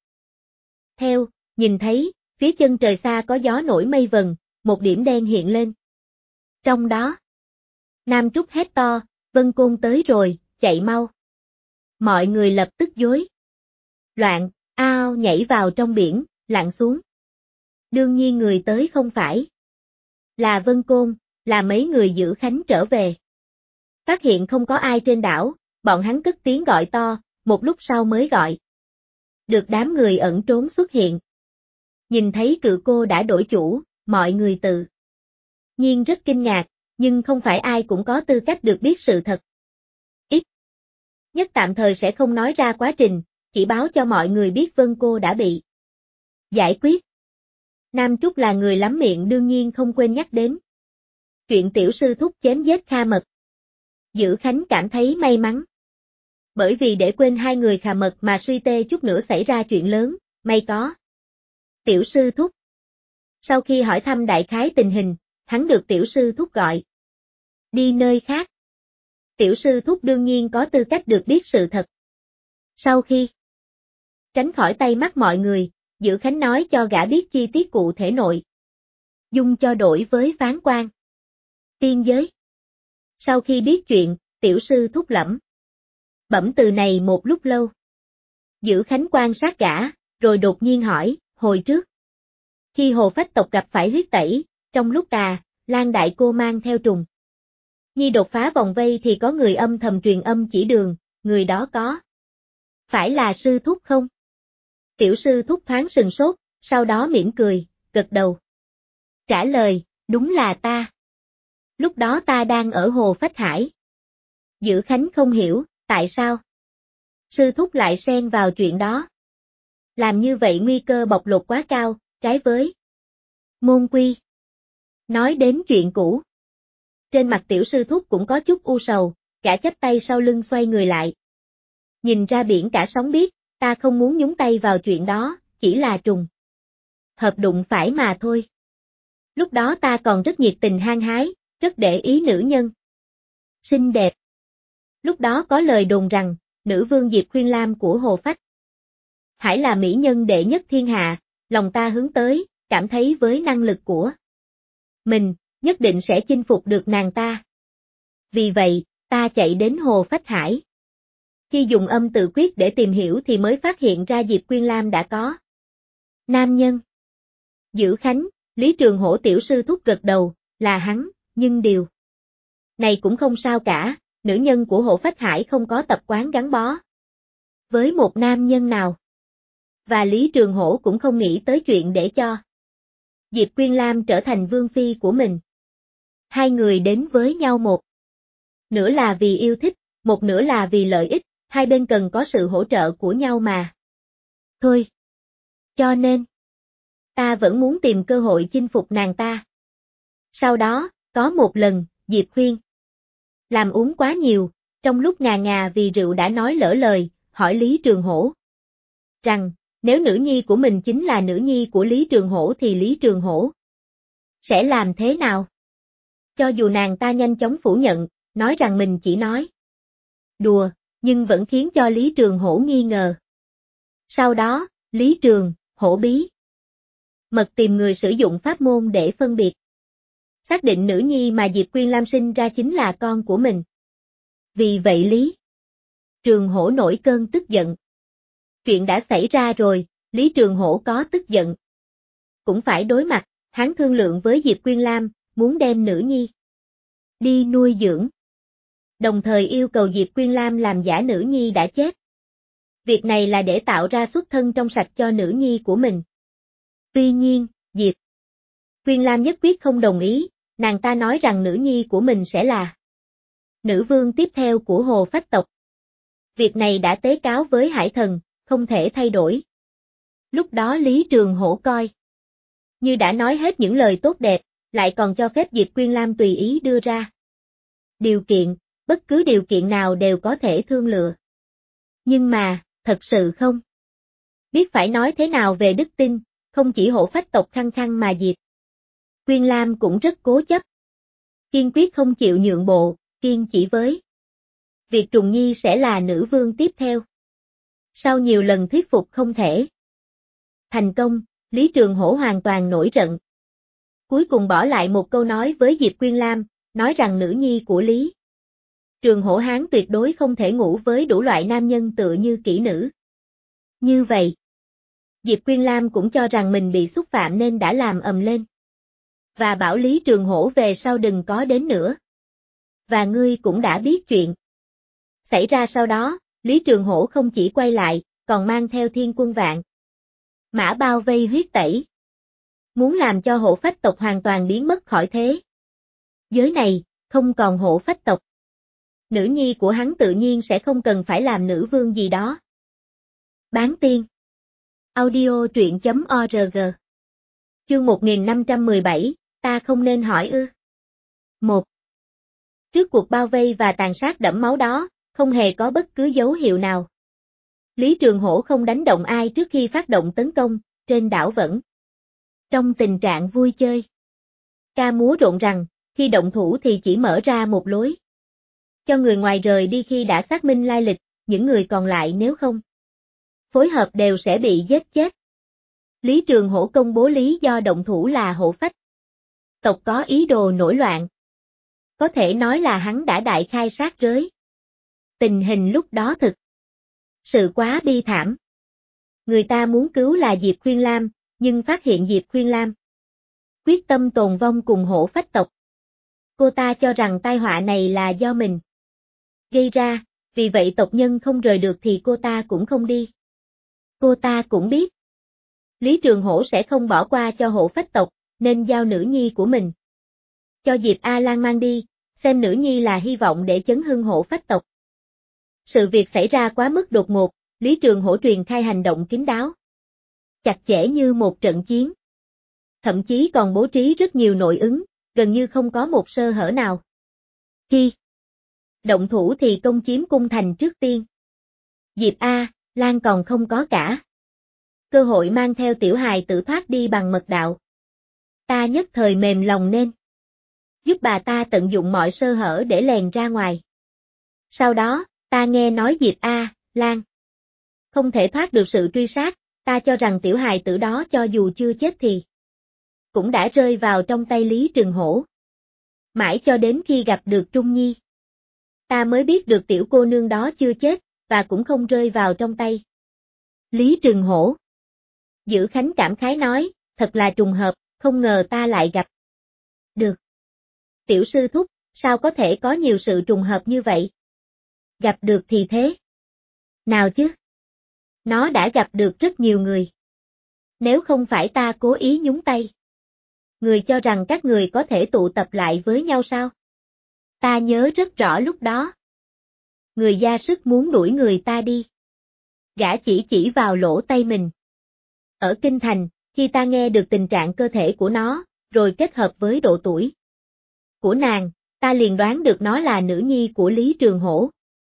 Speaker 1: Nhìn thấy, phía chân trời xa có gió nổi mây vần, một điểm đen hiện lên. Trong đó, Nam Trúc hét to, Vân Côn tới rồi, chạy mau. Mọi người lập tức rối loạn, ao nhảy vào trong biển, lặn xuống. Đương nhiên người tới không phải là Vân Côn, là mấy người Dữ Khánh trở về. Phát hiện không có ai trên đảo, bọn hắn cất tiếng gọi to, một lúc sau mới gọi được đám người ẩn trốn xuất hiện. Nhìn thấy Cự Cô đã đổi chủ, mọi người tự nhiên rất kinh ngạc, nhưng không phải ai cũng có tư cách được biết sự thật. Ít nhất tạm thời sẽ không nói ra quá trình, chỉ báo cho mọi người biết Vân Cô đã bị giải quyết. Nam Trúc là người lắm miệng đương nhiên không quên nhắc đến chuyện tiểu sư thúc chém giết Kha Mật. Dữ Khánh cảm thấy may mắn. Bởi vì để quên hai người Kha Mật mà suy tê chút nữa xảy ra chuyện lớn, may có tiểu sư thúc. Sau khi hỏi thăm đại khái tình hình, hắn được tiểu sư thúc gọi đi nơi khác. Tiểu sư thúc đương nhiên có tư cách được biết sự thật. Sau khi tránh khỏi tay mắt mọi người, Dữ Khánh nói cho gã biết chi tiết cụ thể nội dung cho đổi với phán quan tiên giới. Sau khi biết chuyện, tiểu sư thúc lẩm bẩm từ này một lúc lâu. Dữ Khánh quan sát gã, rồi đột nhiên hỏi, hồi trước khi Hồ Phách tộc gặp phải huyết tẩy, trong lúc Lan đại cô mang theo trùng nhi đột phá vòng vây thì có người âm thầm truyền âm chỉ đường, người đó có phải là sư thúc không? Tiểu sư thúc thoáng sừng sốt, sau đó mỉm cười, gật đầu. Trả lời, đúng là ta. Lúc đó ta đang ở Hồ Phách Hải. Dữ Khánh không hiểu, tại sao sư thúc lại xen vào chuyện đó. Làm như vậy nguy cơ bộc lộ quá cao, trái với môn quy. Nói đến chuyện cũ. Trên mặt tiểu sư thúc cũng có chút u sầu, gã chắp tay sau lưng xoay người lại. Nhìn ra biển cả sóng biết, ta không muốn nhúng tay vào chuyện đó, chỉ là trùng hợp đụng phải mà thôi. Lúc đó ta còn rất nhiệt tình hăng hái, rất để ý nữ nhân xinh đẹp. Lúc đó có lời đồn rằng, nữ vương Diệp Khuyên Lam của Hồ Phách Hải là mỹ nhân đệ nhất thiên hạ, lòng ta hướng tới, cảm thấy với năng lực của mình, nhất định sẽ chinh phục được nàng ta. Vì vậy, ta chạy đến Hồ Phách Hải. Khi dùng âm tự quyết để tìm hiểu thì mới phát hiện ra Diệp Khuyên Lam đã có nam nhân. Dữ Khánh, Lý Trường Hổ tiểu sư thúc gật đầu, là hắn, nhưng điều này cũng không sao cả, nữ nhân của Hồ Phách Hải không có tập quán gắn bó với một nam nhân nào. Và Lý Trường Hổ cũng không nghĩ tới chuyện để cho Diệp Khuyên Lam trở thành vương phi của mình. Hai người đến với nhau một nửa là vì yêu thích, một nửa là vì lợi ích, hai bên cần có sự hỗ trợ của nhau mà. Thôi. Cho nên, ta vẫn muốn tìm cơ hội chinh phục nàng ta. Sau đó, có một lần, Diệp Khuyên Lam uống quá nhiều, trong lúc ngà ngà vì rượu đã nói lỡ lời, hỏi Lý Trường Hổ rằng, nếu nữ nhi của mình chính là nữ nhi của Lý Trường Hổ thì Lý Trường Hổ sẽ làm thế nào? Cho dù nàng ta nhanh chóng phủ nhận, nói rằng mình chỉ nói đùa, nhưng vẫn khiến cho Lý Trường Hổ nghi ngờ. Sau đó, Lý Trường Hổ bí mật tìm người sử dụng pháp môn để phân biệt, xác định nữ nhi mà Diệp Khuyên Lam sinh ra chính là con của mình. Vì vậy Lý Trường Hổ nổi cơn tức giận. Chuyện đã xảy ra rồi, Lý Trường Hổ có tức giận cũng phải đối mặt, hắn thương lượng với Diệp Khuyên Lam, muốn đem nữ nhi đi nuôi dưỡng. Đồng thời yêu cầu Diệp Khuyên Lam làm giả nữ nhi đã chết. Việc này là để tạo ra xuất thân trong sạch cho nữ nhi của mình. Tuy nhiên, Diệp Khuyên Lam nhất quyết không đồng ý, nàng ta nói rằng nữ nhi của mình sẽ là nữ vương tiếp theo của Hồ Phách tộc. Việc này đã tế cáo với Hải Thần, không thể thay đổi. Lúc đó Lý Trường Hổ coi như đã nói hết những lời tốt đẹp, lại còn cho phép Diệp Khuyên Lam tùy ý đưa ra điều kiện, bất cứ điều kiện nào đều có thể thương lượng. Nhưng mà, thật sự không biết phải nói thế nào về đức tin, không chỉ Hổ Phách tộc khăng khăng mà Diệp Khuyên Lam cũng rất cố chấp. Kiên quyết không chịu nhượng bộ, kiên chỉ với việc Trùng Nhi sẽ là nữ vương tiếp theo. Sau nhiều lần thuyết phục không thể thành công, Lý Trường Hổ hoàn toàn nổi giận. Cuối cùng bỏ lại một câu nói với Diệp Khuyên Lam, nói rằng nữ nhi của Lý Trường Hổ Hán tuyệt đối không thể ngủ với đủ loại nam nhân tựa như kỹ nữ. Như vậy, Diệp Khuyên Lam cũng cho rằng mình bị xúc phạm nên đã làm ầm lên. Và bảo Lý Trường Hổ về sau đừng có đến nữa. Và ngươi cũng đã biết chuyện xảy ra sau đó, Lý Trường Hổ không chỉ quay lại, còn mang theo thiên quân vạn mã bao vây huyết tẩy. Muốn làm cho Hổ Phách tộc hoàn toàn biến mất khỏi thế giới này, không còn Hổ Phách tộc. Nữ nhi của hắn tự nhiên sẽ không cần phải làm nữ vương gì đó. Bán tiên. Audio truyện.org. Chương 1517, ta không nên hỏi ư. 1. Trước cuộc bao vây và tàn sát đẫm máu đó, không hề có bất cứ dấu hiệu nào. Lý Trường Hổ không đánh động ai trước khi phát động tấn công, trên đảo vẫn trong tình trạng vui chơi. Ca múa rộn rằng, khi động thủ thì chỉ mở ra một lối cho người ngoài rời đi khi đã xác minh lai lịch, những người còn lại nếu không phối hợp đều sẽ bị giết chết. Lý Trường Hổ công bố lý do động thủ là Hổ Phách tộc có ý đồ nổi loạn. Có thể nói là hắn đã đại khai sát giới. Tình hình lúc đó thực sự quá bi thảm. Người ta muốn cứu là Diệp Khuyên Lam, nhưng phát hiện Diệp Khuyên Lam quyết tâm tồn vong cùng Hổ Phách tộc. Cô ta cho rằng tai họa này là do mình gây ra, vì vậy tộc nhân không rời được thì cô ta cũng không đi. Cô ta cũng biết Lý Trường Hổ sẽ không bỏ qua cho Hổ Phách tộc, nên giao nữ nhi của mình cho Diệp A Lan mang đi, xem nữ nhi là hy vọng để chấn hưng Hổ Phách tộc. Sự việc xảy ra quá mức đột ngột, Lý Trường Hổ truyền khai hành động kín đáo, chặt chẽ như một trận chiến. Thậm chí còn bố trí rất nhiều nội ứng, gần như không có một sơ hở nào. Khi Động thủ thì công chiếm cung thành trước tiên. Diệp A, Lan còn không có cả. Cơ hội mang theo tiểu hài tử thoát đi bằng mật đạo. Ta nhất thời mềm lòng nên giúp bà ta tận dụng mọi sơ hở để lèn ra ngoài. Sau đó, ta nghe nói Diệp A, Lan không thể thoát được sự truy sát, ta cho rằng tiểu hài tử đó cho dù chưa chết thì cũng đã rơi vào trong tay Lý Trừng Hổ. Mãi cho đến khi gặp được Trung Nhi, ta mới biết được tiểu cô nương đó chưa chết, và cũng không rơi vào trong tay Lý Trừng Hổ. Dữ Khánh cảm khái nói, thật là trùng hợp, không ngờ ta lại gặp được. Tiểu sư thúc, sao có thể có nhiều sự trùng hợp như vậy? Gặp được thì thế nào chứ? Nó đã gặp được rất nhiều người. Nếu không phải ta cố ý nhúng tay, người cho rằng các người có thể tụ tập lại với nhau sao? Ta nhớ rất rõ lúc đó. Người ra sức muốn đuổi người ta đi. Gã chỉ vào lỗ tay mình. Ở Kinh Thành, khi ta nghe được tình trạng cơ thể của nó, rồi kết hợp với độ tuổi của nàng, ta liền đoán được nó là nữ nhi của Lý Trường Hổ.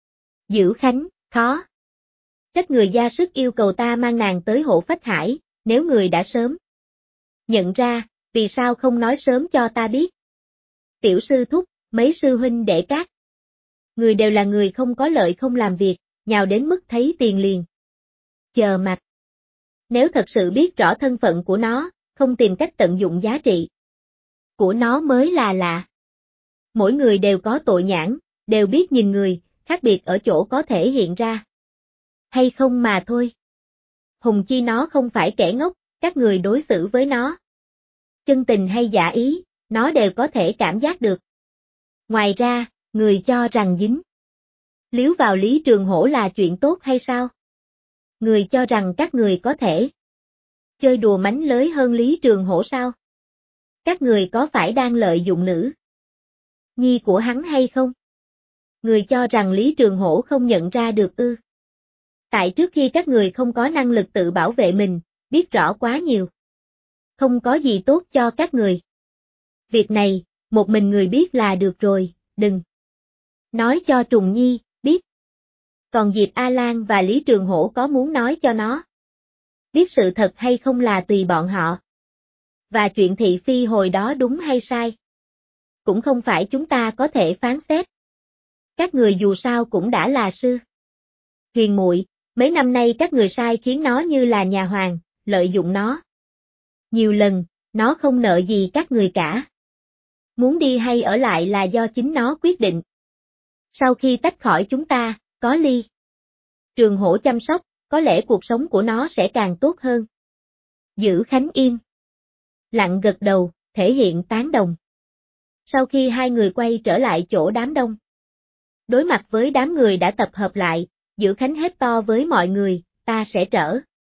Speaker 1: Dữ Khánh, khó trách người ra sức yêu cầu ta mang nàng tới Hộ Phách Hải, nếu người đã sớm nhận ra, vì sao không nói sớm cho ta biết? Tiểu sư thúc, mấy sư huynh đệ các người đều là người không có lợi không làm việc, nhào đến mức thấy tiền liền chờ mặt. Nếu thật sự biết rõ thân phận của nó, không tìm cách tận dụng giá trị của nó mới là lạ. Mỗi người đều có tội nhãn, đều biết nhìn người, khác biệt ở chỗ có thể hiện ra hay không mà thôi. Hùng chi nó không phải kẻ ngốc, các người đối xử với nó chân tình hay giả ý, nó đều có thể cảm giác được. Ngoài ra, người cho rằng dính líu vào Lý Trường Hổ là chuyện tốt hay sao? Người cho rằng các người có thể chơi đùa mánh lới hơn Lý Trường Hổ sao? Các người có phải đang lợi dụng nữ nhi của hắn hay không? Người cho rằng Lý Trường Hổ không nhận ra được ư? Tại trước khi các người không có năng lực tự bảo vệ mình, biết rõ quá nhiều. Không có gì tốt cho các người. Việc này, một mình người biết là được rồi, đừng nói cho Trùng Nhi biết. Còn Diệp A Lan và Lý Trường Hổ có muốn nói cho nó biết sự thật hay không là tùy bọn họ. Và chuyện thị phi hồi đó đúng hay sai, cũng không phải chúng ta có thể phán xét. Các người dù sao cũng đã là sư Huyền muội, mấy năm nay các người sai khiến nó như là nhà hoàng, lợi dụng nó nhiều lần, nó không nợ gì các người cả. Muốn đi hay ở lại là do chính nó quyết định. Sau khi tách khỏi chúng ta, có Lý Trường Hổ chăm sóc, có lẽ cuộc sống của nó sẽ càng tốt hơn. Dữ Khánh im lặng gật đầu, thể hiện tán đồng. Sau khi hai người quay trở lại chỗ đám đông, đối mặt với đám người đã tập hợp lại, Dữ Khánh hét to với mọi người, ta sẽ trở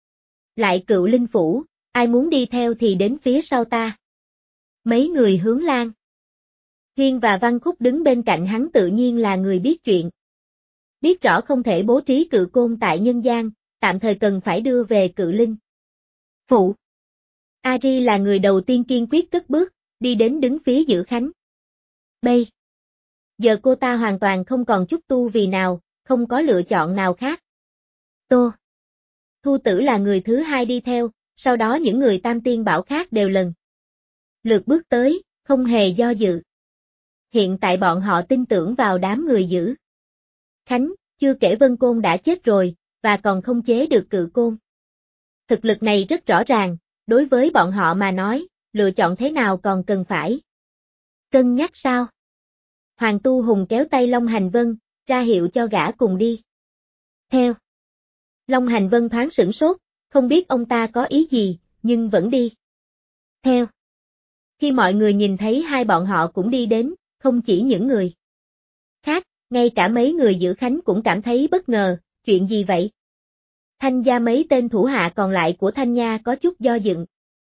Speaker 1: lại Cựu Linh Phủ, ai muốn đi theo thì đến phía sau ta. Mấy người Hướng Lan, Hiên và Văn Khúc đứng bên cạnh hắn tự nhiên là người biết chuyện. Biết rõ không thể bố trí cự côn tại nhân gian, tạm thời cần phải đưa về Cự Linh Phủ. Ari là người đầu tiên kiên quyết cất bước, đi đến đứng phía Dữ Khánh. Bây giờ cô ta hoàn toàn không còn chút tu vì nào, không có lựa chọn nào khác. Tô Thu Tử là người thứ hai đi theo, sau đó những người Tam Tiên Bảo khác đều lần lượt bước tới, không hề do dự. Hiện tại bọn họ tin tưởng vào đám người Dữ Khánh, chưa kể Vân Côn đã chết rồi, và còn không chế được cự côn. Thực lực này rất rõ ràng, đối với bọn họ mà nói, lựa chọn thế nào còn cần phải cân nhắc sao? Hoàng Tu Hùng kéo tay Long Hành Vân, ra hiệu cho gã cùng đi theo. Long Hành Vân thoáng sửng sốt, không biết ông ta có ý gì, nhưng vẫn đi theo. Khi mọi người nhìn thấy hai bọn họ cũng đi đến, không chỉ những người khác, ngay cả mấy người Dữ Khánh cũng cảm thấy bất ngờ, chuyện gì vậy? Thanh gia mấy tên thủ hạ còn lại của Thanh Nha có chút do dự.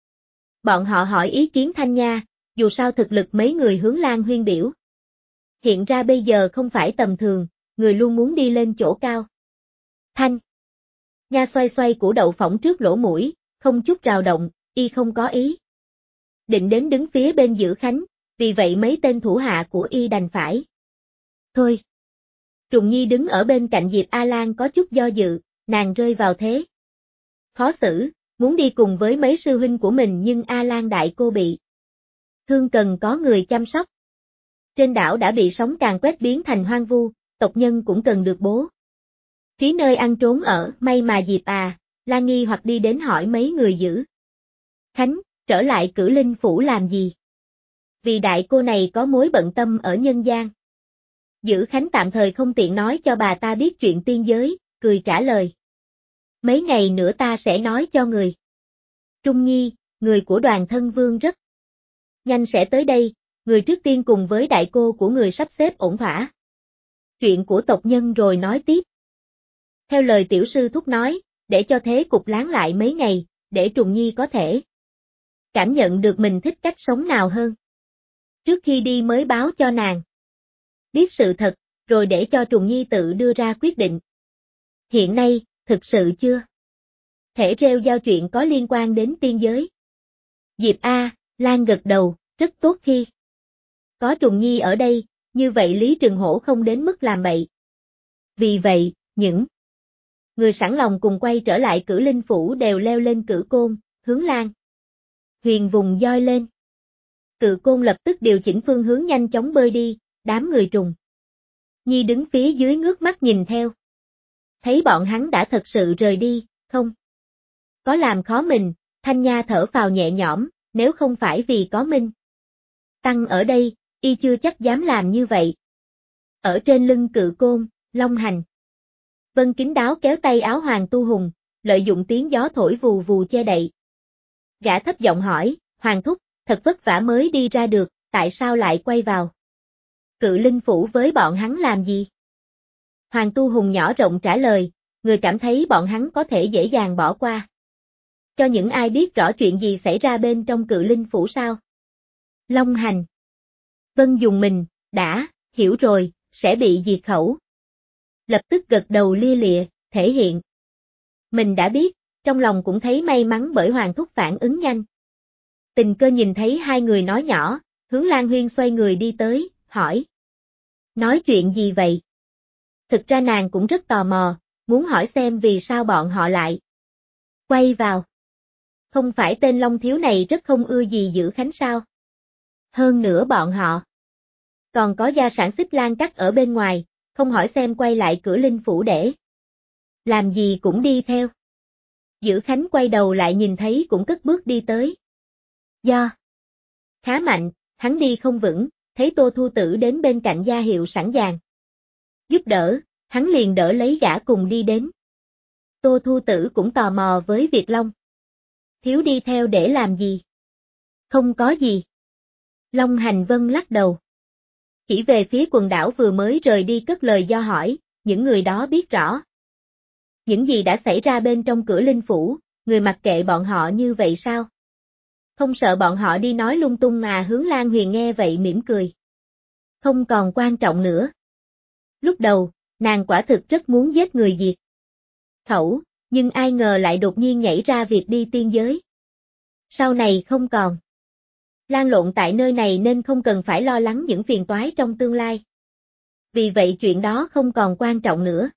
Speaker 1: Bọn họ hỏi ý kiến Thanh Nha, dù sao thực lực mấy người Hướng Lan Huyên biểu hiện ra bây giờ không phải tầm thường, người luôn muốn đi lên chỗ cao. Thanh Nha xoay xoay củ đậu phỏng trước lỗ mũi, không chút rào động, y không có ý định đến đứng phía bên Dữ Khánh, vì vậy mấy tên thủ hạ của y đành phải thôi. Trùng Nhi đứng ở bên cạnh Diệp A Lan có chút do dự, nàng rơi vào thế khó xử, muốn đi cùng với mấy sư huynh của mình nhưng A Lan đại cô bị thương cần có người chăm sóc. Trên đảo đã bị sóng càn quét biến thành hoang vu, tộc nhân cũng cần được bố trí nơi ăn trốn ở, may mà Diệp Lan nghi hoặc đi đến hỏi mấy người giữ Khánh, trở lại Cử Linh Phủ làm gì? Vì đại cô này có mối bận tâm ở nhân gian. Giữ Khánh tạm thời không tiện nói cho bà ta biết chuyện tiên giới, cười trả lời. Mấy ngày nữa ta sẽ nói cho người. Trung Nhi, người của đoàn thân vương rất nhanh sẽ tới đây, người trước tiên cùng với đại cô của người sắp xếp ổn thỏa chuyện của tộc nhân rồi nói tiếp. Theo lời tiểu sư thúc nói, để cho thế cục láng lại mấy ngày, để Trùng Nhi có thể cảm nhận được mình thích cách sống nào hơn. Trước khi đi mới báo cho nàng biết sự thật, rồi để cho Trùng Nhi tự đưa ra quyết định. Hiện nay, thực sự chưa thể rêu giao chuyện có liên quan đến tiên giới. Diệp Lan gật đầu, rất tốt khi có Trùng Nhi ở đây, như vậy Lý Trừng Hổ không đến mức làm bậy. Vì vậy, những người sẵn lòng cùng quay trở lại Cử Linh Phủ đều leo lên cử côn, hướng Lan Huyền vùng doi lên. Cự côn lập tức điều chỉnh phương hướng nhanh chóng bơi đi, đám người Trùng Nhi đứng phía dưới ngước mắt nhìn theo. Thấy bọn hắn đã thật sự rời đi, không có làm khó mình, Thanh Nha thở phào nhẹ nhõm, nếu không phải vì có Minh Tăng ở đây, y chưa chắc dám làm như vậy. Ở trên lưng cự côn, Long Hành Vân kín đáo kéo tay áo Hoàng Tu Hùng, lợi dụng tiếng gió thổi vù vù che đậy. Gã thấp giọng hỏi, Hoàng thúc, thật vất vả mới đi ra được, tại sao lại quay vào Cự Linh Phủ với bọn hắn làm gì? Hoàng Tu Hùng nhỏ rộng trả lời, người cảm thấy bọn hắn có thể dễ dàng bỏ qua cho những ai biết rõ chuyện gì xảy ra bên trong Cự Linh Phủ sao? Long Hành Vân dùng mình, đã, hiểu rồi, sẽ bị diệt khẩu. Lập tức gật đầu lia lịa, thể hiện mình đã biết, trong lòng cũng thấy may mắn bởi Hoàng thúc phản ứng nhanh. Tình Cơ nhìn thấy hai người nói nhỏ, hướng Lan Huyên xoay người đi tới, hỏi. Nói chuyện gì vậy? Thực ra nàng cũng rất tò mò, muốn hỏi xem vì sao bọn họ lại quay vào. Không phải tên Long Thiếu này rất không ưa gì Giữ Khánh sao? Hơn nữa bọn họ còn có gia sản xích lan cắt ở bên ngoài, không hỏi xem quay lại Cử Linh Phủ để làm gì cũng đi theo. Giữ Khánh quay đầu lại nhìn thấy cũng cất bước đi tới. Do khá mạnh, hắn đi không vững, thấy Tô Thu Tử đến bên cạnh ra hiệu sẵn sàng giúp đỡ, hắn liền đỡ lấy gã cùng đi đến. Tô Thu Tử cũng tò mò với việc Long Thiếu đi theo để làm gì? Không có gì. Long Hành Vân lắc đầu. Chỉ về phía quần đảo vừa mới rời đi cất lời do hỏi, những người đó biết rõ những gì đã xảy ra bên trong Cử Linh Phủ, người mặc kệ bọn họ như vậy sao? Không sợ bọn họ đi nói lung tung à? Hướng Lan Huyền nghe vậy mỉm cười. Không còn quan trọng nữa. Lúc đầu, nàng quả thực rất muốn giết người diệt khẩu, nhưng ai ngờ lại đột nhiên nhảy ra việc đi tiên giới. Sau này không còn lan lộn tại nơi này nên không cần phải lo lắng những phiền toái trong tương lai. Vì vậy chuyện đó không còn quan trọng nữa.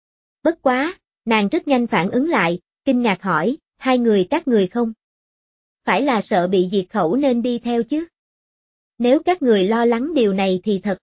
Speaker 1: Bất quá, nàng rất nhanh phản ứng lại, kinh ngạc hỏi, hai người các người không phải là sợ bị diệt khẩu nên đi theo chứ? Nếu các người lo lắng điều này thì thật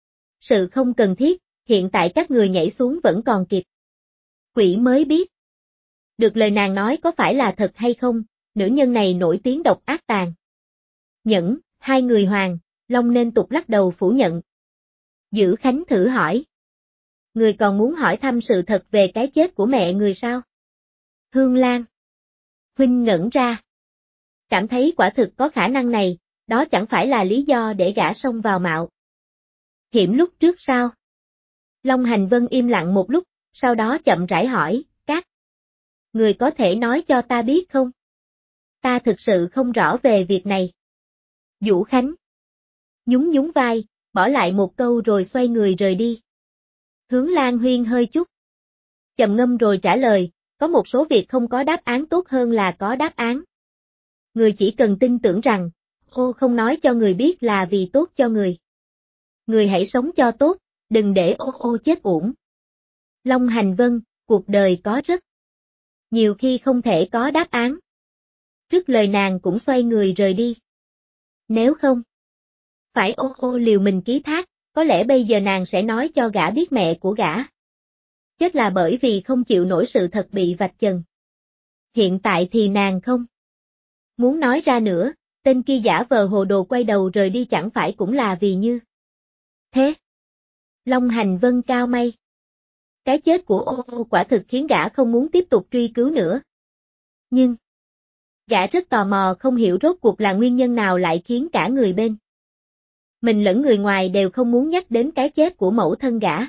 Speaker 1: sự không cần thiết, hiện tại các người nhảy xuống vẫn còn kịp. Quỷ mới biết được lời nàng nói có phải là thật hay không, nữ nhân này nổi tiếng độc ác tàn nhẫn, hai người Hoàng Long nên tục lắc đầu phủ nhận. Giữ Khánh thử hỏi. Người còn muốn hỏi thăm sự thật về cái chết của mẹ người sao? Hương Lan Huynh ngẩn ra. Cảm thấy quả thực có khả năng này, đó chẳng phải là lý do để gã xông vào mạo hiểm lúc trước sao? Long Hành Vân im lặng một lúc, sau đó chậm rãi hỏi, các người có thể nói cho ta biết không? Ta thực sự không rõ về việc này. Vũ Khánh nhún nhún vai, bỏ lại một câu rồi xoay người rời đi. Hướng Lan Huyên hơi chút trầm ngâm rồi trả lời, có một số việc không có đáp án tốt hơn là có đáp án. Người chỉ cần tin tưởng rằng, không nói cho người biết là vì tốt cho người. Người hãy sống cho tốt, đừng để ô ô chết uổng. Long Hành Vân, cuộc đời có rất nhiều khi không thể có đáp án. Trước lời nàng cũng xoay người rời đi. Nếu không phải ô ô liều mình ký thác, có lẽ bây giờ nàng sẽ nói cho gã biết mẹ của gã. Chết là bởi vì không chịu nổi sự thật bị vạch trần. Hiện tại thì nàng không muốn nói ra nữa, tên kia giả vờ hồ đồ quay đầu rời đi chẳng phải cũng là vì như thế. Long Hành Vân cao mày. Cái chết của ô ô quả thực khiến gã không muốn tiếp tục truy cứu nữa. Nhưng gã rất tò mò không hiểu rốt cuộc là nguyên nhân nào lại khiến cả người bên mình lẫn người ngoài đều không muốn nhắc đến cái chết của mẫu thân gã.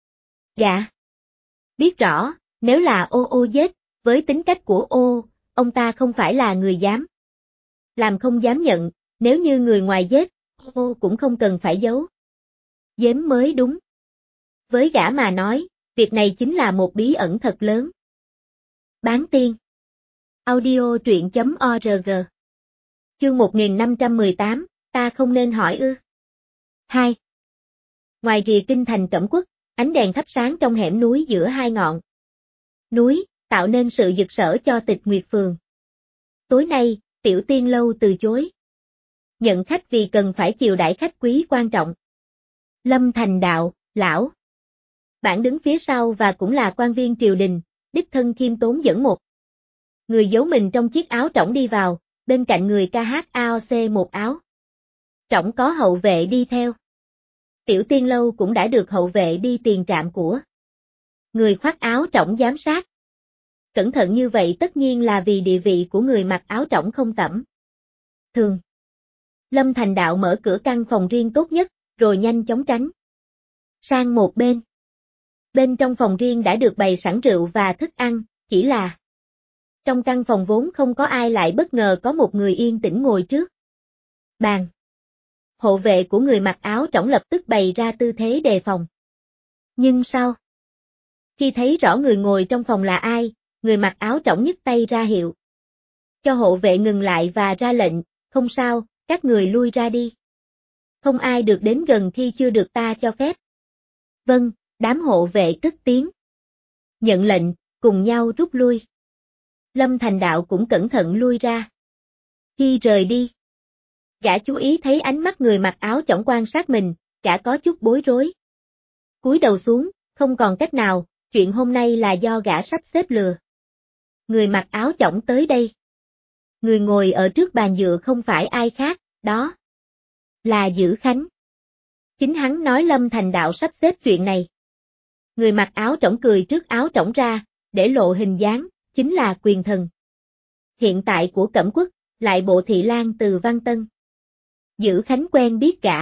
Speaker 1: Gã biết rõ, nếu là ô ô giết, với tính cách của ô, ông ta không phải là người dám làm không dám nhận, nếu như người ngoài giết, ô cũng không cần phải giấu giếm mới đúng. Với gã mà nói, việc này chính là một bí ẩn thật lớn. Bán tiên. Audio truyện.org. Chương 1518, ta không nên hỏi ư. 2. Ngoài rìa kinh thành Cẩm Quốc, ánh đèn thắp sáng trong hẻm núi giữa hai ngọn núi, tạo nên sự rực rỡ cho Tịch Nguyệt Phường. Tối nay, Tiểu Tiên lâu từ chối nhận khách vì cần phải chiều đãi khách quý quan trọng. Lâm Thành Đạo, lão bản đứng phía sau và cũng là quan viên triều đình, đích thân khiêm tốn dẫn một người giấu mình trong chiếc áo trỏng đi vào, bên cạnh người ca hát AOC một áo trỏng có hậu vệ đi theo. Tiểu Tiên lâu cũng đã được hậu vệ đi tiền trạm của người khoác áo trỏng giám sát. Cẩn thận như vậy tất nhiên là vì địa vị của người mặc áo trỏng không tẩm thường. Lâm Thành Đạo mở cửa căn phòng riêng tốt nhất, rồi nhanh chóng tránh sang một bên. Bên trong phòng riêng đã được bày sẵn rượu và thức ăn, chỉ là trong căn phòng vốn không có ai lại bất ngờ có một người yên tĩnh ngồi trước bàn. Hộ vệ của người mặc áo trỏng lập tức bày ra tư thế đề phòng. Nhưng sau khi thấy rõ người ngồi trong phòng là ai, người mặc áo trỏng nhấc tay ra hiệu cho hộ vệ ngừng lại và ra lệnh, không sao, các người lui ra đi. Không ai được đến gần khi chưa được ta cho phép. Vâng, đám hộ vệ cất tiếng nhận lệnh, cùng nhau rút lui. Lâm Thành Đạo cũng cẩn thận lui ra. Khi rời đi, gã chú ý thấy ánh mắt người mặc áo chỏng quan sát mình, gã có chút bối rối. Cúi đầu xuống, không còn cách nào, chuyện hôm nay là do gã sắp xếp lừa người mặc áo chỏng tới đây. Người ngồi ở trước bàn dựa không phải ai khác, đó là Dữ Khánh. Chính hắn nói Lâm Thành Đạo sắp xếp chuyện này. Người mặc áo trỏng cười trước áo trỏng ra, để lộ hình dáng, chính là quyền thần hiện tại của Cẩm Quốc, lại bộ thị lang từ Văn Tân. Dữ Khánh quen biết gã.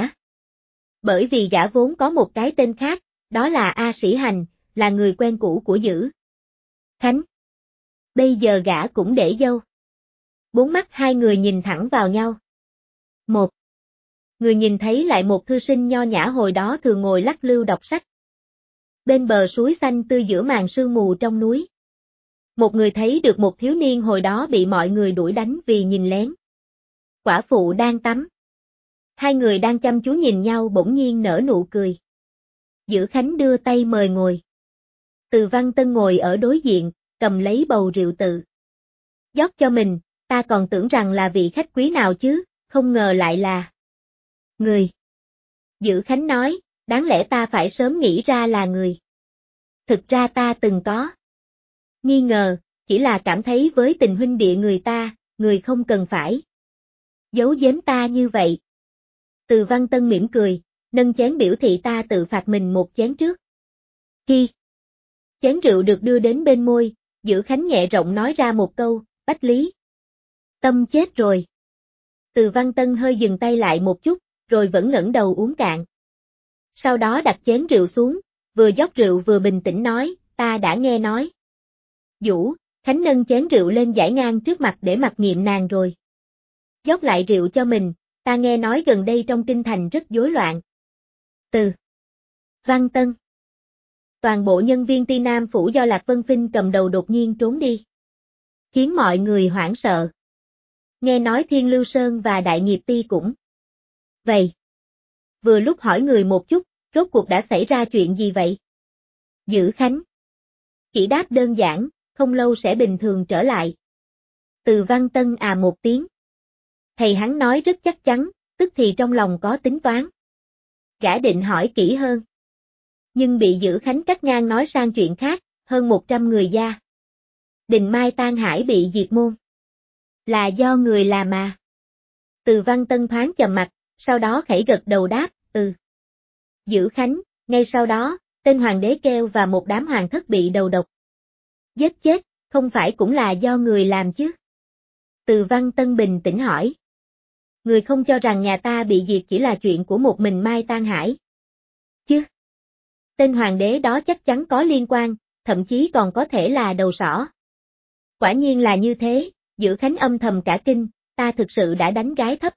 Speaker 1: Bởi vì gã vốn có một cái tên khác, đó là A Sĩ Hành, là người quen cũ của Dữ Khánh. Bây giờ gã cũng để dâu. Bốn mắt hai người nhìn thẳng vào nhau. Một người nhìn thấy lại một thư sinh nho nhã hồi đó thường ngồi lắc lư đọc sách bên bờ suối xanh tươi giữa màn sương mù trong núi. Một người thấy được một thiếu niên hồi đó bị mọi người đuổi đánh vì nhìn lén quả phụ đang tắm. Hai người đang chăm chú nhìn nhau bỗng nhiên nở nụ cười. Dữ Khánh đưa tay mời ngồi. Từ Văn Tân ngồi ở đối diện, cầm lấy bầu rượu tự rót cho mình, ta còn tưởng rằng là vị khách quý nào chứ, không ngờ lại là người. Dữ Khánh nói, đáng lẽ ta phải sớm nghĩ ra là người. Thực ra ta từng có nghi ngờ, chỉ là cảm thấy với tình huynh đệ người ta, người không cần phải giấu giếm ta như vậy. Từ Văn Tân mỉm cười, nâng chén biểu thị ta tự phạt mình một chén trước. Khi chén rượu được đưa đến bên môi, Dữ Khánh nhẹ giọng nói ra một câu, Bách Lý Tâm chết rồi. Từ Văn Tân hơi dừng tay lại một chút, rồi vẫn ngẩng đầu uống cạn. Sau đó đặt chén rượu xuống, vừa rót rượu vừa bình tĩnh nói, ta đã nghe nói. Dữ Khánh nâng chén rượu lên dải ngang trước mặt để mặc nghiệm nàng rồi rót lại rượu cho mình, ta nghe nói gần đây trong kinh thành rất rối loạn. Từ Văn Tân. Toàn bộ nhân viên Ti Nam Phủ do Lạc Vân Phinh cầm đầu đột nhiên trốn đi, khiến mọi người hoảng sợ. Nghe nói Thiên Lưu Sơn và Đại Nghiệp Ti cũng vậy. Vừa lúc hỏi người một chút, rốt cuộc đã xảy ra chuyện gì vậy? Dữ Khánh chỉ đáp đơn giản, không lâu sẽ bình thường trở lại. Từ Văn Tân một tiếng. Thầy hắn nói rất chắc chắn, tức thì trong lòng có tính toán. Gã định hỏi kỹ hơn. Nhưng bị Dữ Khánh cắt ngang nói sang chuyện khác, hơn 100 người gia đình Mai Tang Hải bị diệt môn. Là do người làm mà. Từ Văn Tân thoáng trầm mặt, sau đó khẽ gật đầu đáp, Dữ Khánh, ngay sau đó, tên hoàng đế kêu và một đám hoàng thất bị đầu độc. Giết chết, không phải cũng là do người làm chứ? Từ Văn Tân bình tĩnh hỏi. Người không cho rằng nhà ta bị diệt chỉ là chuyện của một mình Mai Tang Hải. Chứ? Tên hoàng đế đó chắc chắn có liên quan, thậm chí còn có thể là đầu sỏ. Quả nhiên là như thế, Dữ Khánh âm thầm cả kinh, ta thực sự đã đánh gái thấp.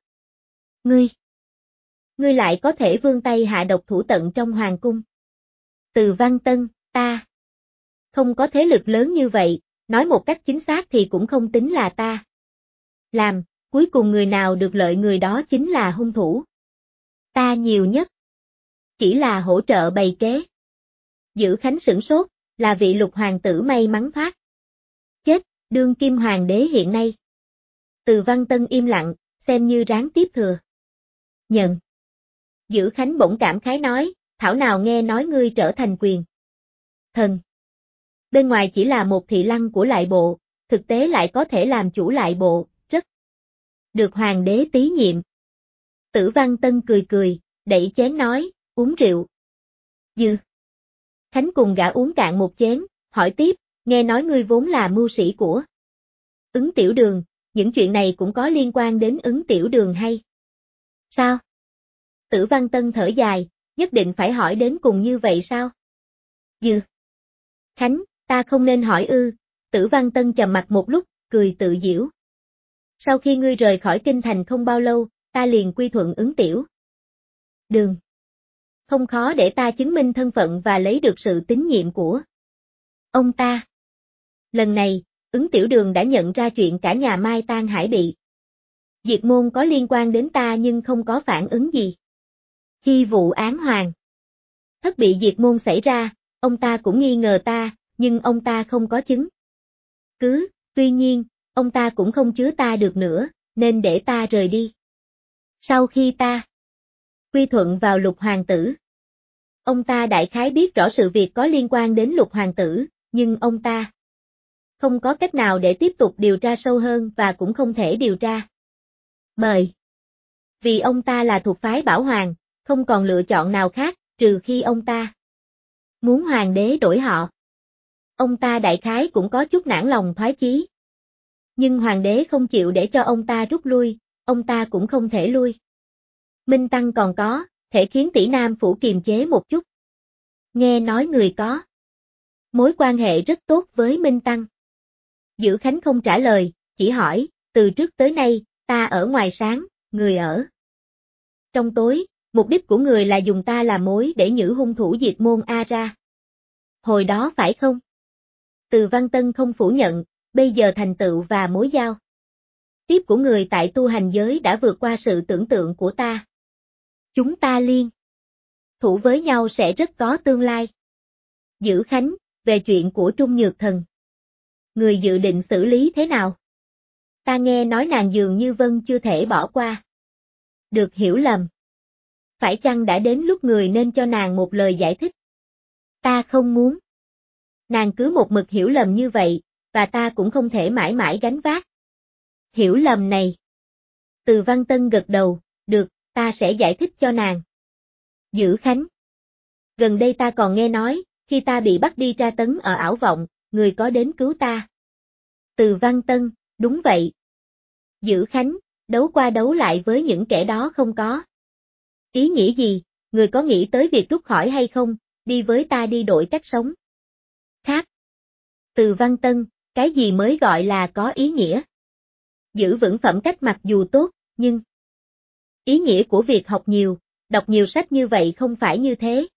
Speaker 1: Ngươi lại có thể vươn tay hạ độc thủ tận trong hoàng cung. Từ Văn Tân, ta không có thế lực lớn như vậy, nói một cách chính xác thì cũng không tính là ta làm, cuối cùng người nào được lợi người đó chính là hung thủ. Ta nhiều nhất chỉ là hỗ trợ bày kế. Dữ Khánh sửng sốt, là vị Lục hoàng tử may mắn thoát chết, đương kim hoàng đế hiện nay. Từ Văn Tân im lặng, xem như ráng tiếp thừa. Nhận. Dữ Khánh bỗng cảm khái nói, thảo nào nghe nói ngươi trở thành quyền thần. Bên ngoài chỉ là một thị lăng của lại bộ, thực tế lại có thể làm chủ lại bộ, rất được hoàng đế tín nhiệm. Tử Văn Tân cười cười, đẩy chén nói, uống rượu. Dữ Khánh cùng gã uống cạn một chén, hỏi tiếp, nghe nói ngươi vốn là mưu sĩ của Ứng Tiểu Đường, những chuyện này cũng có liên quan đến Ứng Tiểu Đường hay sao? Tử Văn Tân thở dài, nhất định phải hỏi đến cùng như vậy sao? Dữ Khánh, ta không nên hỏi ư? Tử Văn Tân trầm mặt một lúc, cười tự giễu. Sau khi ngươi rời khỏi kinh thành không bao lâu, ta liền quy thuận Ứng Tiểu Đường. Không khó để ta chứng minh thân phận và lấy được sự tín nhiệm của ông ta. Lần này, Ứng Tiểu Đường đã nhận ra chuyện cả nhà Mai Tang Hải bị diệt môn có liên quan đến ta nhưng không có phản ứng gì. Khi vụ án hoàng thất bị diệt môn xảy ra, ông ta cũng nghi ngờ ta, nhưng ông ta không có chứng cứ, tuy nhiên, ông ta cũng không chứa ta được nữa, nên để ta rời đi. Sau khi ta quy thuận vào Lục hoàng tử, ông ta đại khái biết rõ sự việc có liên quan đến Lục hoàng tử, nhưng ông ta không có cách nào để tiếp tục điều tra sâu hơn và cũng không thể điều tra. Vì ông ta là thuộc phái Bảo Hoàng, không còn lựa chọn nào khác, trừ khi ông ta muốn hoàng đế đổi họ. Ông ta đại khái cũng có chút nản lòng thoái chí. Nhưng hoàng đế không chịu để cho ông ta rút lui, ông ta cũng không thể lui. Minh Tăng còn có, thể khiến Tỷ Nam Phủ kiềm chế một chút. Nghe nói người có mối quan hệ rất tốt với Minh Tăng. Dữ Khánh không trả lời, chỉ hỏi, từ trước tới nay, ta ở ngoài sáng, người ở trong tối, mục đích của người là dùng ta làm mối để nhử hung thủ diệt môn A ra. Hồi đó phải không? Từ Văn Tân không phủ nhận, bây giờ thành tựu và mối giao tiếp của người tại tu hành giới đã vượt qua sự tưởng tượng của ta. Chúng ta liên thủ với nhau sẽ rất có tương lai. Dữ Khánh, về chuyện của Trung Nhược Thần. Người dự định xử lý thế nào? Ta nghe nói nàng dường như Vân chưa thể bỏ qua. Được hiểu lầm. Phải chăng đã đến lúc người nên cho nàng một lời giải thích? Ta không muốn. Nàng cứ một mực hiểu lầm như vậy, và ta cũng không thể mãi mãi gánh vác hiểu lầm này. Từ Văn Tân gật đầu, được, ta sẽ giải thích cho nàng. Dữ Khánh. Gần đây ta còn nghe nói, khi ta bị bắt đi tra tấn ở Ảo Vọng, người có đến cứu ta. Từ Văn Tân, đúng vậy. Dữ Khánh, đấu qua đấu lại với những kẻ đó không có ý nghĩa gì, người có nghĩ tới việc rút khỏi hay không, đi với ta đi đổi cách sống khác. Từ Văn Tân, cái gì mới gọi là có ý nghĩa? Giữ vững phẩm cách mặc dù tốt, nhưng ý nghĩa của việc học nhiều, đọc nhiều sách như vậy không phải như thế.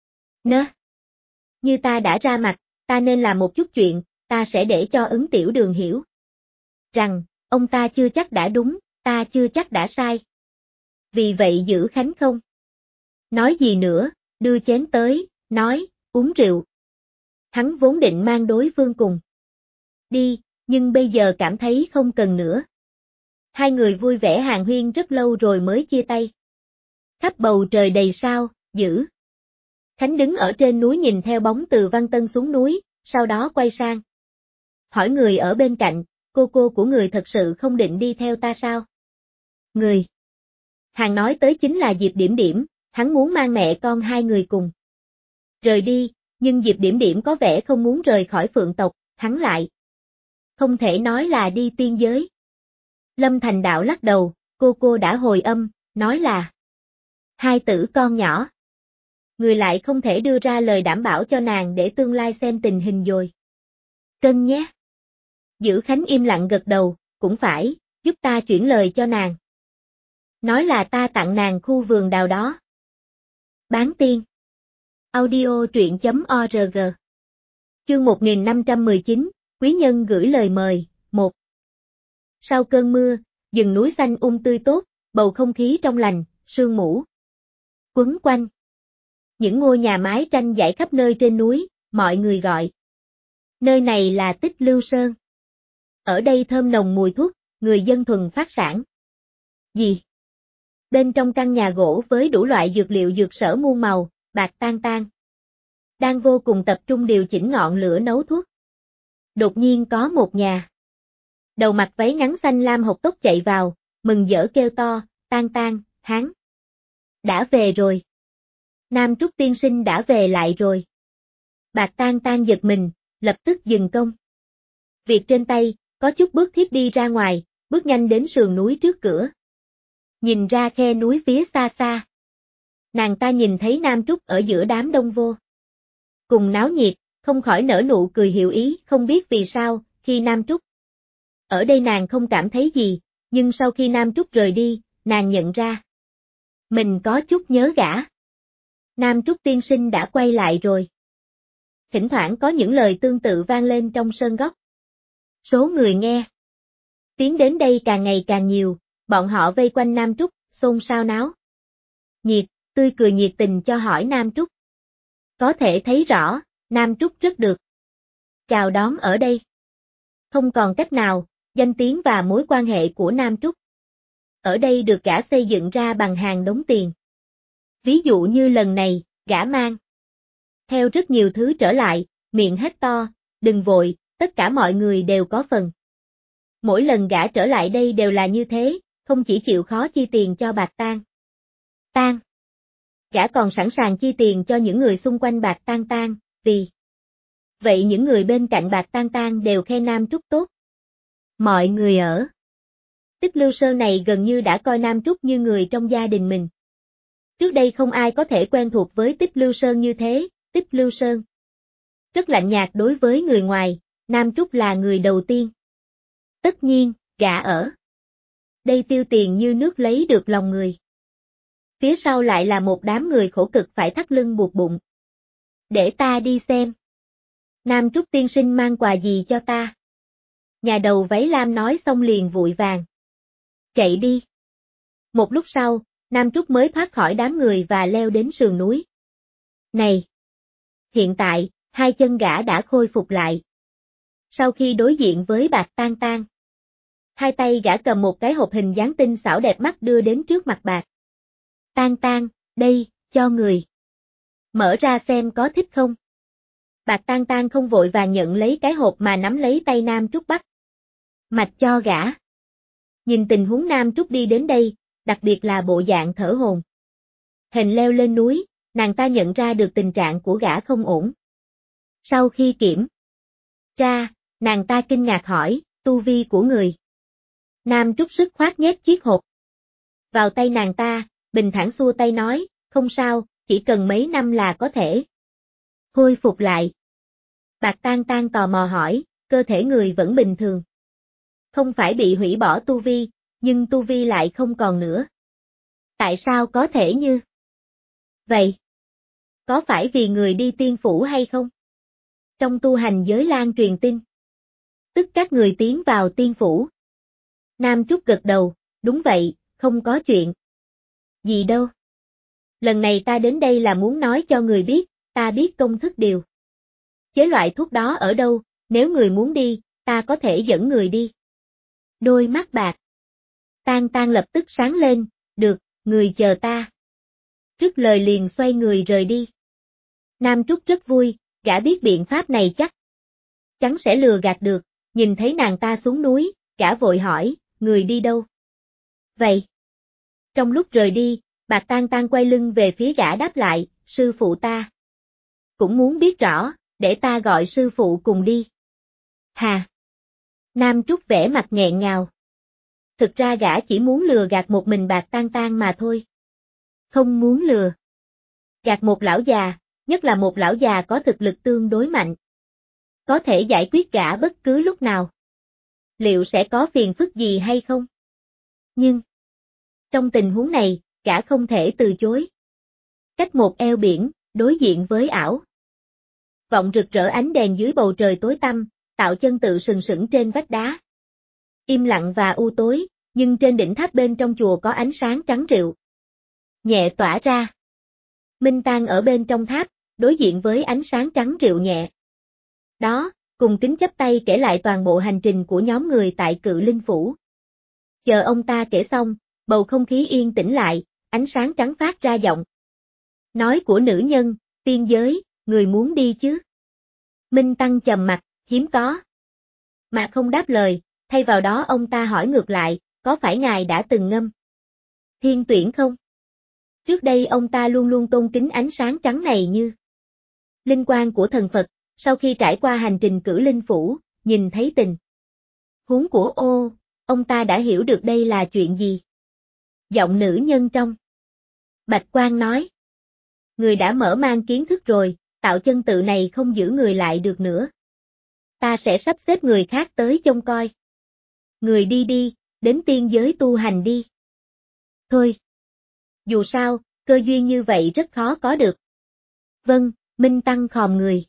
Speaker 1: Như ta đã ra mặt, ta nên làm một chút chuyện, ta sẽ để cho Ứng Tiểu Đường hiểu rằng, ông ta chưa chắc đã đúng, ta chưa chắc đã sai. Vì vậy Dữ Khánh không nói gì nữa, đưa chén tới, nói, uống rượu. Hắn vốn định mang đối phương cùng đi, nhưng bây giờ cảm thấy không cần nữa. Hai người vui vẻ hàn huyên rất lâu rồi mới chia tay. Khắp bầu trời đầy sao, dữ. Khánh đứng ở trên núi nhìn theo bóng từ Văn Tân xuống núi, sau đó quay sang. Hỏi người ở bên cạnh, cô của người thật sự không định đi theo ta sao? Người Hàng nói tới chính là Diệp Điểm Điểm, hắn muốn mang mẹ con hai người cùng rời đi, nhưng Diệp Điểm Điểm có vẻ không muốn rời khỏi Phượng tộc, hắn lại không thể nói là đi tiên giới. Lâm Thành Đạo lắc đầu, cô đã hồi âm, nói là hai tử con nhỏ. Người lại không thể đưa ra lời đảm bảo cho nàng để tương lai xem tình hình rồi. Cân nhé. Giữ Khánh im lặng gật đầu, cũng phải, giúp ta chuyển lời cho nàng. Nói là ta tặng nàng khu vườn đào đó. Bán tiên. Audio truyện.org. Chương 1519, quý nhân gửi lời mời, 1. Sau cơn mưa, rừng núi xanh tươi tốt, bầu không khí trong lành, sương mù quấn quanh. Những ngôi nhà mái tranh dãy khắp nơi trên núi, mọi người gọi. Nơi này là Tích Lưu Sơn. Ở đây thơm nồng mùi thuốc, người dân thuần phát sản. Gì? Bên trong căn nhà gỗ với đủ loại dược liệu dược sở muôn màu, Bạc Tang Tang đang vô cùng tập trung điều chỉnh ngọn lửa nấu thuốc. Đột nhiên có một nhà đầu mặc váy ngắn xanh lam hộc tốc chạy vào, mừng rỡ kêu to, Tang Tang, hắn đã về rồi. Nam Trúc tiên sinh đã về lại rồi. Bạc Tang Tang giật mình, lập tức dừng công việc trên tay, có chút bước thiếp đi ra ngoài, bước nhanh đến sườn núi trước cửa. Nhìn ra khe núi phía xa xa. Nàng ta nhìn thấy Nam Trúc ở giữa đám đông vô cùng náo nhiệt, không khỏi nở nụ cười hiểu ý, không biết vì sao, khi Nam Trúc ở đây nàng không cảm thấy gì, nhưng sau khi Nam Trúc rời đi, nàng nhận ra mình có chút nhớ gã. Nam Trúc tiên sinh đã quay lại rồi. Thỉnh thoảng có những lời tương tự vang lên trong sơn góc. Số người nghe tiến đến đây càng ngày càng nhiều, bọn họ vây quanh Nam Trúc, xôn xao náo nhiệt, tươi cười nhiệt tình cho hỏi Nam Trúc. Có thể thấy rõ, Nam Trúc rất được chào đón ở đây. Không còn cách nào, danh tiếng và mối quan hệ của Nam Trúc ở đây được gã xây dựng ra bằng hàng đống tiền. Ví dụ như lần này, gã mang theo rất nhiều thứ trở lại, miệng hét to, đừng vội, tất cả mọi người đều có phần. Mỗi lần gã trở lại đây đều là như thế, không chỉ chịu khó chi tiền cho Bạc Tang Tang, gã còn sẵn sàng chi tiền cho những người xung quanh Bạc Tang Tang, vì vậy những người bên cạnh Bạc Tang Tang đều khen Nam Trúc tốt. Mọi người ở Tích Lưu Sơn này gần như đã coi Nam Trúc như người trong gia đình mình. Trước đây không ai có thể quen thuộc với Tích Lưu Sơn như thế, Tích Lưu Sơn rất lạnh nhạt đối với người ngoài, Nam Trúc là người đầu tiên. Tất nhiên, gã ở đây tiêu tiền như nước lấy được lòng người. Phía sau lại là một đám người khổ cực phải thắt lưng buộc bụng. Để ta đi xem. Nam Trúc tiên sinh mang quà gì cho ta? Nhà đầu váy lam nói xong liền vội vàng chạy đi. Một lúc sau, Nam Trúc mới thoát khỏi đám người và leo đến sườn núi. Này! Hiện tại, hai chân gã đã khôi phục lại. Sau khi đối diện với Bạc Tang Tang, hai tay gã cầm một cái hộp hình dáng tinh xảo đẹp mắt đưa đến trước mặt Bạc Tang Tang, đây, cho người. Mở ra xem có thích không? Bạc Tang Tang không vội vàng nhận lấy cái hộp mà nắm lấy tay Nam Trúc bắt mạch cho gã. Nhìn tình huống Nam Trúc đi đến đây, đặc biệt là bộ dạng thở hồn hển leo lên núi, nàng ta nhận ra được tình trạng của gã không ổn. Sau khi kiểm tra, nàng ta kinh ngạc hỏi, tu vi của người. Nam Trúc sức khoát nhét chiếc hộp vào tay nàng ta, bình thản xua tay nói, không sao, chỉ cần mấy năm là có thể khôi phục lại. Bạc Tang Tang tò mò hỏi, cơ thể người vẫn bình thường. Không phải bị hủy bỏ tu vi, nhưng tu vi lại không còn nữa. Tại sao có thể như vậy? Có phải vì người đi tiên phủ hay không? Trong tu hành giới lan truyền tin tức các người tiến vào tiên phủ. Nam Trúc gật đầu, đúng vậy, không có chuyện gì đâu. Lần này ta đến đây là muốn nói cho người biết, ta biết công thức điều chế loại thuốc đó ở đâu, nếu người muốn đi, ta có thể dẫn người đi. Đôi mắt bạc Tang Tang lập tức sáng lên, được, người chờ ta. Trước lời liền xoay người rời đi. Nam Trúc rất vui, gã biết biện pháp này chắc chắn sẽ lừa gạt được, nhìn thấy nàng ta xuống núi, gã vội hỏi, người đi đâu? Vậy. Trong lúc rời đi, Bạc Tang Tang quay lưng về phía gã đáp lại, sư phụ ta cũng muốn biết rõ, để ta gọi sư phụ cùng đi. Hà. Nam Trúc vẻ mặt nghẹn ngào. Thực ra gã chỉ muốn lừa gạt một mình Bạc Tang Tang mà thôi. Không muốn lừa gạt một lão già, nhất là một lão già có thực lực tương đối mạnh. Có thể giải quyết gã bất cứ lúc nào. Liệu sẽ có phiền phức gì hay không? Nhưng, trong tình huống này, gã không thể từ chối. Cách một eo biển, đối diện với ảo vọng rực rỡ ánh đèn dưới bầu trời tối tăm, tạo chân tự sừng sững trên vách đá. Im lặng và u tối, nhưng trên đỉnh tháp bên trong chùa có ánh sáng trắng rượu nhẹ tỏa ra. Minh Tang ở bên trong tháp, đối diện với ánh sáng trắng rượu nhẹ. Đó, cùng kính chắp tay kể lại toàn bộ hành trình của nhóm người tại Cự Linh Phủ. Chờ ông ta kể xong, bầu không khí yên tĩnh lại, ánh sáng trắng phát ra giọng nói của nữ nhân, tiên giới, người muốn đi chứ? Minh Tăng trầm mặt, hiếm có. Mà không đáp lời, thay vào đó ông ta hỏi ngược lại, có phải ngài đã từng ngâm thiên tuyển không? Trước đây ông ta luôn luôn tôn kính ánh sáng trắng này như linh quang của thần Phật, sau khi trải qua hành trình Cử Linh Phủ, nhìn thấy tình huống của ông ta đã hiểu được đây là chuyện gì. Giọng nữ nhân trong bạch quang nói, người đã mở mang kiến thức rồi, tạo chân tự này không giữ người lại được nữa. Ta sẽ sắp xếp người khác tới trông coi. Người đi đi, đến tiên giới tu hành đi. Thôi. Dù sao, cơ duyên như vậy rất khó có được. Vâng, Minh Tăng khom người.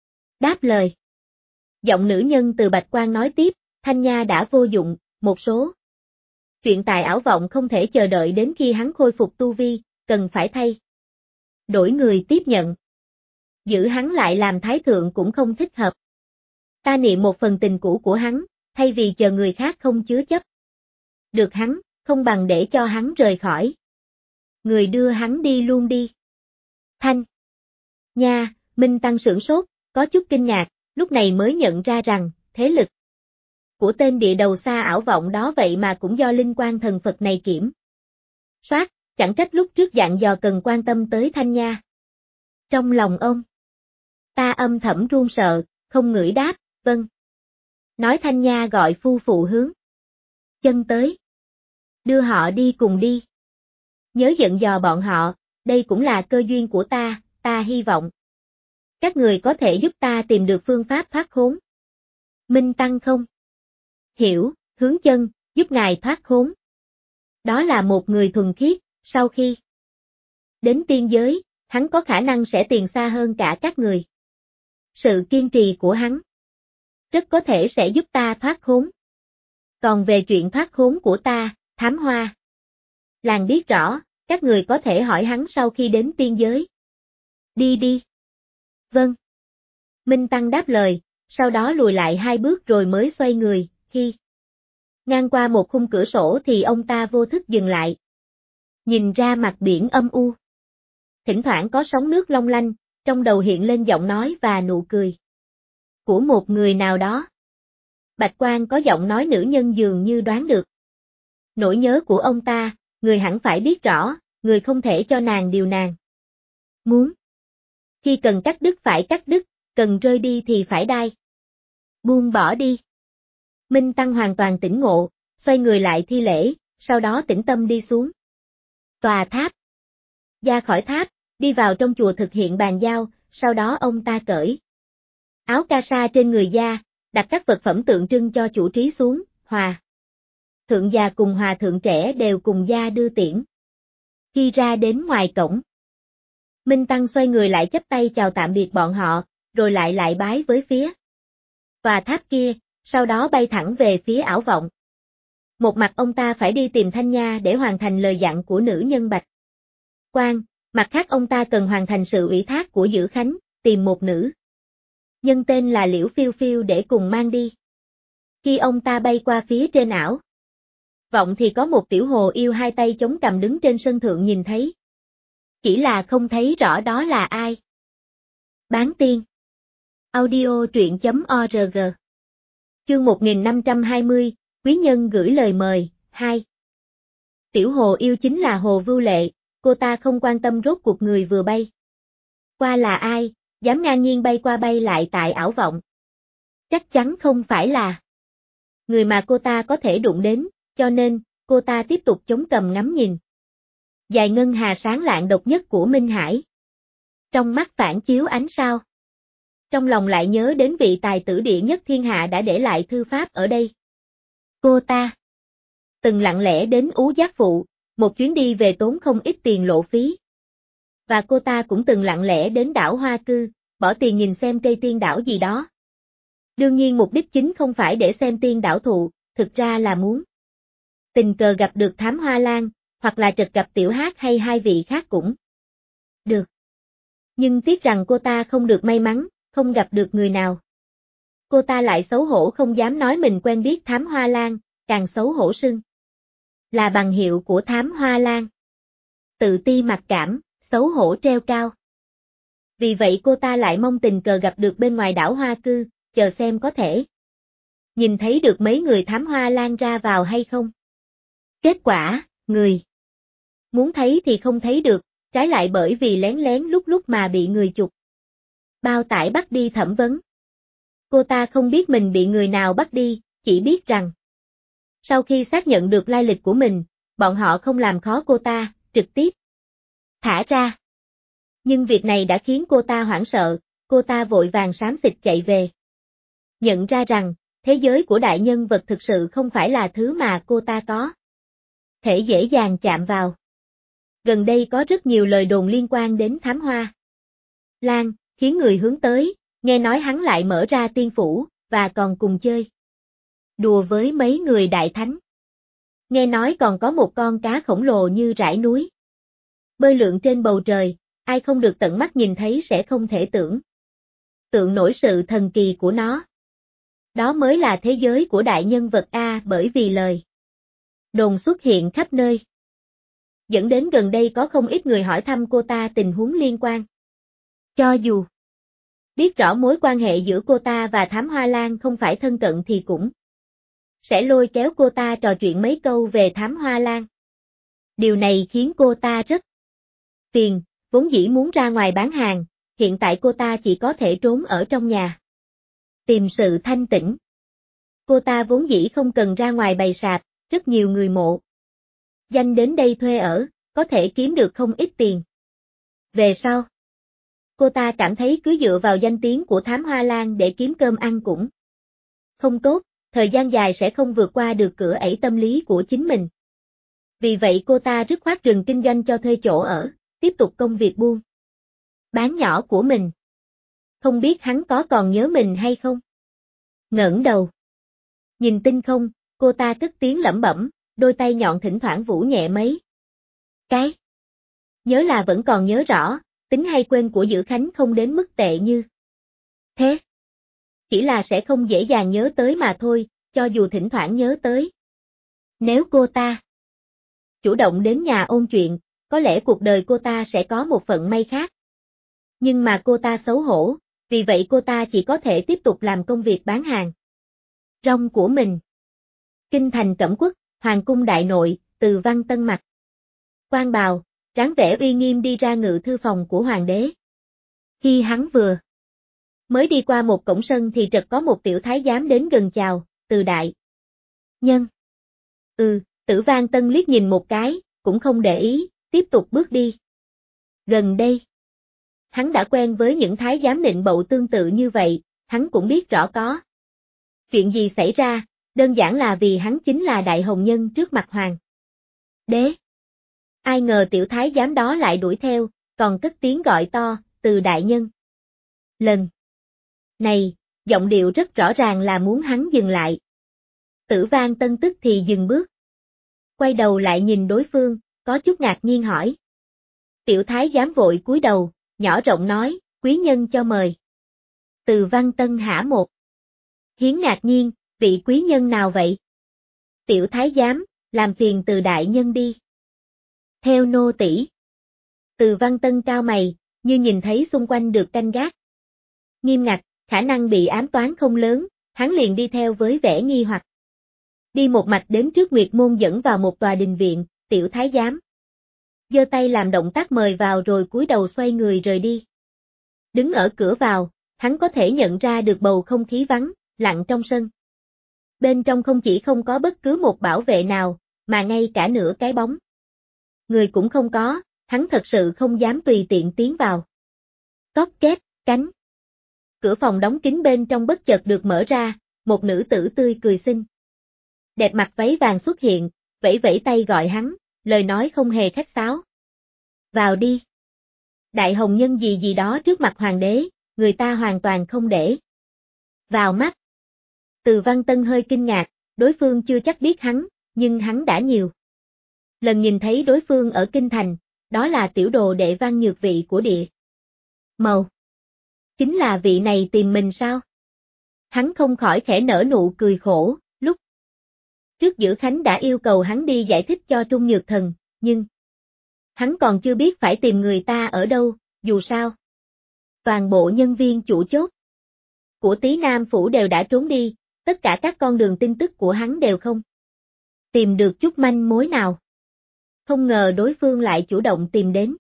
Speaker 1: Đáp lời. Giọng nữ nhân từ bạch quang nói tiếp, Thanh Nha đã vô dụng, một số chuyện tại ảo vọng không thể chờ đợi đến khi hắn khôi phục tu vi, cần phải thay đổi người tiếp nhận. Giữ hắn lại làm thái thượng cũng không thích hợp. Ta niệm một phần tình cũ của hắn, thay vì chờ người khác không chứa chấp được hắn, không bằng để cho hắn rời khỏi. Người đưa hắn đi luôn đi. Thanh Nha, Minh Tăng sửng sốt, có chút kinh ngạc, lúc này mới nhận ra rằng, thế lực của tên địa đầu xa ảo vọng đó vậy mà cũng do linh quan thần Phật này kiểm soát, chẳng trách lúc trước dặn dò cần quan tâm tới Thanh Nha. Trong lòng ông, ta âm thầm run sợ, không ngửi đáp, vâng. Nói Thanh Nha gọi phu phụ hướng chân tới. Đưa họ đi cùng đi. Nhớ dặn dò bọn họ, đây cũng là cơ duyên của ta hy vọng các người có thể giúp ta tìm được phương pháp thoát khốn. Minh Tăng không hiểu, hướng chân, giúp ngài thoát khốn. Đó là một người thuần khiết, sau khi đến tiên giới, hắn có khả năng sẽ tiền xa hơn cả các người. Sự kiên trì của hắn rất có thể sẽ giúp ta thoát khốn. Còn về chuyện thoát khốn của ta, Thám Hoa làng biết rõ, các người có thể hỏi hắn sau khi đến tiên giới. Đi đi. Vâng. Minh Tăng đáp lời, sau đó lùi lại 2 bước rồi mới xoay người, khi ngang qua một khung cửa sổ thì ông ta vô thức dừng lại. Nhìn ra mặt biển âm u. Thỉnh thoảng có sóng nước long lanh, trong đầu hiện lên giọng nói và nụ cười của một người nào đó. Bạch Quang có giọng nói nữ nhân dường như đoán được nỗi nhớ của ông ta, người hẳn phải biết rõ, người không thể cho nàng điều nàng muốn. Khi cần cắt đứt phải cắt đứt, cần rơi đi thì phải đai. Buông bỏ đi. Minh Tăng hoàn toàn tỉnh ngộ, xoay người lại thi lễ, sau đó tĩnh tâm đi xuống tòa tháp. Ra khỏi tháp, đi vào trong chùa thực hiện bàn giao, sau đó ông ta cởi áo ca sa trên người da, đặt các vật phẩm tượng trưng cho chủ trí xuống, hòa thượng già cùng hòa thượng trẻ đều cùng gia đưa tiễn. Khi ra đến ngoài cổng, Minh Tăng xoay người lại chắp tay chào tạm biệt bọn họ, rồi lại bái với phía tòa tháp kia, sau đó bay thẳng về phía ảo vọng. Một mặt ông ta phải đi tìm Thanh Nha để hoàn thành lời dặn của nữ nhân Bạch Quang, Mặt khác ông ta cần hoàn thành sự ủy thác của Dữ Khánh, tìm một nữ nhân tên là Liễu Phiêu Phiêu để cùng mang đi. Khi ông ta bay qua phía trên ảo vọng thì có một tiểu hồ yêu hai tay chống cằm đứng trên sân thượng nhìn thấy. Chỉ là không thấy rõ đó là ai. Bán tiên. Audio truyện.org. Chương 1520, Quý nhân gửi lời mời, 2. Tiểu hồ yêu chính là Hồ Vưu Lệ, cô ta không quan tâm rốt cuộc người vừa bay qua là ai, dám ngang nhiên bay qua bay lại tại ảo vọng. Chắc chắn không phải là người mà cô ta có thể đụng đến, cho nên, cô ta tiếp tục chống cằm ngắm nhìn. Dài ngân hà sáng lạng độc nhất của Minh Hải. Trong mắt phản chiếu ánh sao. Trong lòng lại nhớ đến vị tài tử đệ nhất thiên hạ đã để lại thư pháp ở đây. Cô ta từng lặng lẽ đến Ú Giác Phụ, một chuyến đi về tốn không ít tiền lộ phí. Và cô ta cũng từng lặng lẽ đến đảo Hoa Cư, bỏ tiền nhìn xem cây tiên đảo gì đó. Đương nhiên mục đích chính không phải để xem tiên đảo thụ, thực ra là muốn tình cờ gặp được Thám Hoa Lan, hoặc là trật gặp Tiểu Hát hay hai vị khác cũng được. Nhưng tiếc rằng cô ta không được may mắn, không gặp được người nào. Cô ta lại xấu hổ không dám nói mình quen biết Thám Hoa Lan, càng xấu hổ xưng là bằng hiệu của Thám Hoa Lan. Tự ti mặc cảm, xấu hổ treo cao. Vì vậy cô ta lại mong tình cờ gặp được bên ngoài đảo Hoa Cư, chờ xem có thể nhìn thấy được mấy người Thám Hoa Lan ra vào hay không. Kết quả, người muốn thấy thì không thấy được, trái lại bởi vì lén lén lúc lúc mà bị người chụp bao tải bắt đi thẩm vấn. Cô ta không biết mình bị người nào bắt đi, chỉ biết rằng sau khi xác nhận được lai lịch của mình, bọn họ không làm khó cô ta, trực tiếp thả ra. Nhưng việc này đã khiến cô ta hoảng sợ, cô ta vội vàng xám xịt chạy về. Nhận ra rằng, thế giới của đại nhân vật thực sự không phải là thứ mà cô ta có thể dễ dàng chạm vào. Gần đây có rất nhiều lời đồn liên quan đến Thám Hoa Lan, khiến người hướng tới, nghe nói hắn lại mở ra tiên phủ, và còn cùng chơi đùa với mấy người đại thánh. Nghe nói còn có một con cá khổng lồ như rải núi bơi lượn trên bầu trời, ai không được tận mắt nhìn thấy sẽ không thể tưởng tượng nổi sự thần kỳ của nó. Đó mới là thế giới của đại nhân vật A, bởi vì lời đồn xuất hiện khắp nơi. Dẫn đến gần đây có không ít người hỏi thăm cô ta tình huống liên quan. Cho dù biết rõ mối quan hệ giữa cô ta và Thám Hoa Lan không phải thân cận thì cũng sẽ lôi kéo cô ta trò chuyện mấy câu về Thám Hoa Lan. Điều này khiến cô ta rất phiền, vốn dĩ muốn ra ngoài bán hàng, hiện tại cô ta chỉ có thể trốn ở trong nhà tìm sự thanh tĩnh. Cô ta vốn dĩ không cần ra ngoài bày sạp, rất nhiều người mộ danh đến đây thuê ở, có thể kiếm được không ít tiền. Về sau, cô ta cảm thấy cứ dựa vào danh tiếng của Thám Hoa Lan để kiếm cơm ăn cũng không tốt, thời gian dài sẽ không vượt qua được cửa ải tâm lý của chính mình. Vì vậy cô ta dứt khoát dừng kinh doanh cho thuê chỗ ở, tiếp tục công việc buôn bán nhỏ của mình. Không biết hắn có còn nhớ mình hay không? Ngẩng đầu nhìn tinh không, cô ta cất tiếng lẩm bẩm, đôi tay nhọn thỉnh thoảng vỗ nhẹ mấy cái. Nhớ là vẫn còn nhớ rõ, tính hay quên của Dữ Khánh không đến mức tệ như thế. Chỉ là sẽ không dễ dàng nhớ tới mà thôi, cho dù thỉnh thoảng nhớ tới. Nếu cô ta chủ động đến nhà ôn chuyện, có lẽ cuộc đời cô ta sẽ có một phận may khác. Nhưng mà cô ta xấu hổ, vì vậy cô ta chỉ có thể tiếp tục làm công việc bán hàng rong của mình. Kinh thành Cẩm Quốc, Hoàng cung đại nội, Từ Văn Tân mặc quan bào, dáng vẻ uy nghiêm đi ra ngự thư phòng của hoàng đế. Khi hắn vừa mới đi qua một cổng sân thì chợt có một tiểu thái giám đến gần chào, Từ đại nhân. Tử Văn Tân liếc nhìn một cái, cũng không để ý, tiếp tục bước đi. Gần đây, hắn đã quen với những thái giám nịnh bợ tương tự như vậy, hắn cũng biết rõ có chuyện gì xảy ra, đơn giản là vì hắn chính là đại hồng nhân trước mặt hoàng đế. Ai ngờ tiểu thái giám đó lại đuổi theo, còn cất tiếng gọi to, Từ đại nhân. Lần này, giọng điệu rất rõ ràng là muốn hắn dừng lại. Tử Văn Tân tức thì dừng bước. Quay đầu lại nhìn đối phương, có chút ngạc nhiên hỏi. Tiểu thái giám vội cúi đầu, nhỏ giọng nói, quý nhân cho mời. Từ Văn Tân hả một. Hiến ngạc nhiên, vị quý nhân nào vậy? Tiểu thái giám, làm phiền Từ đại nhân đi. Theo nô tỉ. Từ Văn Tân cao mày, như nhìn thấy xung quanh được canh gác nghiêm ngặt, khả năng bị ám toán không lớn, hắn liền đi theo với vẻ nghi hoặc. Đi một mạch đến trước Nguyệt Môn dẫn vào một tòa đình viện, tiểu thái giám giơ tay làm động tác mời vào rồi cúi đầu xoay người rời đi. Đứng ở cửa vào, hắn có thể nhận ra được bầu không khí vắng, lặng trong sân. Bên trong không chỉ không có bất cứ một bảo vệ nào, mà ngay cả nửa cái bóng người cũng không có, hắn thật sự không dám tùy tiện tiến vào. Cót két, cánh. Cửa phòng đóng kín bên trong bất chợt được mở ra, một nữ tử tươi cười xinh. Đẹp mặc váy vàng xuất hiện, vẫy vẫy tay gọi hắn, lời nói không hề khách sáo. Vào đi. Đại hồng nhân gì gì đó trước mặt hoàng đế, người ta hoàn toàn không để vào mắt. Từ Văn Tân hơi kinh ngạc, đối phương chưa chắc biết hắn, nhưng hắn đã nhiều lần nhìn thấy đối phương ở kinh thành, đó là tiểu đồ đệ Văn Nhược Vị của Địa Mầu. Chính là vị này tìm mình sao? Hắn không khỏi khẽ nở nụ cười khổ, lúc trước Dữ Khánh đã yêu cầu hắn đi giải thích cho Trung Nhược Thần, nhưng hắn còn chưa biết phải tìm người ta ở đâu, dù sao. Toàn bộ nhân viên chủ chốt của Tý Nam Phủ đều đã trốn đi, tất cả các con đường tin tức của hắn đều không tìm được chút manh mối nào. Không ngờ đối phương lại chủ động tìm đến.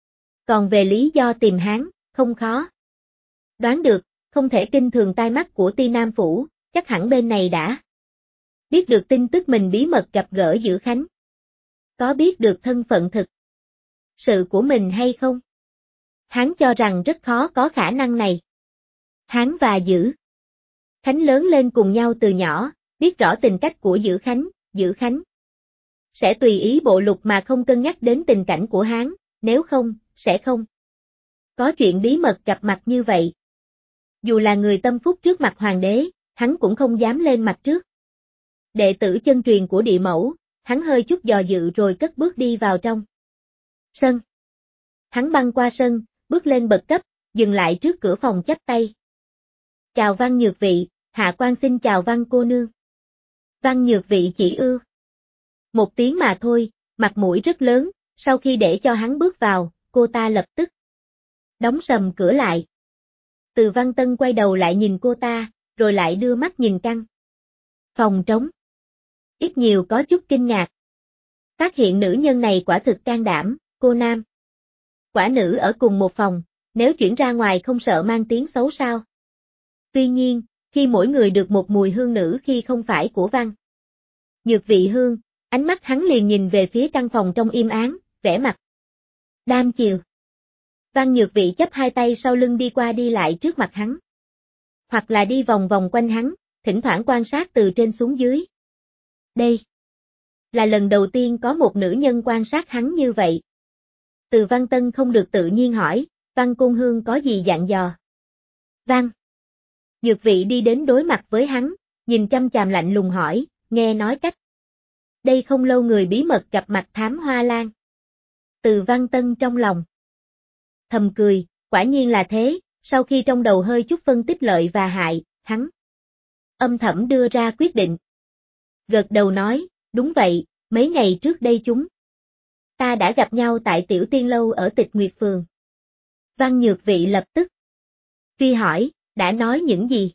Speaker 1: Còn về lý do tìm hắn, không khó đoán được, không thể kinh thường tai mắt của Tý Nam Phủ, chắc hẳn bên này đã biết được tin tức mình bí mật gặp gỡ Dữ Khánh. Có biết được thân phận thực sự của mình hay không? Hắn cho rằng rất khó có khả năng này. Hắn và Dữ Khánh lớn lên cùng nhau từ nhỏ, biết rõ tình cách của Dữ Khánh sẽ tùy ý bộ lục mà không cân nhắc đến tình cảnh của hắn, nếu không, sẽ không có chuyện bí mật gặp mặt như vậy. Dù là người tâm phúc trước mặt hoàng đế, hắn cũng không dám lên mặt trước. Đệ tử chân truyền của Địa Mẫu, hắn hơi chút dò dự rồi cất bước đi vào trong sân. Hắn băng qua sân, bước lên bậc cấp, dừng lại trước cửa phòng chắp tay. Chào Văn Nhược Vị, hạ quan xin chào Văn cô nương. Văn Nhược Vị chỉ ư. Một tiếng mà thôi, mặt mũi rất lớn, sau khi để cho hắn bước vào, cô ta lập tức đóng sầm cửa lại. Từ Văn Tân quay đầu lại nhìn cô ta, rồi lại đưa mắt nhìn căn phòng trống. Ít nhiều có chút kinh ngạc. Phát hiện nữ nhân này quả thực can đảm, cô nam quả nữ ở cùng một phòng, nếu chuyển ra ngoài không sợ mang tiếng xấu sao. Tuy nhiên, khi mỗi người được một mùi hương nữ khi không phải của Văn Nhược Vị hương, ánh mắt hắn liền nhìn về phía căn phòng trong im ắng, vẻ mặt đam chiều. Văn Nhược Vị chắp hai tay sau lưng đi qua đi lại trước mặt hắn. Hoặc là đi vòng vòng quanh hắn, thỉnh thoảng quan sát từ trên xuống dưới. Đây là lần đầu tiên có một nữ nhân quan sát hắn như vậy. Từ Văn Tân không được tự nhiên hỏi, Văn Côn Hương có gì dặn dò? Văn Nhược Vị đi đến đối mặt với hắn, nhìn chăm chằm lạnh lùng hỏi, nghe nói cách đây không lâu người bí mật gặp mặt Thám Hoa Lan. Từ Văn Tân trong lòng thầm cười, quả nhiên là thế, sau khi trong đầu hơi chút phân tích lợi và hại, hắn âm thầm đưa ra quyết định. Gật đầu nói, đúng vậy, mấy ngày trước đây chúng ta đã gặp nhau tại Tiểu Tiên Lâu ở Tịch Nguyệt Phường. Văn Nhược Vị lập tức truy hỏi, đã nói những gì?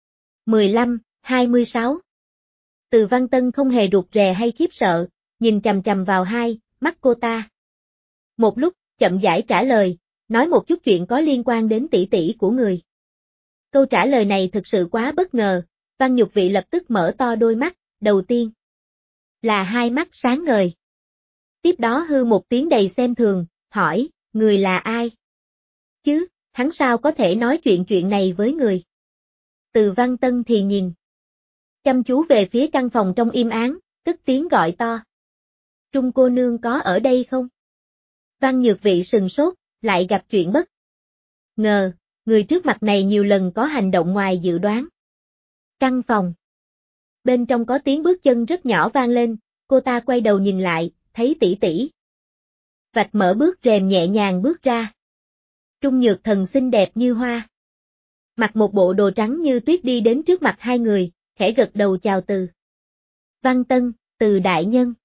Speaker 1: 15, 26. Từ Văn Tân không hề rụt rè hay khiếp sợ, nhìn chằm chằm vào hai mắt cô ta. Một lúc, chậm rãi trả lời, nói một chút chuyện có liên quan đến tỷ tỷ của người. Câu trả lời này thực sự quá bất ngờ, Văn Nhược Vị lập tức mở to đôi mắt, đầu tiên là hai mắt sáng ngời. Tiếp đó hư một tiếng đầy xem thường, hỏi, người là ai? Chứ, hắn sao có thể nói chuyện này với người? Từ Văn Tân thì nhìn chăm chú về phía căn phòng trong im ắng, cất tiếng gọi to. Trung cô nương có ở đây không? Văn Nhược Vị sừng sốt, lại gặp chuyện bất ngờ, người trước mặt này nhiều lần có hành động ngoài dự đoán. Căn phòng bên trong có tiếng bước chân rất nhỏ vang lên, cô ta quay đầu nhìn lại, thấy tỷ tỷ Vạch mở bước rèm nhẹ nhàng bước ra. Trung Nhược Thần xinh đẹp như hoa. Mặc một bộ đồ trắng như tuyết đi đến trước mặt hai người, khẽ gật đầu chào Từ Văn Tân, Từ đại nhân.